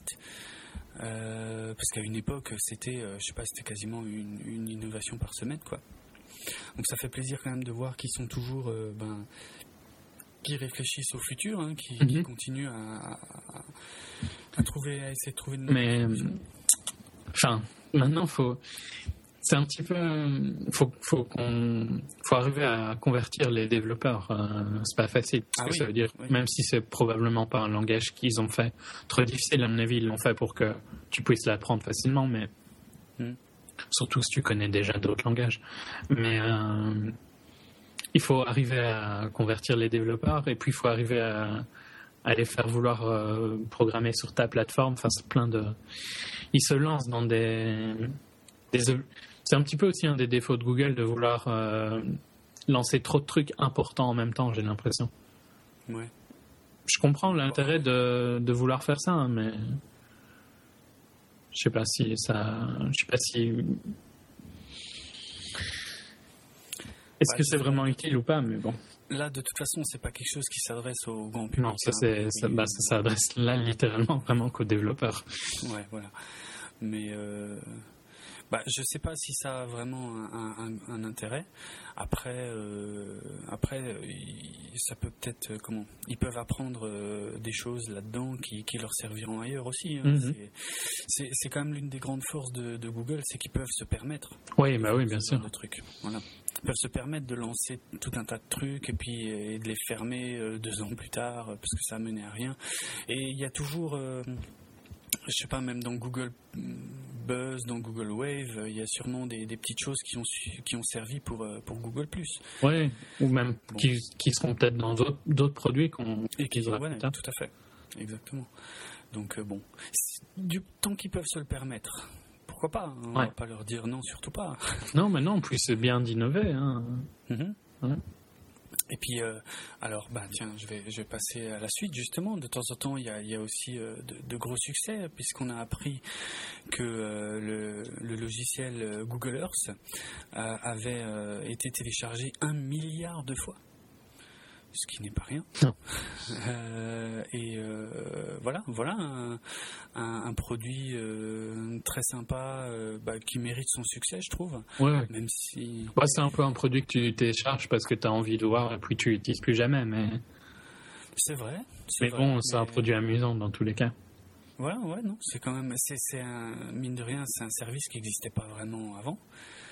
Euh, parce qu'à une époque, c'était, euh, je sais pas, c'était quasiment une, une innovation par semaine, quoi. Donc ça fait plaisir quand même de voir qu'ils sont toujours, euh, ben, qui réfléchissent au futur, hein, qui, mm-hmm. qui continuent à, à, à trouver, à essayer de trouver de nouvelles solutions. Enfin. Maintenant, faut, c'est un petit peu, faut, faut qu'on, faut arriver à convertir les développeurs. Euh, c'est pas facile. Parce ah que oui, ça veut dire, oui. Même si c'est probablement pas un langage qu'ils ont fait trop difficile, à mon avis, ils l'ont fait pour que tu puisses l'apprendre facilement, mais mm. surtout si tu connais déjà d'autres langages. Mais euh, il faut arriver à convertir les développeurs et puis il faut arriver à, à les faire vouloir euh, programmer sur ta plateforme. Enfin, c'est plein de... Ils se lancent dans des, des... C'est un petit peu aussi un des défauts de Google de vouloir euh, lancer trop de trucs importants en même temps, j'ai l'impression. Ouais. Je comprends l'intérêt de, de vouloir faire ça, hein, mais je sais pas si ça... Je sais pas si... Est-ce ouais, que c'est vraiment utile ou pas, mais bon. Là, de toute façon, c'est pas quelque chose qui s'adresse au grand public. Non, ça, c'est, ça, bah, ça s'adresse là littéralement vraiment qu'aux développeurs. Ouais, voilà. Mais euh, bah, je sais pas si ça a vraiment un, un, un intérêt. Après, euh, après, ça peut peut-être comment ils peuvent apprendre euh, des choses là-dedans qui, qui leur serviront ailleurs aussi. Hein. Mm-hmm. C'est, c'est, c'est quand même l'une des grandes forces de, de Google, c'est qu'ils peuvent se permettre. Oui, bah oui, bien sûr. De trucs. Voilà. Ils peuvent se permettre de lancer tout un tas de trucs et puis et de les fermer euh, deux ans plus tard parce que ça menait à rien. Et il y a toujours, euh, je sais pas, même dans Google Buzz, dans Google Wave, il y a sûrement des, des petites choses qui ont qui ont servi pour pour Google plus. Ouais, ou même bon. qui, qui seront peut-être dans d'autres, d'autres produits qu'on et qui ouais, ouais, tout à fait, exactement. Donc euh, bon, du temps qu'ils peuvent se le permettre. Pourquoi pas, on ouais. va pas leur dire non, surtout pas. Non, mais non, en plus c'est bien d'innover. Hein. Mm-hmm. Ouais. Et puis, euh, alors, bah tiens, je vais, je vais passer à la suite justement. De temps en temps, il y a, il y a aussi euh, de, de gros succès puisqu'on a appris que euh, le, le logiciel Google Earth euh, avait euh, été téléchargé un milliard de fois. Ce qui n'est pas rien. Euh, et euh, voilà, voilà un, un, un produit euh, très sympa euh, bah, qui mérite son succès, je trouve. Ouais. Même si. Ouais, c'est un peu un produit que tu télécharges parce que tu as envie de voir et puis tu l'utilises plus jamais. Mais c'est vrai. C'est mais vrai, bon, c'est mais... un produit amusant dans tous les cas. Ouais, ouais, non, c'est quand même, c'est, c'est un, mine de rien, c'est un service qui n'existait pas vraiment avant.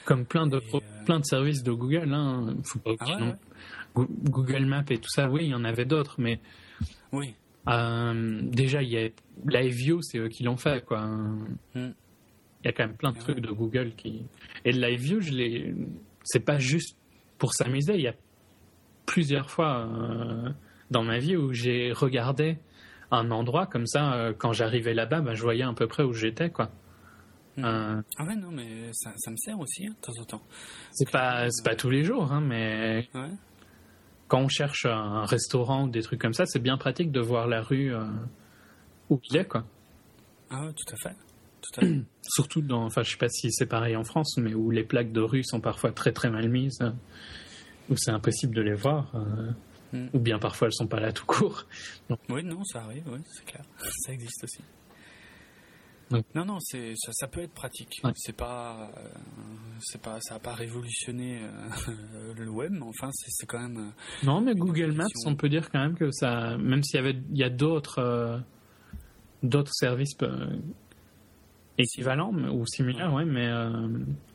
Comme plein d'autres, euh... plein de services de Google, hein. Faut pas ah ouais, ouais. Google Maps et tout ça, oui, il y en avait d'autres, mais oui. Euh, déjà, il y a Live View, c'est eux qui l'ont fait, quoi. Mm. Il y a quand même plein de ah trucs ouais. de Google qui. Et le Live View, je l'ai. C'est pas juste pour s'amuser. Il y a plusieurs fois euh, dans ma vie où j'ai regardé un endroit comme ça. Euh, quand j'arrivais là-bas, ben, je voyais à peu près où j'étais, quoi. Mm. Euh, ah ouais, non, mais ça, ça me sert aussi, hein, de temps en temps. C'est pas, c'est pas tous les jours, hein, mais. Ouais. Quand on cherche un restaurant ou des trucs comme ça, c'est bien pratique de voir la rue euh, où il est, quoi. Ah ouais, tout à fait. Tout à fait. Surtout dans, enfin, je sais pas si c'est pareil en France, mais où les plaques de rue sont parfois très très mal mises, euh, où c'est impossible de les voir, euh, mm. ou bien parfois elles sont pas là tout court. Donc... Oui, non, ça arrive, oui, c'est clair. Ça existe aussi. Donc, non, non, c'est, ça, ça peut être pratique. Ouais. C'est pas, euh, c'est pas, ça n'a pas révolutionné euh, le web, mais enfin, c'est, c'est quand même. Euh, non, mais Google Maps, on peut dire quand même que ça, même s'il y avait, il y a d'autres, euh, d'autres services euh, équivalents mais, ou similaires, ouais, ouais mais euh,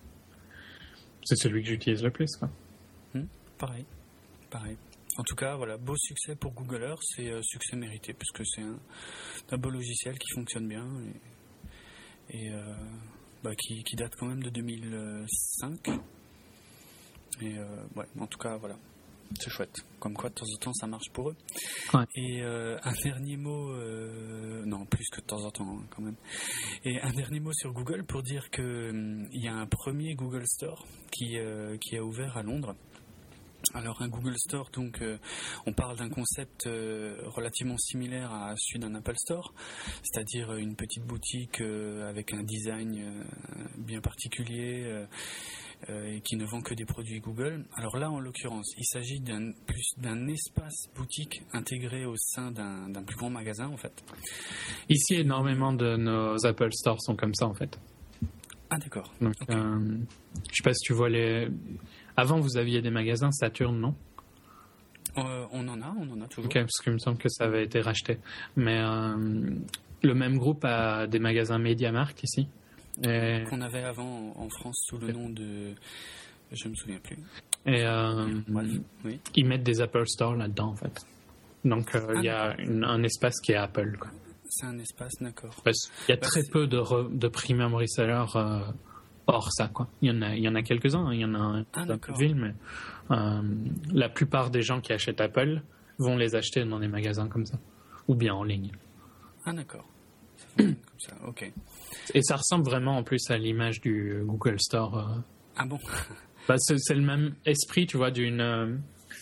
c'est celui que j'utilise le plus, quoi. Mmh, pareil, pareil. En tout cas, voilà, beau succès pour Google Earth, c'est euh, succès mérité, puisque c'est un, un beau logiciel qui fonctionne bien. Et... et euh, bah, qui, qui date quand même de deux mille cinq et euh, ouais, en tout cas voilà, c'est chouette, comme quoi de temps en temps ça marche pour eux. Ouais. Et euh, un dernier mot euh, non, plus que de temps en temps hein, quand même, et un dernier mot sur Google pour dire que hum, il y a un premier Google Store qui, euh, qui a ouvert à Londres. Alors un Google Store, donc euh, on parle d'un concept euh, relativement similaire à celui d'un Apple Store, c'est-à-dire une petite boutique euh, avec un design euh, bien particulier euh, euh, et qui ne vend que des produits Google. Alors là, en l'occurrence, il s'agit d'un, plus d'un espace boutique intégré au sein d'un, d'un plus grand magasin, en fait. Ici, énormément de nos Apple Stores sont comme ça, en fait. Ah d'accord. Donc, okay. euh, je sais pas si tu vois les... Avant, vous aviez des magasins Saturn, non ? euh, On en a, on en a toujours. Ok, parce qu'il me semble que ça avait été racheté. Mais euh, le même groupe a des magasins MediaMarkt ici. Et... Qu'on avait avant en France sous le nom de... Je me souviens plus. Et euh, Bref, oui. Ils mettent des Apple Store là-dedans, en fait. Donc, il euh, ah, y a une, un espace qui est Apple, quoi. C'est un espace, d'accord. Il y a bah, très c'est... peu de, re, de premium resellers euh, hors ça, quoi. Il y en a, il y en a quelques-uns, il y en a un ah, dans toute ville, mais euh, la plupart des gens qui achètent Apple vont les acheter dans des magasins comme ça, ou bien en ligne. Ah d'accord, ça fonctionne comme ça, ok. Et ça ressemble vraiment en plus à l'image du Google Store. Euh. Ah bon? Bah, c'est, c'est le même esprit, tu vois, d'une... Euh,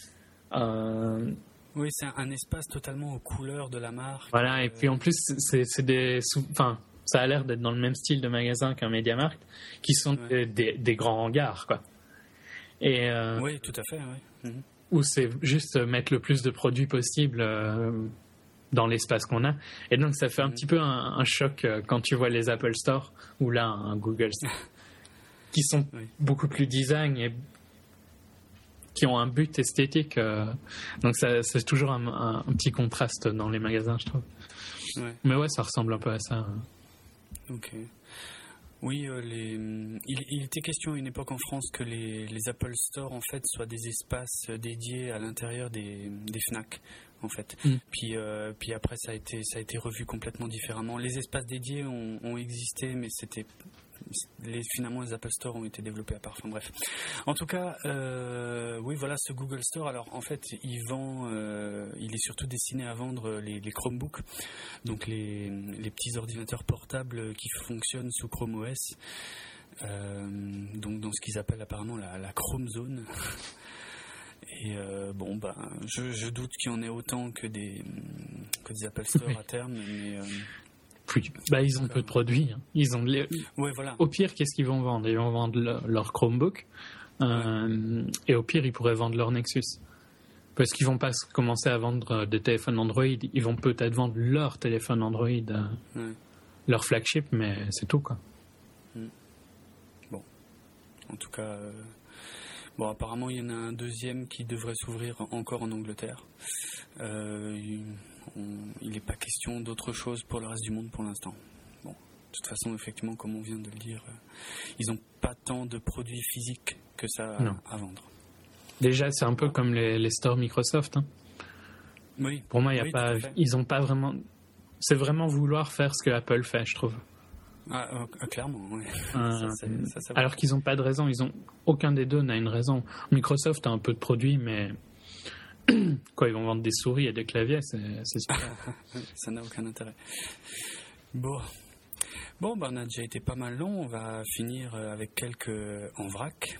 euh, oui, c'est un espace totalement aux couleurs de la marque. Voilà, et puis en plus, c'est, c'est des... Enfin, ça a l'air d'être dans le même style de magasin qu'un MediaMarkt, qui sont ouais. des, des, des grands hangars, quoi. Et, euh, oui, tout à fait, oui. Mmh. Où c'est juste mettre le plus de produits possible euh, dans l'espace qu'on a. Et donc, ça fait un mmh. petit peu un, un choc euh, quand tu vois les Apple Store, ou là, un Google Store, qui sont oui. beaucoup plus design et qui ont un but esthétique. Euh, donc, ça, c'est toujours un, un, un petit contraste dans les magasins, je trouve. Ouais. Mais ouais, ça ressemble un peu à ça. Hein. Ok. Oui, euh, les, il, il était question à une époque en France que les, les Apple Store en fait soient des espaces dédiés à l'intérieur des, des Fnac en fait. Mm. Puis, euh, puis après ça a été ça a été revu complètement différemment. Les espaces dédiés ont, ont existé, mais c'était les, finalement les Apple Store ont été développés à part. Enfin bref. En tout cas, euh, oui voilà ce Google Store. Alors en fait, il vend, euh, il est surtout destiné à vendre les, les Chromebooks, donc les, les petits ordinateurs portables qui fonctionnent sous Chrome O S. Euh, donc dans ce qu'ils appellent apparemment la, la Chrome Zone. Et euh, bon ben, je, je doute qu'il y en ait autant que des que des Apple Store oui. à terme, mais euh, oui. Bah, ils ont peu de produits. Hein. Ils ont les... ouais, voilà. Au pire, qu'est-ce qu'ils vont vendre ? Ils vont vendre le, leur Chromebook. Euh, ouais. Et au pire, ils pourraient vendre leur Nexus. Parce qu'ils vont pas commencer à vendre des téléphones Android. Ils vont peut-être vendre leur téléphone Android, euh, ouais. leur flagship, mais c'est tout, quoi. Mm. Bon. En tout cas... Euh... Bon, apparemment, il y en a un deuxième qui devrait s'ouvrir encore en Angleterre. Euh, il n'est pas question d'autre chose pour le reste du monde pour l'instant. Bon, toute façon, effectivement, comme on vient de le dire, euh, ils n'ont pas tant de produits physiques que ça à, à vendre. Déjà, c'est un peu comme les, les stores Microsoft. Hein. Oui. Pour moi, y a oui, pas, ils n'ont pas vraiment... C'est vraiment vouloir faire ce que Apple fait, je trouve. Ah, euh, clairement, oui. Euh, ça, c'est, ça, ça alors qu'ils n'ont pas de raison. Ils ont... Aucun des deux n'a une raison. Microsoft a un peu de produits, mais... Quoi, ils vont vendre des souris et des claviers, c'est, c'est super. Ça n'a aucun intérêt. Bon... Bon, ben, on a déjà été pas mal long, on va finir avec quelques en vrac.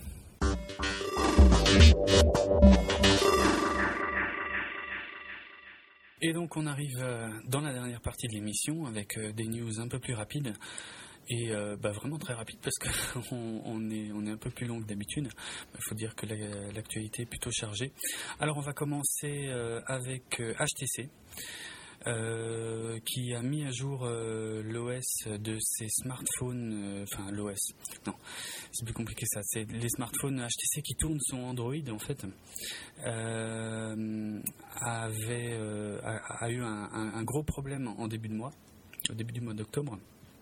Et donc on arrive dans la dernière partie de l'émission avec des news un peu plus rapides et euh, bah, vraiment très rapides parce qu'on on est, on est un peu plus long que d'habitude. Il faut dire que la, l'actualité est plutôt chargée. Alors on va commencer avec H T C. Euh, qui a mis à jour euh, l'O S de ses smartphones, enfin euh, l'O S, non, c'est plus compliqué ça, c'est les smartphones H T C qui tournent sur Android en fait, euh, avait, euh, a, a eu un, un, un gros problème en début de mois, au début du mois d'octobre.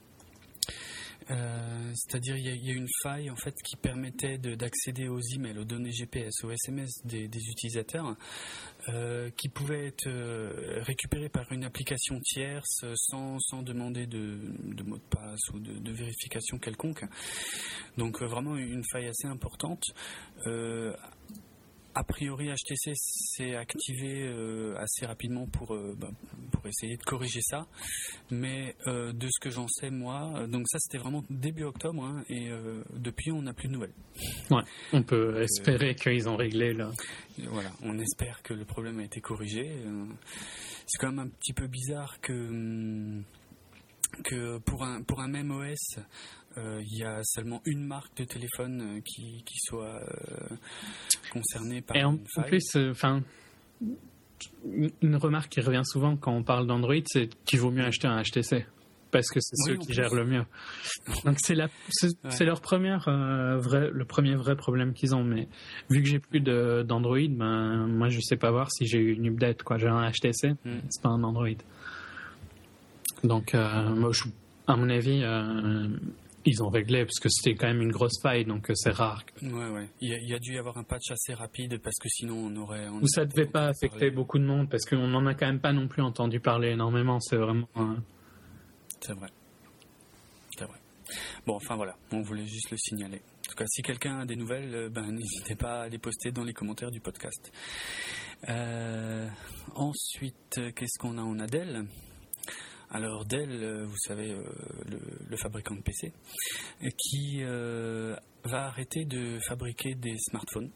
Euh, c'est-à-dire il y, y a une faille en fait qui permettait de, d'accéder aux emails, aux données G P S, aux S M S des, des utilisateurs euh, qui pouvaient être euh, récupérés par une application tierce sans, sans demander de, de mot de passe ou de, de vérification quelconque. Donc euh, vraiment une faille assez importante. Euh, A priori, H T C s'est activé euh, assez rapidement pour, euh, bah, pour essayer de corriger ça. Mais euh, de ce que j'en sais, moi, donc ça c'était vraiment début octobre, hein, et euh, depuis on n'a plus de nouvelles. Ouais, on peut euh, espérer euh, qu'ils ont réglé là. Voilà, on espère que le problème a été corrigé. Euh, c'est quand même un petit peu bizarre que, que pour, un, pour un même O S, il euh, y a seulement une marque de téléphone euh, qui, qui soit euh, concernée par et en, une faille. En plus, enfin, euh, une remarque qui revient souvent quand on parle d'Android, c'est qu'il vaut mieux acheter un H T C parce que c'est oui, ceux qui plus. gèrent le mieux. Donc c'est, la, c'est, ouais. c'est leur première, euh, vrai, le premier vrai problème qu'ils ont. Mais vu que j'ai plus de, d'Android, ben moi je sais pas voir si j'ai eu une update. Quoi, j'ai un H T C, mm. c'est pas un Android. Donc euh, moi, je, à mon avis. Euh, Ils ont réglé parce que c'était quand même une grosse faille, donc c'est rare. Ouais, ouais. Il y a, il y a dû y avoir un patch assez rapide parce que sinon on aurait. On Ou ça devait pas affecter parler. beaucoup de monde parce qu'on n'en a quand même pas non plus entendu parler énormément. C'est vraiment. Euh... C'est vrai. C'est vrai. Bon, enfin voilà, on voulait juste le signaler. En tout cas, si quelqu'un a des nouvelles, ben n'hésitez pas à les poster dans les commentaires du podcast. Euh, ensuite, qu'est-ce qu'on a ? On a Dell. Alors Dell, vous savez, euh, le, le fabricant de P C, qui euh, va arrêter de fabriquer des smartphones.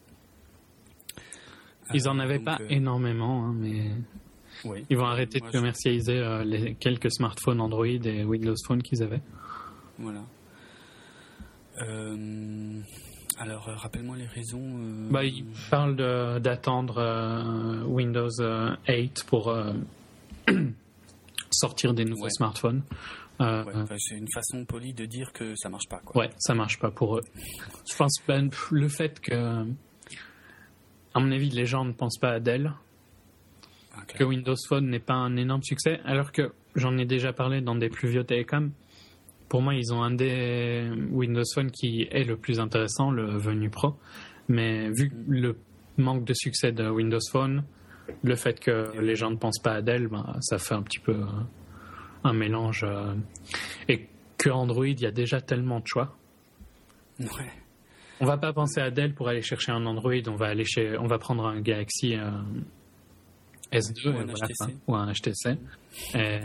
Ils n'en euh, avaient donc, pas euh... énormément, hein, mais oui. Ils vont arrêter Moi, de commercialiser je... euh, les quelques smartphones Android et Windows Phone qu'ils avaient. Voilà. Euh, alors, rappelle-moi les raisons. Euh... Bah, ils parlent de, d'attendre euh, Windows huit pour... Euh, sortir des nouveaux ouais. smartphones. Euh, ouais, enfin, c'est une façon polie de dire que ça marche pas. Quoi. Ouais, ça marche pas pour eux. Je pense ben, le fait que, à mon avis, les gens ne pensent pas à Dell, okay. que Windows Phone n'est pas un énorme succès, alors que j'en ai déjà parlé dans des plus vieux télécoms. Pour moi, ils ont un des Windows Phone qui est le plus intéressant, le Venue Pro. Mais vu le manque de succès de Windows Phone, le fait que les gens ne pensent pas à Dell, ben, ça fait un petit peu euh, un mélange. Euh, et que Android, il y a déjà tellement de choix. Ouais. On va pas penser à Dell pour aller chercher un Android. On va aller chez, on va prendre un Galaxy euh, S deux ou un, voilà, H T C. Ou un H T C. Et,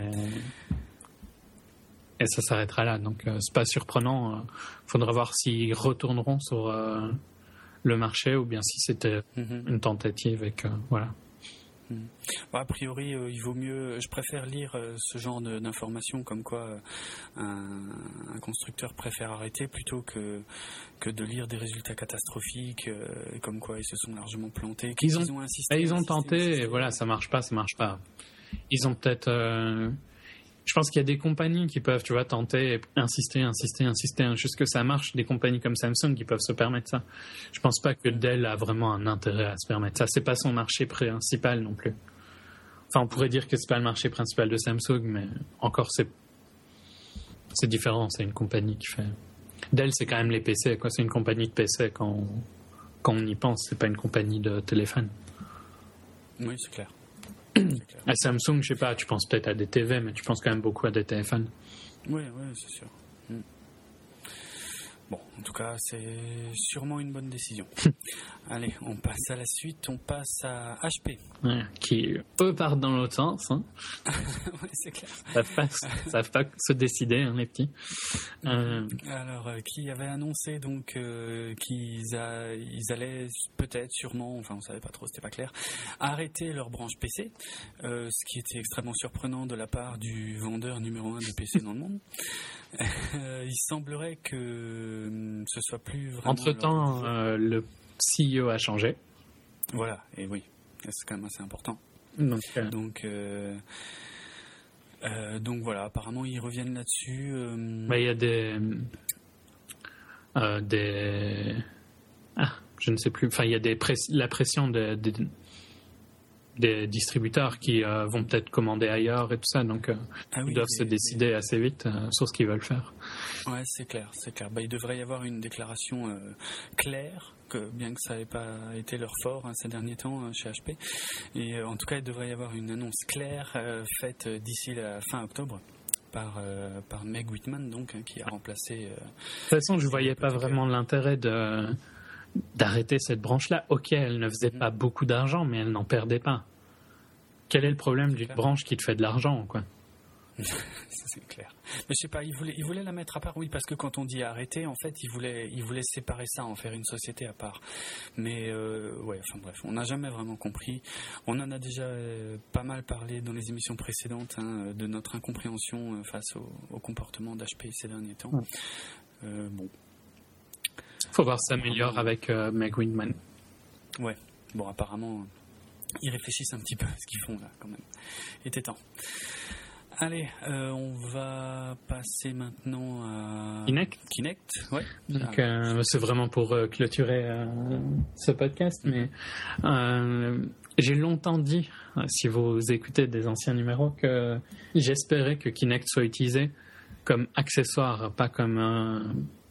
et ça s'arrêtera là. Donc euh, c'est pas surprenant. Il faudra voir s'ils retourneront sur euh, le marché ou bien si c'était mm-hmm. une tentative et que voilà. Mmh. Bon, a priori, euh, il vaut mieux. Je préfère lire euh, ce genre de, d'informations comme quoi euh, un, un constructeur préfère arrêter plutôt que que de lire des résultats catastrophiques, euh, comme quoi ils se sont largement plantés. Ils ont, ils ont insisté, bah, ils ont insisté, tenté, insisté. Et voilà, ça marche pas, ça marche pas. Ils ont peut-être. Euh, je pense qu'il y a des compagnies qui peuvent, tu vois, tenter, insister, insister, insister, hein, jusqu'à ce que ça marche. Des compagnies comme Samsung qui peuvent se permettre ça. Je pense pas que Dell a vraiment un intérêt à se permettre ça. C'est pas son marché principal non plus. Enfin, on pourrait dire que c'est pas le marché principal de Samsung, mais encore c'est c'est différent, c'est une compagnie qui fait... Dell, c'est quand même les P C, quoi. C'est une compagnie de P C quand on, quand on y pense, c'est pas une compagnie de téléphone. Oui, c'est clair. C'est clair. À Samsung, je sais pas, tu penses peut-être à des T V, mais tu penses quand même beaucoup à des téléphones. Oui, oui, c'est sûr. Mm. Bon, en tout cas, c'est sûrement une bonne décision. Allez, on passe à la suite, on passe à H P. Ouais, qui, eux, partent dans l'autre sens. Hein. Oui, c'est clair. Ils savent pas, savent pas se décider, hein, les petits. Euh... Alors, euh, qui avait annoncé donc euh, qu'ils a, ils allaient peut-être, sûrement, enfin on savait pas trop, c'était pas clair, arrêter leur branche P C, euh, ce qui était extrêmement surprenant de la part du vendeur numéro un de P C dans le monde. Euh, il semblerait que euh, ce soit plus vraiment... Entre-temps, leur... euh, le C E O a changé. Voilà, et oui, c'est quand même assez important. Donc, euh... donc, euh, euh, donc voilà, apparemment ils reviennent là-dessus. Euh... Bah, il y a des... Euh, des... Ah, je ne sais plus. Enfin, il y a des press... la pression des... des... des distributeurs qui euh, vont peut-être commander ailleurs et tout ça, donc euh, ah oui, ils doivent les, se décider les... assez vite euh, sur ce qu'ils veulent faire. Ouais, c'est clair, c'est clair. Bah, il devrait y avoir une déclaration euh, claire, que, bien que ça n'ait pas été leur fort hein, ces derniers temps euh, chez H P. Et euh, en tout cas, il devrait y avoir une annonce claire euh, faite d'ici la fin octobre par, euh, par Meg Whitman, donc, hein, qui a remplacé... Euh, de toute façon, je ne voyais pas vraiment l'intérêt de... d'arrêter cette branche-là. Ok, elle ne faisait pas beaucoup d'argent, mais elle n'en perdait pas. Quel est le problème c'est d'une clair. branche qui te fait de l'argent, quoi? C'est clair. Mais je sais pas, il voulait, il voulait la mettre à part, oui, parce que quand on dit arrêter, en fait, il voulait, il voulait séparer ça, en faire une société à part. Mais euh, ouais, enfin bref, on n'a jamais vraiment compris. On en a déjà euh, pas mal parlé dans les émissions précédentes hein, de notre incompréhension euh, face au, au comportement d'H P ces derniers temps. Ouais. Euh, bon. Faut voir si ça s'améliore avec euh, Meg Whitman. Ouais, bon, apparemment, euh, ils réfléchissent un petit peu à ce qu'ils font là, quand même. Il était temps. Allez, euh, on va passer maintenant à Kinect. Kinect, ouais. Donc, euh, c'est vraiment pour euh, clôturer euh, ce podcast, mais euh, j'ai longtemps dit, si vous écoutez des anciens numéros, que j'espérais que Kinect soit utilisé comme accessoire, pas comme un...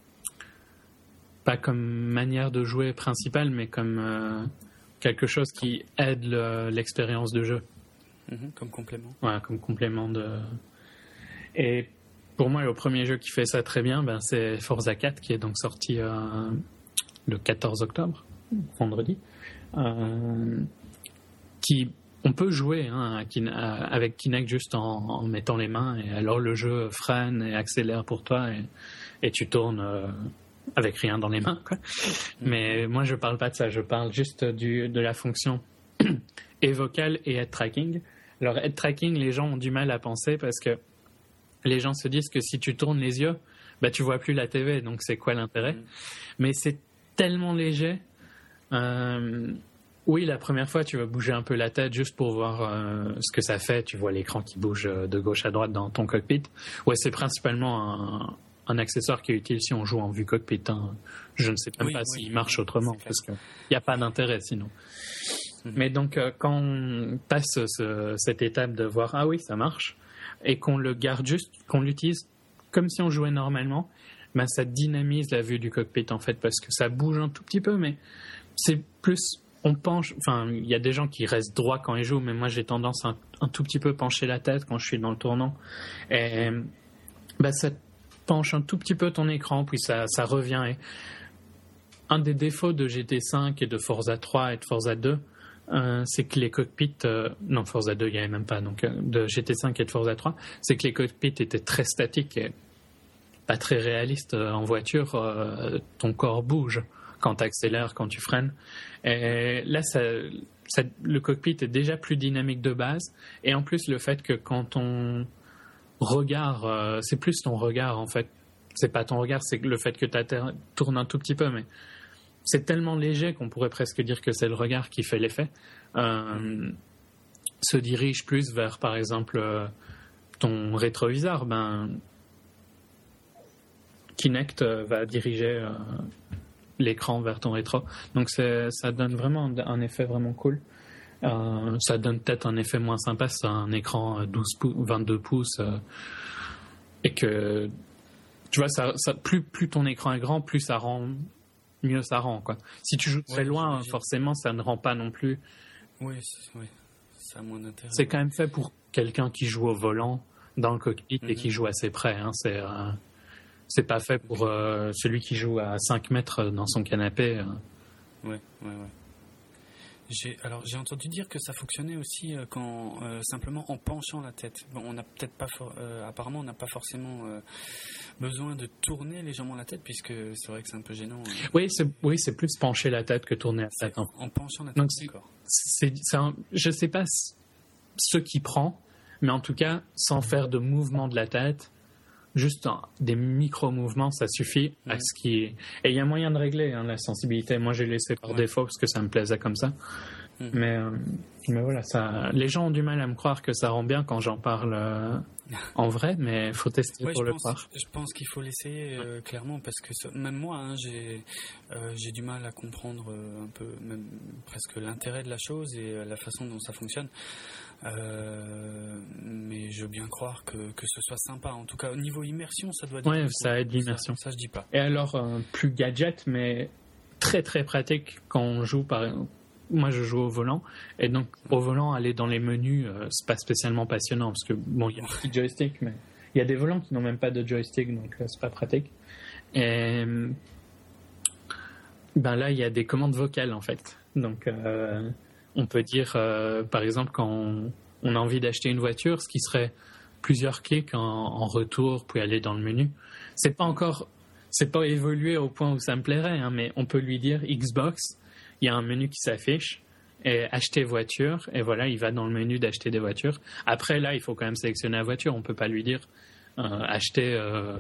pas comme manière de jouer principale, mais comme euh, quelque chose qui aide le, l'expérience de jeu. Mmh, comme complément. Ouais, comme complément de... Et pour moi, le premier jeu qui fait ça très bien, ben, c'est Forza quatre, qui est donc sorti euh, le quatorze octobre, vendredi. Euh, qui, on peut jouer hein, à Kin- à, avec Kinect juste en, en mettant les mains, et alors le jeu freine et accélère pour toi, et, et tu tournes... Euh, avec rien dans les mains, quoi. Mais moi, je parle pas de ça. Je parle juste du, de la fonction et vocale et head tracking. Alors, head tracking, les gens ont du mal à penser parce que les gens se disent que si tu tournes les yeux, bah, tu vois plus la T V. Donc, c'est quoi l'intérêt? Mais c'est tellement léger. Euh, oui, la première fois, tu vas bouger un peu la tête juste pour voir euh, ce que ça fait. Tu vois l'écran qui bouge de gauche à droite dans ton cockpit. Ouais, c'est principalement un... un accessoire qui est utile si on joue en vue cockpit. Hein. Je ne sais même oui, pas oui, s'il oui, marche autrement, parce qu'il n'y a pas d'intérêt sinon. Mm-hmm. Mais donc, euh, quand on passe ce, cette étape de voir « Ah oui, ça marche », et qu'on le garde juste, qu'on l'utilise comme si on jouait normalement, ben, ça dynamise la vue du cockpit, en fait, parce que ça bouge un tout petit peu, mais c'est plus... On penche... Enfin, il y a des gens qui restent droits quand ils jouent, mais moi, j'ai tendance à un, un tout petit peu pencher la tête quand je suis dans le tournant. Et ben, ça penche un tout petit peu ton écran, puis ça, ça revient. Et un des défauts de G T cinq et de Forza trois et de Forza deux, euh, c'est que les cockpits... Euh, non, Forza deux, il n'y avait même pas. Donc, euh, de G T cinq et de Forza trois, c'est que les cockpits étaient très statiques et pas très réalistes. En voiture, euh, ton corps bouge quand tu accélères, quand tu freines. Et là, ça, ça, le cockpit est déjà plus dynamique de base. Et en plus, le fait que quand on... regard, euh, c'est plus ton regard en fait, c'est pas ton regard, c'est le fait que tu tournes un tout petit peu, mais c'est tellement léger qu'on pourrait presque dire que c'est le regard qui fait l'effet. Euh, se dirige plus vers par exemple euh, ton rétroviseur, ben Kinect euh, va diriger euh, l'écran vers ton rétro, donc c'est, ça donne vraiment un effet vraiment cool. Euh, ça donne peut-être un effet moins sympa, c'est un écran douze pouces, vingt-deux pouces, euh, et que tu vois, ça, ça, plus, plus ton écran est grand, plus ça rend, mieux ça rend, quoi. Si tu joues très ouais, loin, j'imagine. Forcément, ça ne rend pas non plus. Oui, oui. Ça a moins d'intérêt. C'est quand même fait pour quelqu'un qui joue au volant dans le cockpit mm-hmm. et qui joue assez près. Hein. C'est, euh, c'est pas fait pour okay. euh, celui qui joue à cinq mètres dans son canapé. Euh. Ouais, ouais, ouais. J'ai, alors j'ai entendu dire que ça fonctionnait aussi euh, quand euh, simplement en penchant la tête. Bon, on n'a peut-être pas, for- euh, apparemment, on n'a pas forcément euh, besoin de tourner légèrement la tête puisque c'est vrai que c'est un peu gênant. Euh. Oui, c'est, oui, c'est plus pencher la tête que tourner la tête. Hein. En penchant la tête. Donc c'est, d'accord. C'est, c'est un, je sais pas ce qui prend, mais en tout cas, sans faire de mouvement de la tête. Juste un, des micro-mouvements, ça suffit à mmh. ce qui est... Et il y a moyen de régler hein, la sensibilité. Moi, j'ai laissé par ouais. défaut parce que ça me plaisait comme ça. Mmh. Mais, euh, mais voilà, ça... les gens ont du mal à me croire que ça rend bien quand j'en parle euh, en vrai, mais il faut tester ouais, pour le pense, croire. Je pense qu'il faut l'essayer euh, clairement parce que ça, même moi, hein, j'ai, euh, j'ai du mal à comprendre euh, un peu, même presque l'intérêt de la chose et euh, la façon dont ça fonctionne. Euh, mais je veux bien croire que, que ce soit sympa. En tout cas, au niveau immersion, ça doit être. Oui, ça aide l'immersion. Ça, ça, je dis pas. Et alors, euh, plus gadget, mais très très pratique quand on joue par exemple. Moi, je joue au volant, et donc au volant, aller dans les menus, euh, c'est pas spécialement passionnant parce que bon, il y a un petit joystick, mais il y a des volants qui n'ont même pas de joystick, donc euh, c'est pas pratique. Et ben là, il y a des commandes vocales en fait. Donc, euh, on peut dire, euh, par exemple, quand on, on a envie d'acheter une voiture, ce qui serait plusieurs clics en, en retour, puis aller dans le menu. C'est pas encore, c'est pas évolué au point où ça me plairait, hein, mais on peut lui dire Xbox. Il y a un menu qui s'affiche et acheter voiture et voilà, il va dans le menu d'acheter des voitures. Après là, il faut quand même sélectionner la voiture. On peut pas lui dire euh, acheter euh,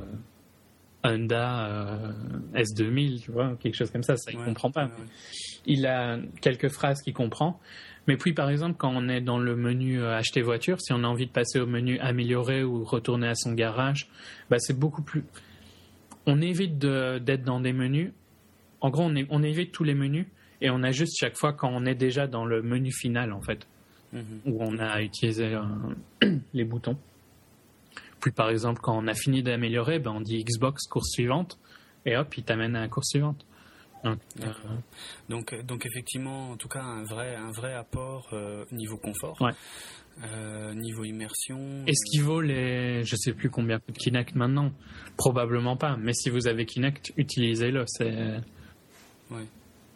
Honda euh, S deux mille, tu vois, quelque chose comme ça. Ça, il ouais, comprend pas. Ouais, ouais. Il a quelques phrases qu'il comprend. Mais puis par exemple, quand on est dans le menu euh, acheter voiture, si on a envie de passer au menu améliorer ou retourner à son garage, bah c'est beaucoup plus. On évite de, d'être dans des menus. En gros, on, est, on évite tous les menus. Et on a juste chaque fois quand on est déjà dans le menu final, en fait, mmh. où on a utilisé euh, les boutons. Puis, par exemple, quand on a fini d'améliorer, ben, on dit Xbox, course suivante, et hop, il t'amène à la course suivante. Donc, euh... donc, donc, effectivement, en tout cas, un vrai, un vrai apport euh, niveau confort, ouais. euh, niveau immersion. Est-ce qu'il vaut les... Je ne sais plus combien coûte Kinect maintenant. Probablement pas. Mais si vous avez Kinect, utilisez-le. C'est... Ouais.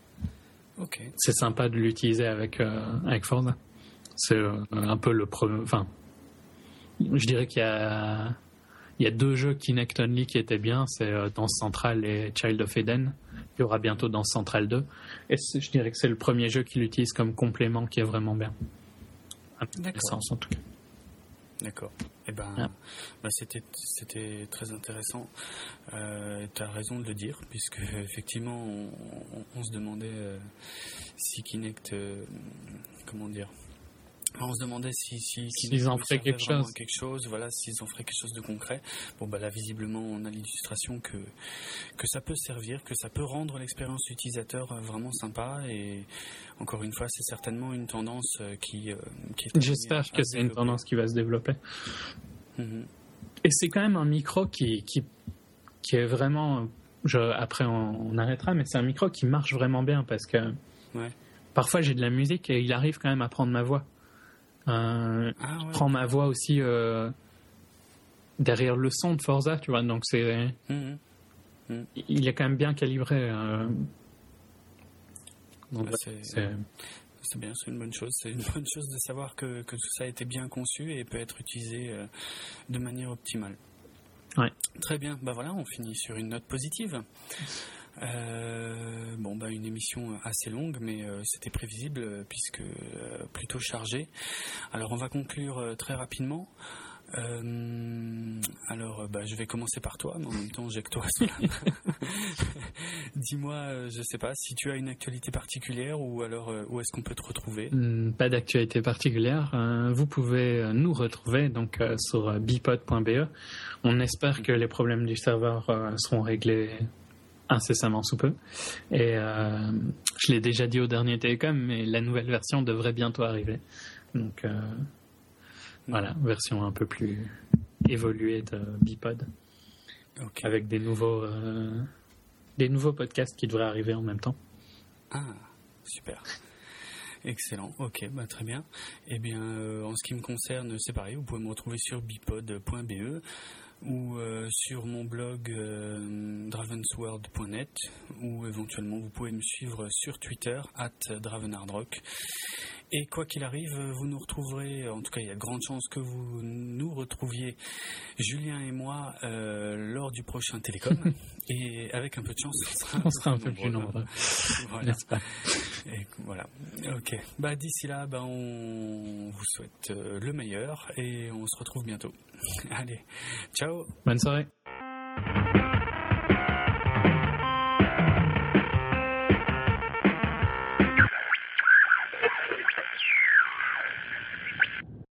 Okay. C'est sympa de l'utiliser avec, euh, avec Forza. C'est euh, un peu le premier. Enfin, je dirais qu'il y a, il y a deux jeux Kinect Only qui étaient bien. C'est euh, Danse Centrale et Child of Eden. Il y aura bientôt Danse Centrale deux. Et je dirais que c'est le premier jeu qui l'utilise comme complément qui est vraiment bien. D'accord. En tout cas. D'accord. Eh ben, ah. bah c'était, c'était très intéressant. Euh, tu as raison de le dire, puisque effectivement, on, on, on se demandait euh, si Kinect, euh, comment dire, on se demandait si, si s'ils en feraient quelque chose. quelque chose, voilà, s'ils en feraient quelque chose de concret. Bon, bah là, visiblement, on a l'illustration que que ça peut servir, que ça peut rendre l'expérience utilisateur vraiment sympa. Et encore une fois, c'est certainement une tendance qui, qui est. J'espère que c'est une tendance qui va se développer. Mm-hmm. Et c'est quand même un micro qui qui qui est vraiment. Je, après, on, on arrêtera, mais c'est un micro qui marche vraiment bien parce que ouais. parfois j'ai de la musique et il arrive quand même à prendre ma voix. Euh, ah, ouais. Je prends ma voix aussi euh, derrière le son de Forza, tu vois, donc c'est mmh. Mmh. il est quand même bien calibré. Euh, donc, bah, c'est, c'est... c'est bien, c'est une bonne chose. C'est une bonne chose de savoir que, que tout ça a été bien conçu et peut être utilisé euh, de manière optimale. Ouais. Très bien, bah voilà, on finit sur une note positive. Euh, bon bah une émission assez longue, mais euh, c'était prévisible euh, puisque euh, plutôt chargée. Alors on va conclure euh, très rapidement. Euh, alors bah je vais commencer par toi, mais en même temps j'ai que toi. Dis-moi, euh, je sais pas si tu as une actualité particulière ou alors euh, où est-ce qu'on peut te retrouver? mmh, Pas d'actualité particulière. Euh, vous pouvez nous retrouver donc euh, sur bipod point b e. On espère que les problèmes du serveur euh, seront réglés incessamment sous peu. Et euh, je l'ai déjà dit au dernier Télécom, mais la nouvelle version devrait bientôt arriver. Donc euh, voilà, version un peu plus évoluée de Bipod. Okay. Avec des nouveaux, euh, des nouveaux podcasts qui devraient arriver en même temps. Ah, super. Excellent, ok, bah très bien. Eh bien, euh, en ce qui me concerne, c'est pareil, vous pouvez me retrouver sur bipod point b e ou euh, sur mon blog euh, dravensworld point net, ou éventuellement vous pouvez me suivre sur Twitter arobase dravenhardrock. Et quoi qu'il arrive, vous nous retrouverez, en tout cas il y a de grandes chances que vous nous retrouviez, Julien et moi, euh, lors du prochain Télécom. Et avec un peu de chance, on sera, on sera un peu plus nombreux. Voilà. N'est-ce pas? Et voilà. Ok. Bah, d'ici là, bah, on vous souhaite le meilleur et on se retrouve bientôt. Allez, ciao. Bonne soirée.